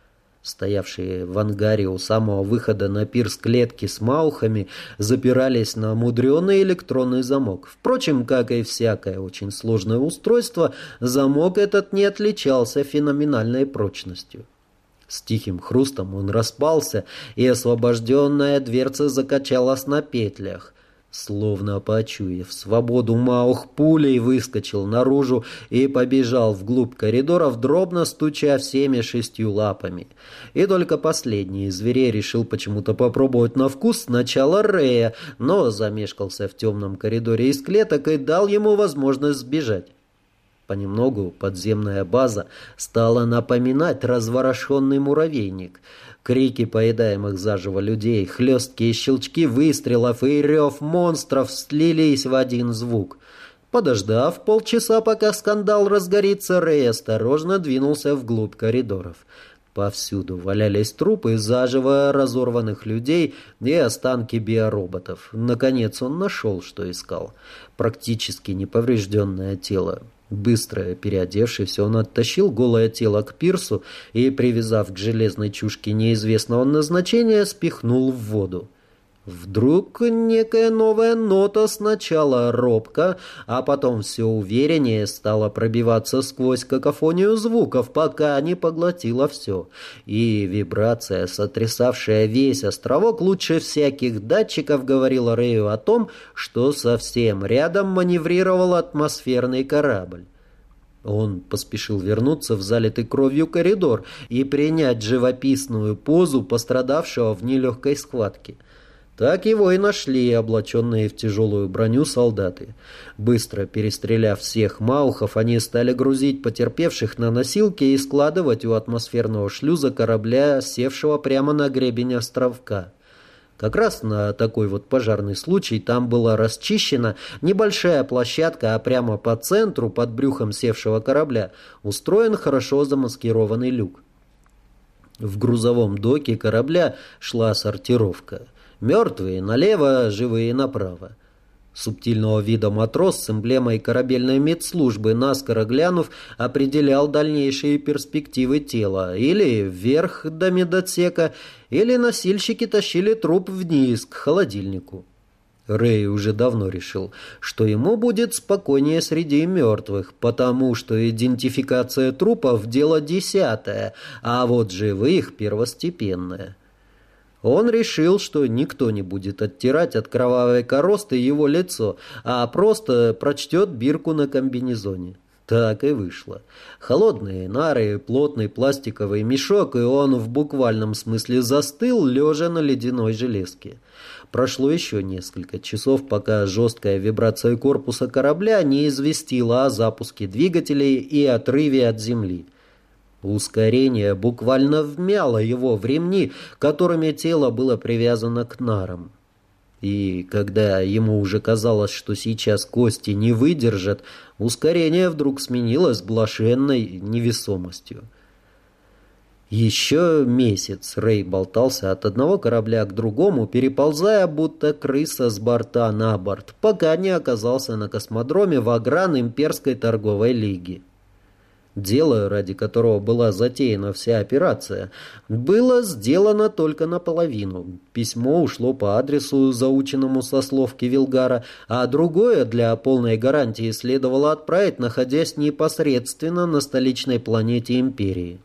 Стоявшие в ангаре у самого выхода на пирс клетки с маухами запирались на мудреный электронный замок. Впрочем, как и всякое очень сложное устройство, замок этот не отличался феноменальной прочностью. С тихим хрустом он распался, и освобожденная дверца закачалась на петлях. Словно почуяв свободу, Маух пулей выскочил наружу и побежал вглубь коридоров, дробно стуча всеми 6 лапами. И только последний из зверей решил почему-то попробовать на вкус сначала Рэя, но замешкался в темном коридоре из клеток и дал ему возможность сбежать. Понемногу подземная база стала напоминать разворошенный муравейник. Крики поедаемых заживо людей, хлесткие щелчки выстрелов и рев монстров слились в один звук. Подождав полчаса, пока скандал разгорится, Рэй осторожно двинулся вглубь коридоров. Повсюду валялись трупы заживо разорванных людей и останки биороботов. Наконец он нашел, что искал. Практически неповрежденное тело. Быстро переодевшись, он оттащил голое тело к пирсу и, привязав к железной чушке неизвестного назначения, спихнул в воду. Вдруг некая новая нота сначала робко, а потом все увереннее стала пробиваться сквозь какофонию звуков, пока не поглотила все. И вибрация, сотрясавшая весь островок, лучше всяких датчиков говорила Рэю о том, что совсем рядом маневрировал атмосферный корабль. Он поспешил вернуться в залитый кровью коридор и принять живописную позу пострадавшего в нелегкой схватке. Так его и нашли облаченные в тяжелую броню солдаты. Быстро перестреляв всех маухов, они стали грузить потерпевших на носилки и складывать у атмосферного шлюза корабля, севшего прямо на гребень островка. Как раз на такой вот пожарный случай там была расчищена небольшая площадка, а прямо по центру, под брюхом севшего корабля, устроен хорошо замаскированный люк. В грузовом доке корабля шла сортировка. Мертвые налево, живые направо. Субтильного вида матрос с эмблемой корабельной медслужбы, наскоро глянув, определял дальнейшие перспективы тела. Или вверх до медотсека, или носильщики тащили труп вниз, к холодильнику. Рэй уже давно решил, что ему будет спокойнее среди мертвых, потому что идентификация трупов – дело десятое, а вот живых – первостепенное. Он решил, что никто не будет оттирать от кровавой коросты его лицо, а просто прочтет бирку на комбинезоне. Так и вышло. Холодные нары, плотный пластиковый мешок, и он в буквальном смысле застыл, лежа на ледяной железке. Прошло еще несколько часов, пока жесткая вибрация корпуса корабля не известила о запуске двигателей и отрыве от земли. Ускорение буквально вмяло его в ремни, которыми тело было привязано к нарам. И когда ему уже казалось, что сейчас кости не выдержат, ускорение вдруг сменилось блаженной невесомостью. Еще месяц Рэй болтался от одного корабля к другому, переползая будто крыса с борта на борт, пока не оказался на космодроме Вагран Имперской торговой лиги. Дело, ради которого была затеяна вся операция, было сделано только наполовину. Письмо ушло по адресу, заученному со слов Кивилгара, а другое для полной гарантии следовало отправить, находясь непосредственно на столичной планете Империи.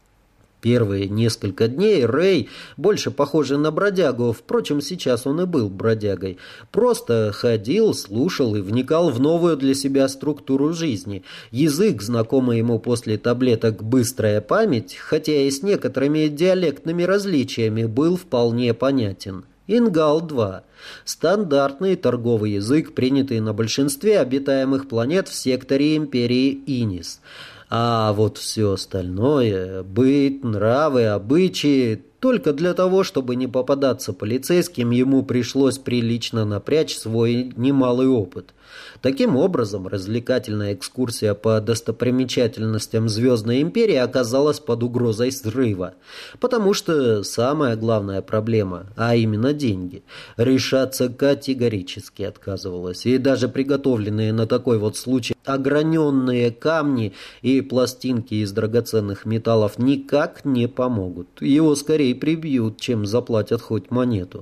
Первые несколько дней Рэй, больше похожий на бродягу, впрочем, сейчас он и был бродягой, просто ходил, слушал и вникал в новую для себя структуру жизни. Язык, знакомый ему после таблеток «быстрая память», хотя и с некоторыми диалектными различиями, был вполне понятен. Ингал-2. Стандартный торговый язык, принятый на большинстве обитаемых планет в секторе Империи Инис. А вот все остальное – быт, нравы, обычаи – только для того, чтобы не попадаться полицейским, ему пришлось прилично напрячь свой немалый опыт. Таким образом, развлекательная экскурсия по достопримечательностям Звездной Империи оказалась под угрозой срыва, потому что самая главная проблема, а именно деньги, решаться категорически отказывалась, и даже приготовленные на такой вот случай ограненные камни и пластинки из драгоценных металлов никак не помогут. Его скорее прибьют, чем заплатят хоть монету.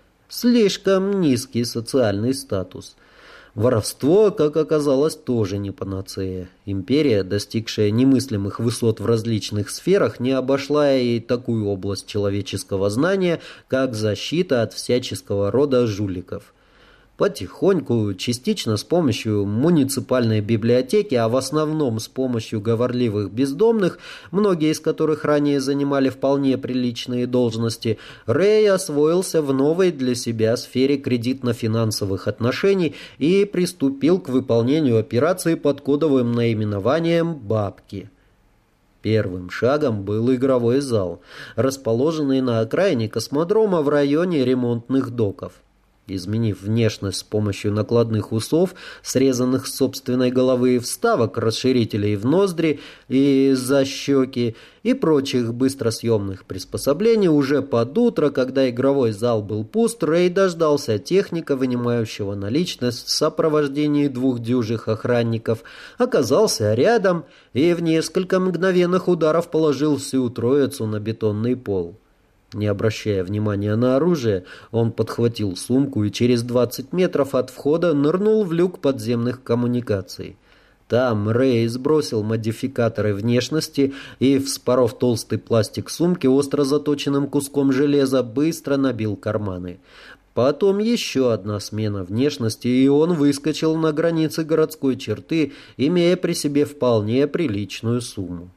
Слишком низкий социальный статус. Воровство, как оказалось, тоже не панацея. Империя, достигшая немыслимых высот в различных сферах, не обошла и такую область человеческого знания, как защита от всяческого рода жуликов. Потихоньку, частично с помощью муниципальной библиотеки, а в основном с помощью говорливых бездомных, многие из которых ранее занимали вполне приличные должности, Рэй освоился в новой для себя сфере кредитно-финансовых отношений и приступил к выполнению операции под кодовым наименованием «Бабки». Первым шагом был игровой зал, расположенный на окраине космодрома в районе ремонтных доков. Изменив внешность с помощью накладных усов, срезанных с собственной головы, вставок, расширителей в ноздри и за щеки и прочих быстросъемных приспособлений, уже под утро, когда игровой зал был пуст, Рэй дождался техника, вынимающего наличность в сопровождении 2 дюжих охранников, оказался рядом и в несколько мгновенных ударов положил всю троицу на бетонный пол. Не обращая внимания на оружие, он подхватил сумку и через 20 метров от входа нырнул в люк подземных коммуникаций. Там Рэй сбросил модификаторы внешности и, вспоров толстый пластик сумки остро заточенным куском железа, быстро набил карманы. Потом еще одна смена внешности, и он выскочил на границы городской черты, имея при себе вполне приличную сумму.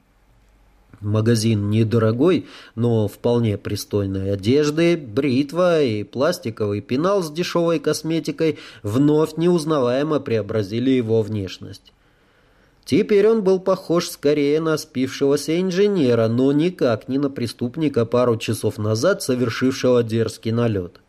Магазин недорогой, но вполне пристойной одежды, бритва и пластиковый пенал с дешевой косметикой вновь неузнаваемо преобразили его внешность. Теперь он был похож скорее на спившегося инженера, но никак не на преступника, пару часов назад совершившего дерзкий налет.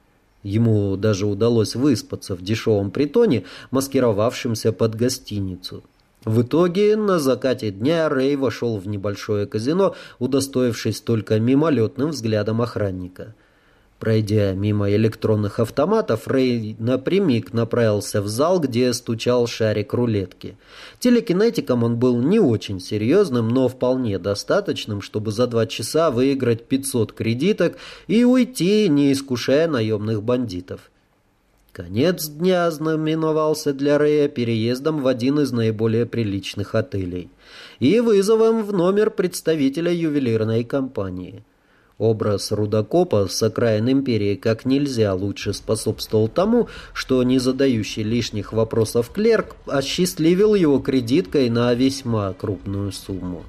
Ему даже удалось выспаться в дешевом притоне, маскировавшемся под гостиницу. В итоге на закате дня Рэй вошел в небольшое казино, удостоившись только мимолетным взглядом охранника. Пройдя мимо электронных автоматов, Рэй напрямик направился в зал, где стучал шарик рулетки. Телекинетиком он был не очень серьезным, но вполне достаточным, чтобы за 2 часа выиграть 500 кредиток и уйти, не искушая наемных бандитов. Конец дня знаменовался для Рэя переездом в один из наиболее приличных отелей и вызовом в номер представителя ювелирной компании. Образ рудокопа с окраин империи как нельзя лучше способствовал тому, что не задающий лишних вопросов клерк осчастливил его кредиткой на весьма крупную сумму.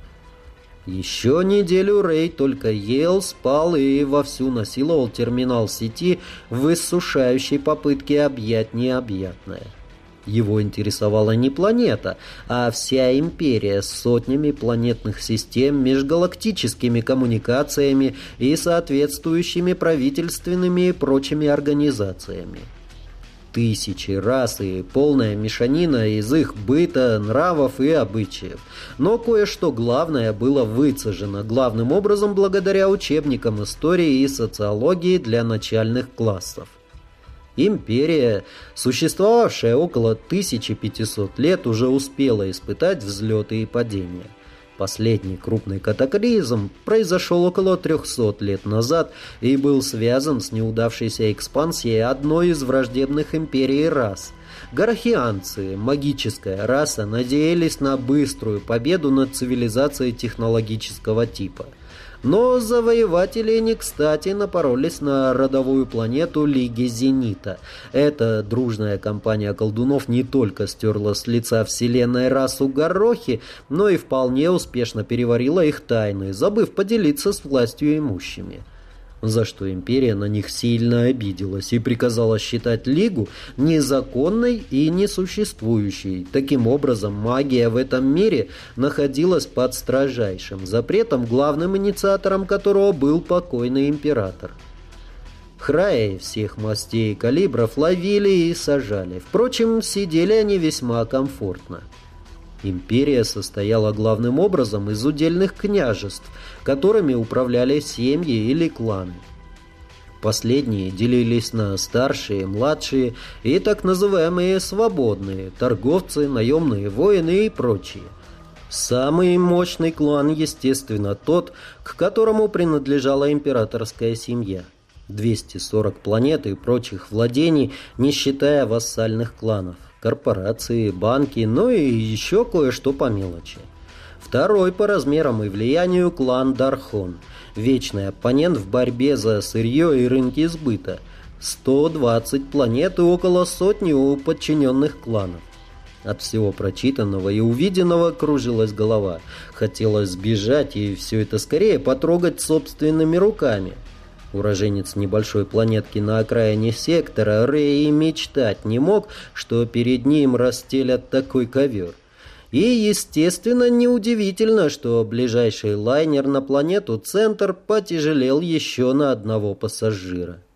Еще неделю Рэй только ел, спал и вовсю насиловал терминал сети в иссушающей попытке объять необъятное. Его интересовала не планета, а вся империя с сотнями планетных систем, межгалактическими коммуникациями и соответствующими правительственными и прочими организациями. Тысячи рас и полная мешанина из их быта, нравов и обычаев. Но кое-что главное было выцежено, главным образом благодаря учебникам истории и социологии для начальных классов. Империя, существовавшая около 1500 лет, уже успела испытать взлеты и падения. Последний крупный катаклизм произошел около 300 лет назад и был связан с неудавшейся экспансией одной из враждебных империй рас. Горохианцы, магическая раса, надеялись на быструю победу над цивилизацией технологического типа. Но завоеватели не кстати напоролись на родовую планету Лиги Зенита. Эта дружная компания колдунов не только стерла с лица вселенной расу Горохи, но и вполне успешно переварила их тайны, забыв поделиться с властью имущими. За что империя на них сильно обиделась и приказала считать Лигу незаконной и несуществующей. Таким образом, магия в этом мире находилась под строжайшим запретом, главным инициатором которого был покойный император. Храи всех мастей и калибров ловили и сажали. Впрочем, сидели они весьма комфортно. Империя состояла главным образом из удельных княжеств, которыми управляли семьи или кланы. Последние делились на старшие, младшие и так называемые свободные, торговцы, наемные воины и прочие. Самый мощный клан, естественно, тот, к которому принадлежала императорская семья. 240 планет и прочих владений, не считая вассальных кланов. Корпорации, банки, ну и еще кое-что по мелочи. Второй по размерам и влиянию клан Дархон, вечный оппонент в борьбе за сырье и рынки сбыта. 120 планет и около сотни у подчиненных кланов. От всего прочитанного и увиденного кружилась голова. Хотелось сбежать и все это скорее потрогать собственными руками. Уроженец небольшой планетки на окраине сектора, Рэй и мечтать не мог, что перед ним расстелят такой ковер. И, естественно, неудивительно, что ближайший лайнер на планету Центр потяжелел еще на одного пассажира.